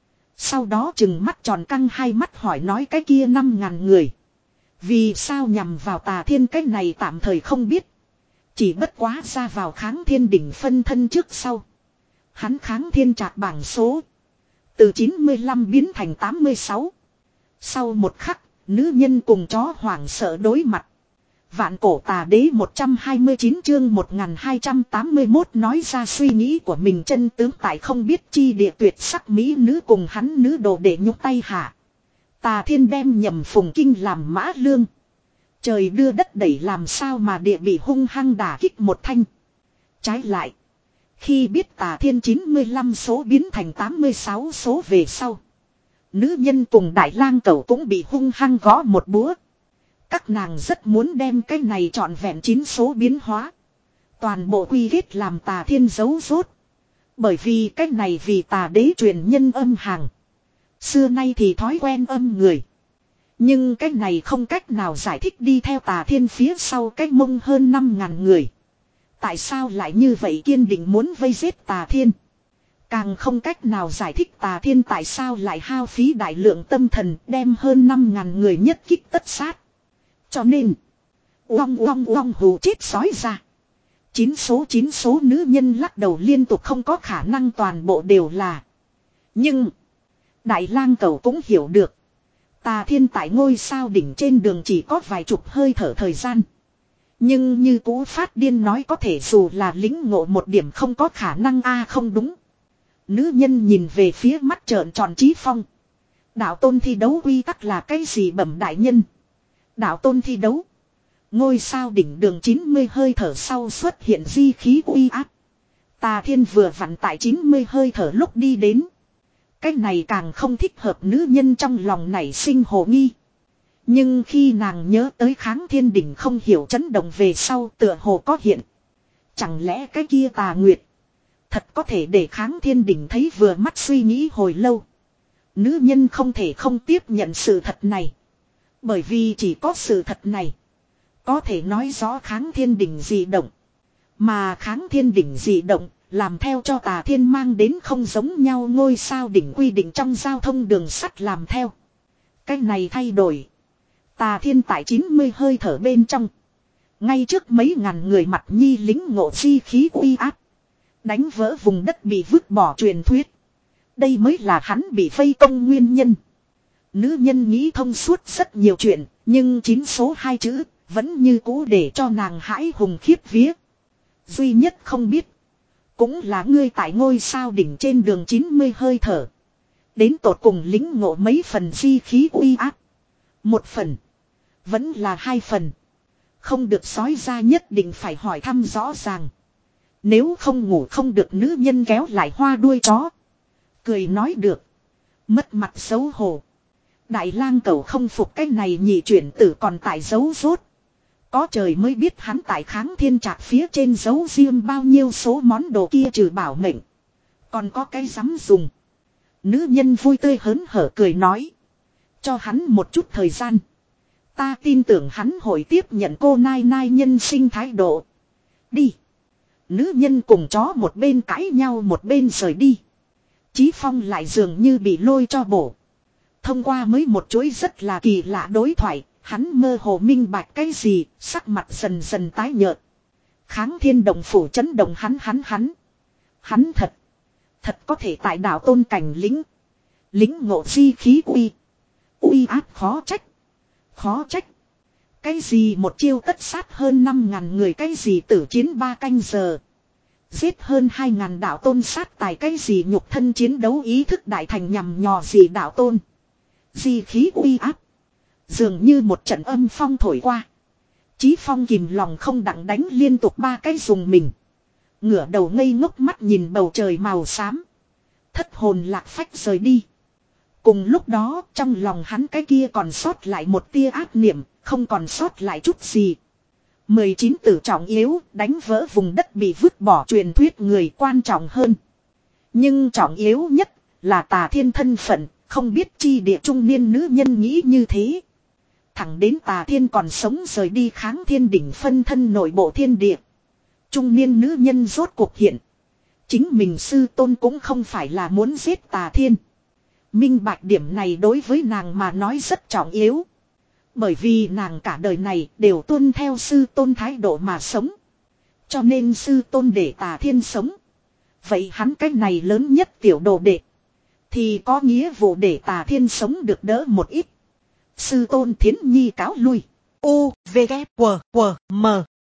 Sau đó chừng mắt tròn căng hai mắt hỏi nói cái kia năm ngàn người. Vì sao nhằm vào Tà Thiên cái này tạm thời không biết. Chỉ bất quá ra vào kháng thiên đỉnh phân thân trước sau. Hắn kháng thiên trạc bảng số. Từ chín mươi lăm biến thành tám mươi sáu. Sau một khắc, nữ nhân cùng chó hoảng sợ đối mặt. Vạn cổ tà đế một trăm hai mươi chín chương một nghìn hai trăm tám mươi mốt nói ra suy nghĩ của mình chân tướng tại không biết chi địa tuyệt sắc mỹ nữ cùng hắn nữ đồ để nhúc tay hạ. Tà Thiên đem nhầm phùng kinh làm mã lương. Trời đưa đất đẩy làm sao mà địa bị hung hăng đả kích một thanh. Trái lại. Khi biết Tà Thiên chín mươi lăm số biến thành tám mươi sáu số về sau. Nữ nhân cùng Đại Lang Cẩu cũng bị hung hăng gõ một búa. Các nàng rất muốn đem cái này trọn vẹn chín số biến hóa. Toàn bộ quy kết làm Tà Thiên giấu rốt. Bởi vì cái này vì Tà đế truyền nhân âm hàng. Xưa nay thì thói quen âm người. Nhưng cái này không cách nào giải thích đi theo Tà Thiên phía sau cái mông hơn năm ngàn người. Tại sao lại như vậy kiên định muốn vây giết Tà Thiên. Càng không cách nào giải thích Tà Thiên tại sao lại hao phí đại lượng tâm thần đem hơn năm ngàn người nhất kích tất sát. Cho nên, uong uong uong hù chết sói ra. Chín số chín số nữ nhân lắc đầu liên tục không có khả năng toàn bộ đều là. Nhưng, Đại Lang Cẩu cũng hiểu được. Tà Thiên tại ngôi sao đỉnh trên đường chỉ có vài chục hơi thở thời gian. Nhưng như cũ phát điên nói có thể dù là lính ngộ một điểm không có khả năng a không đúng. Nữ nhân nhìn về phía mắt trợn tròn Chí Phong. Đạo tôn thi đấu quy tắc là cái gì bẩm đại nhân? Đạo tôn thi đấu. Ngôi sao đỉnh đường chín mươi hơi thở sau xuất hiện di khí uy áp. Tà Thiên vừa vặn tại chín mươi hơi thở lúc đi đến. Cái này càng không thích hợp nữ nhân trong lòng nảy sinh hồ nghi. Nhưng khi nàng nhớ tới kháng thiên đỉnh không hiểu chấn động về sau tựa hồ có hiện. Chẳng lẽ cái kia Tà Nguyệt. Thật có thể để kháng thiên đỉnh thấy vừa mắt suy nghĩ hồi lâu. Nữ nhân không thể không tiếp nhận sự thật này. Bởi vì chỉ có sự thật này. Có thể nói rõ kháng thiên đỉnh dị động. Mà kháng thiên đỉnh dị động. Làm theo cho Tà Thiên mang đến không giống nhau ngôi sao đỉnh quy định trong giao thông đường sắt làm theo. Cái này thay đổi. Tà Thiên tại chín mươi hơi thở bên trong. Ngay trước mấy ngàn người mặt nhi lính ngộ chi khí uy áp. Đánh vỡ vùng đất bị vứt bỏ truyền thuyết. Đây mới là hắn bị vây công nguyên nhân. Nữ nhân nghĩ thông suốt rất nhiều chuyện. Nhưng chín số hai chữ vẫn như cũ để cho nàng hãi hùng khiếp vía. Duy nhất không biết. Cũng là ngươi tại ngôi sao đỉnh trên đường chín mươi hơi thở. Đến tột cùng lính ngộ mấy phần di khí uy áp. Một phần. Vẫn là hai phần. Không được sói ra nhất định phải hỏi thăm rõ ràng. Nếu không ngủ không được nữ nhân kéo lại hoa đuôi chó. Cười nói được. Mất mặt xấu hổ. Đại Lang Cẩu không phục cái này nhị chuyển tử còn tại giấu rốt. Có trời mới biết hắn tại kháng thiên trạc phía trên giấu riêng bao nhiêu số món đồ kia trừ bảo mệnh. Còn có cái dám dùng. Nữ nhân vui tươi hớn hở cười nói. Cho hắn một chút thời gian. Ta tin tưởng hắn hội tiếp nhận cô nai nai nhân sinh thái độ. Đi. Nữ nhân cùng chó một bên cãi nhau một bên rời đi. Chí Phong lại dường như bị lôi cho bổ. Thông qua mới một chuỗi rất là kỳ lạ đối thoại, hắn mơ hồ minh bạch cái gì, sắc mặt dần dần tái nhợt. Kháng thiên động phủ chấn động hắn hắn hắn. Hắn thật. Thật có thể tại đạo tôn cảnh lính. Lính ngộ di khí uy. Uy áp khó trách. Khó trách. Cái gì một chiêu tất sát hơn năm ngàn người, cái gì tử chiến ba canh giờ. Giết hơn hai ngàn đạo tôn sát tài, cái gì nhục thân chiến đấu ý thức đại thành nhằm nhò gì đạo tôn. Di khí uy áp. Dường như một trận âm phong thổi qua. Chí Phong kìm lòng không đặng đánh liên tục ba cái dùng mình. Ngửa đầu ngây ngốc mắt nhìn bầu trời màu xám. Thất hồn lạc phách rời đi. Cùng lúc đó trong lòng hắn cái kia còn sót lại một tia ác niệm, không còn sót lại chút gì. mười chín tử trọng yếu, đánh vỡ vùng đất bị vứt bỏ truyền thuyết người quan trọng hơn. Nhưng trọng yếu nhất là Tà Thiên thân phận, không biết chi địa trung niên nữ nhân nghĩ như thế. Thẳng đến Tà Thiên còn sống rời đi Kháng Thiên đỉnh phân thân nội bộ thiên địa. Trung niên nữ nhân rốt cuộc hiện. Chính mình sư tôn cũng không phải là muốn giết Tà Thiên. Minh bạch điểm này đối với nàng mà nói rất trọng yếu. Bởi vì nàng cả đời này đều tuân theo sư tôn thái độ mà sống. Cho nên sư tôn để Tà Thiên sống. Vậy hắn cái này lớn nhất tiểu đồ đệ. Thì có nghĩa vụ để Tà Thiên sống được đỡ một ít. Sư tôn Thiến Nhi cáo lui. U, V, K, W, W, M.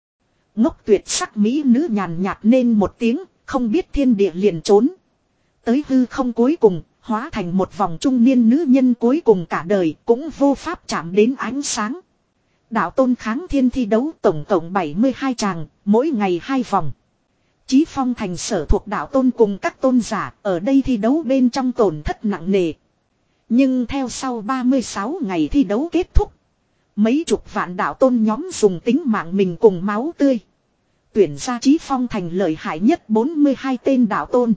Ngốc tuyệt sắc mỹ nữ nhàn nhạt nên một tiếng, không biết thiên địa liền trốn. Tới hư không cuối cùng, hóa thành một vòng trung niên nữ nhân cuối cùng cả đời cũng vô pháp chạm đến ánh sáng. Đạo tôn Kháng Thiên thi đấu tổng cộng bảy mươi hai tràng, mỗi ngày hai vòng. Chí Phong thành sở thuộc đạo tôn cùng các tôn giả ở đây thi đấu bên trong tổn thất nặng nề. Nhưng theo sau ba mươi sáu ngày thi đấu kết thúc, mấy chục vạn đạo tôn nhóm dùng tính mạng mình cùng máu tươi tuyển ra Chí Phong thành lợi hại nhất bốn mươi hai tên đạo tôn,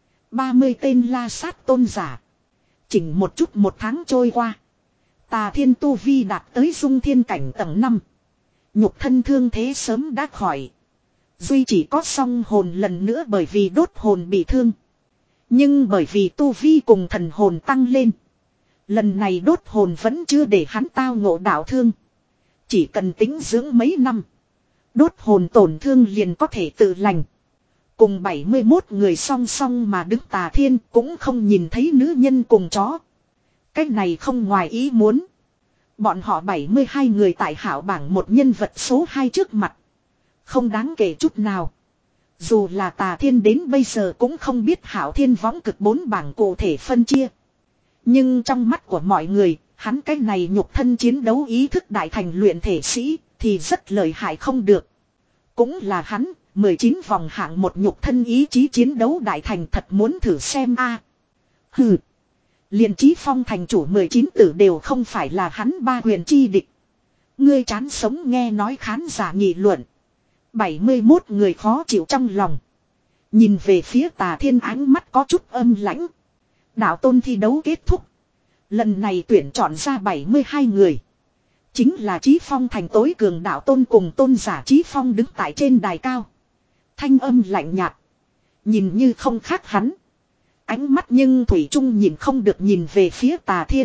ba mươi tên la sát tôn giả. Chỉnh một chút một tháng trôi qua, Tà Thiên tu vi đạt tới dung thiên cảnh tầng năm. Nhục thân thương thế sớm đã khỏi. Duy chỉ có song hồn lần nữa bởi vì đốt hồn bị thương. Nhưng bởi vì tu vi cùng thần hồn tăng lên, lần này đốt hồn vẫn chưa để hắn tao ngộ đạo thương. Chỉ cần tính dưỡng mấy năm, đốt hồn tổn thương liền có thể tự lành. Cùng bảy mươi mốt người song song mà đứng Tà Thiên cũng không nhìn thấy nữ nhân cùng chó. Cái này không ngoài ý muốn. Bọn họ bảy mươi hai người tại hảo bảng một nhân vật số hai trước mặt. Không đáng kể chút nào. Dù là Tà Thiên đến bây giờ cũng không biết hảo thiên võng cực bốn bảng cụ thể phân chia. Nhưng trong mắt của mọi người, hắn cái này nhục thân chiến đấu ý thức đại thành luyện thể sĩ thì rất lợi hại không được. Cũng là hắn, mười chín vòng hạng một nhục thân ý chí chiến đấu đại thành thật muốn thử xem a. Hừ. Liền Chí Phong thành chủ mười chín tử đều không phải là hắn ba huyền chi địch. Ngươi chán sống nghe nói khán giả nghị luận. bảy mươi mốt người khó chịu trong lòng. Nhìn về phía Tà Thiên ánh mắt có chút âm lãnh. Đạo tôn thi đấu kết thúc. Lần này tuyển chọn ra bảy mươi hai người. Chính là Chí Phong thành tối cường đạo tôn cùng tôn giả Chí Phong đứng tại trên đài cao. Thanh âm lạnh nhạt. Nhìn như không khác hắn. Ánh mắt nhưng Thủy Trung nhìn không được nhìn về phía Tà Thiên.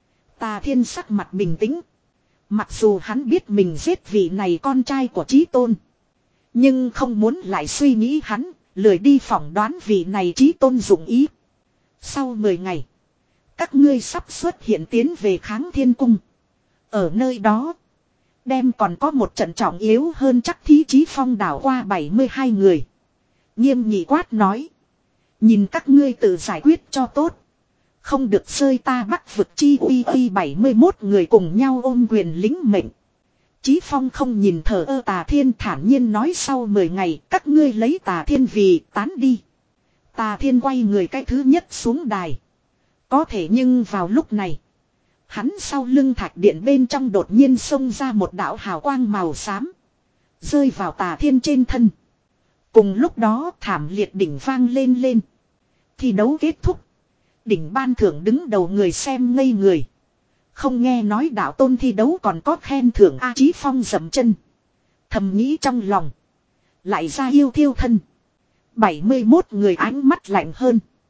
Tà Thiên sắc mặt bình tĩnh. Mặc dù hắn biết mình giết vị này con trai của Chí Tôn. Nhưng không muốn lại suy nghĩ hắn, lười đi phỏng đoán vị này Chí Tôn dụng ý. Sau mười ngày, các ngươi sắp xuất hiện tiến về Kháng Thiên Cung. Ở nơi đó, đem còn có một trận trọng yếu hơn chắc thí Chí Phong đảo qua bảy mươi hai người. Nghiêm nghị quát nói. Nhìn các ngươi tự giải quyết cho tốt. Không được rơi ta Bắc vực chi uy uy bảy mươi mốt người cùng nhau ôm quyền lính mệnh. Chí Phong không nhìn thờ ơ Tà Thiên thản nhiên nói sau mười ngày các ngươi lấy Tà Thiên vì tán đi. Tà Thiên quay người cái thứ nhất xuống đài. Có thể nhưng vào lúc này, hắn sau lưng thạch điện bên trong đột nhiên xông ra một đạo hào quang màu xám. Rơi vào Tà Thiên trên thân. Cùng lúc đó thảm liệt đỉnh vang lên lên. Thi đấu kết thúc. Đỉnh ban thưởng đứng đầu người xem ngây người. Không nghe nói đạo tôn thi đấu còn có khen thưởng A. Chí Phong dậm chân. Thầm nghĩ trong lòng. Lại ra yêu thiêu thân. bảy mươi mốt người ánh mắt lạnh hơn.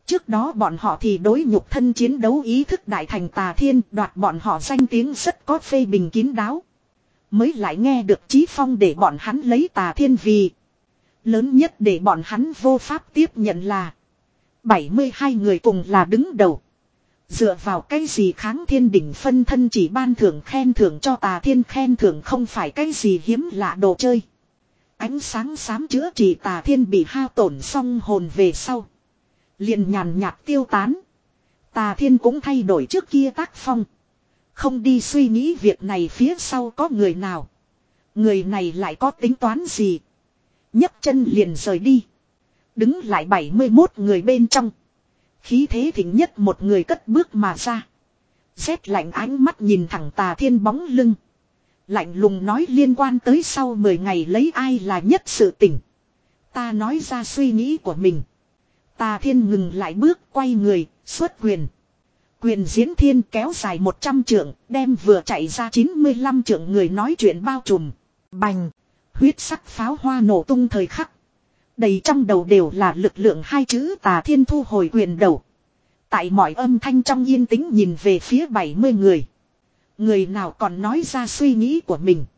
Trước đó bọn họ thì đối nhục thân chiến đấu ý thức đại thành Tà Thiên, đoạt bọn họ danh tiếng rất có phê bình kín đáo. Mới lại nghe được Chí Phong để bọn hắn lấy Tà Thiên vì lớn nhất, để bọn hắn vô pháp tiếp nhận là bảy mươi hai người cùng là đứng đầu. Dựa vào cái gì kháng thiên đỉnh phân thân chỉ ban thưởng khen thưởng cho Tà Thiên, khen thưởng không phải cái gì hiếm lạ đồ chơi. Ánh sáng xám chữa trị Tà Thiên bị hao tổn xong hồn về sau, liền nhàn nhạt tiêu tán. Tà Thiên cũng thay đổi trước kia tác phong, không đi suy nghĩ việc này phía sau có người nào, người này lại có tính toán gì. nhấc chân liền rời đi. Đứng lại bảy mươi mốt người bên trong, khí thế thịnh nhất một người cất bước mà ra. Rét lạnh ánh mắt nhìn thẳng Tà Thiên bóng lưng, lạnh lùng nói liên quan tới sau mười ngày lấy ai là nhất sự tình. Ta nói ra suy nghĩ của mình. Tà Thiên ngừng lại bước, quay người, xuất quyền. Quyền diễn thiên kéo dài một trăm trượng, đem vừa chạy ra chín mươi lăm trượng người nói chuyện bao trùm. Bành! Huyết sắc pháo hoa nổ tung thời khắc. Đầy trong đầu đều là lực lượng hai chữ. Tà Thiên thu hồi quyền đầu. Tại mọi âm thanh trong yên tĩnh nhìn về phía bảy mươi người. Người nào còn nói ra suy nghĩ của mình.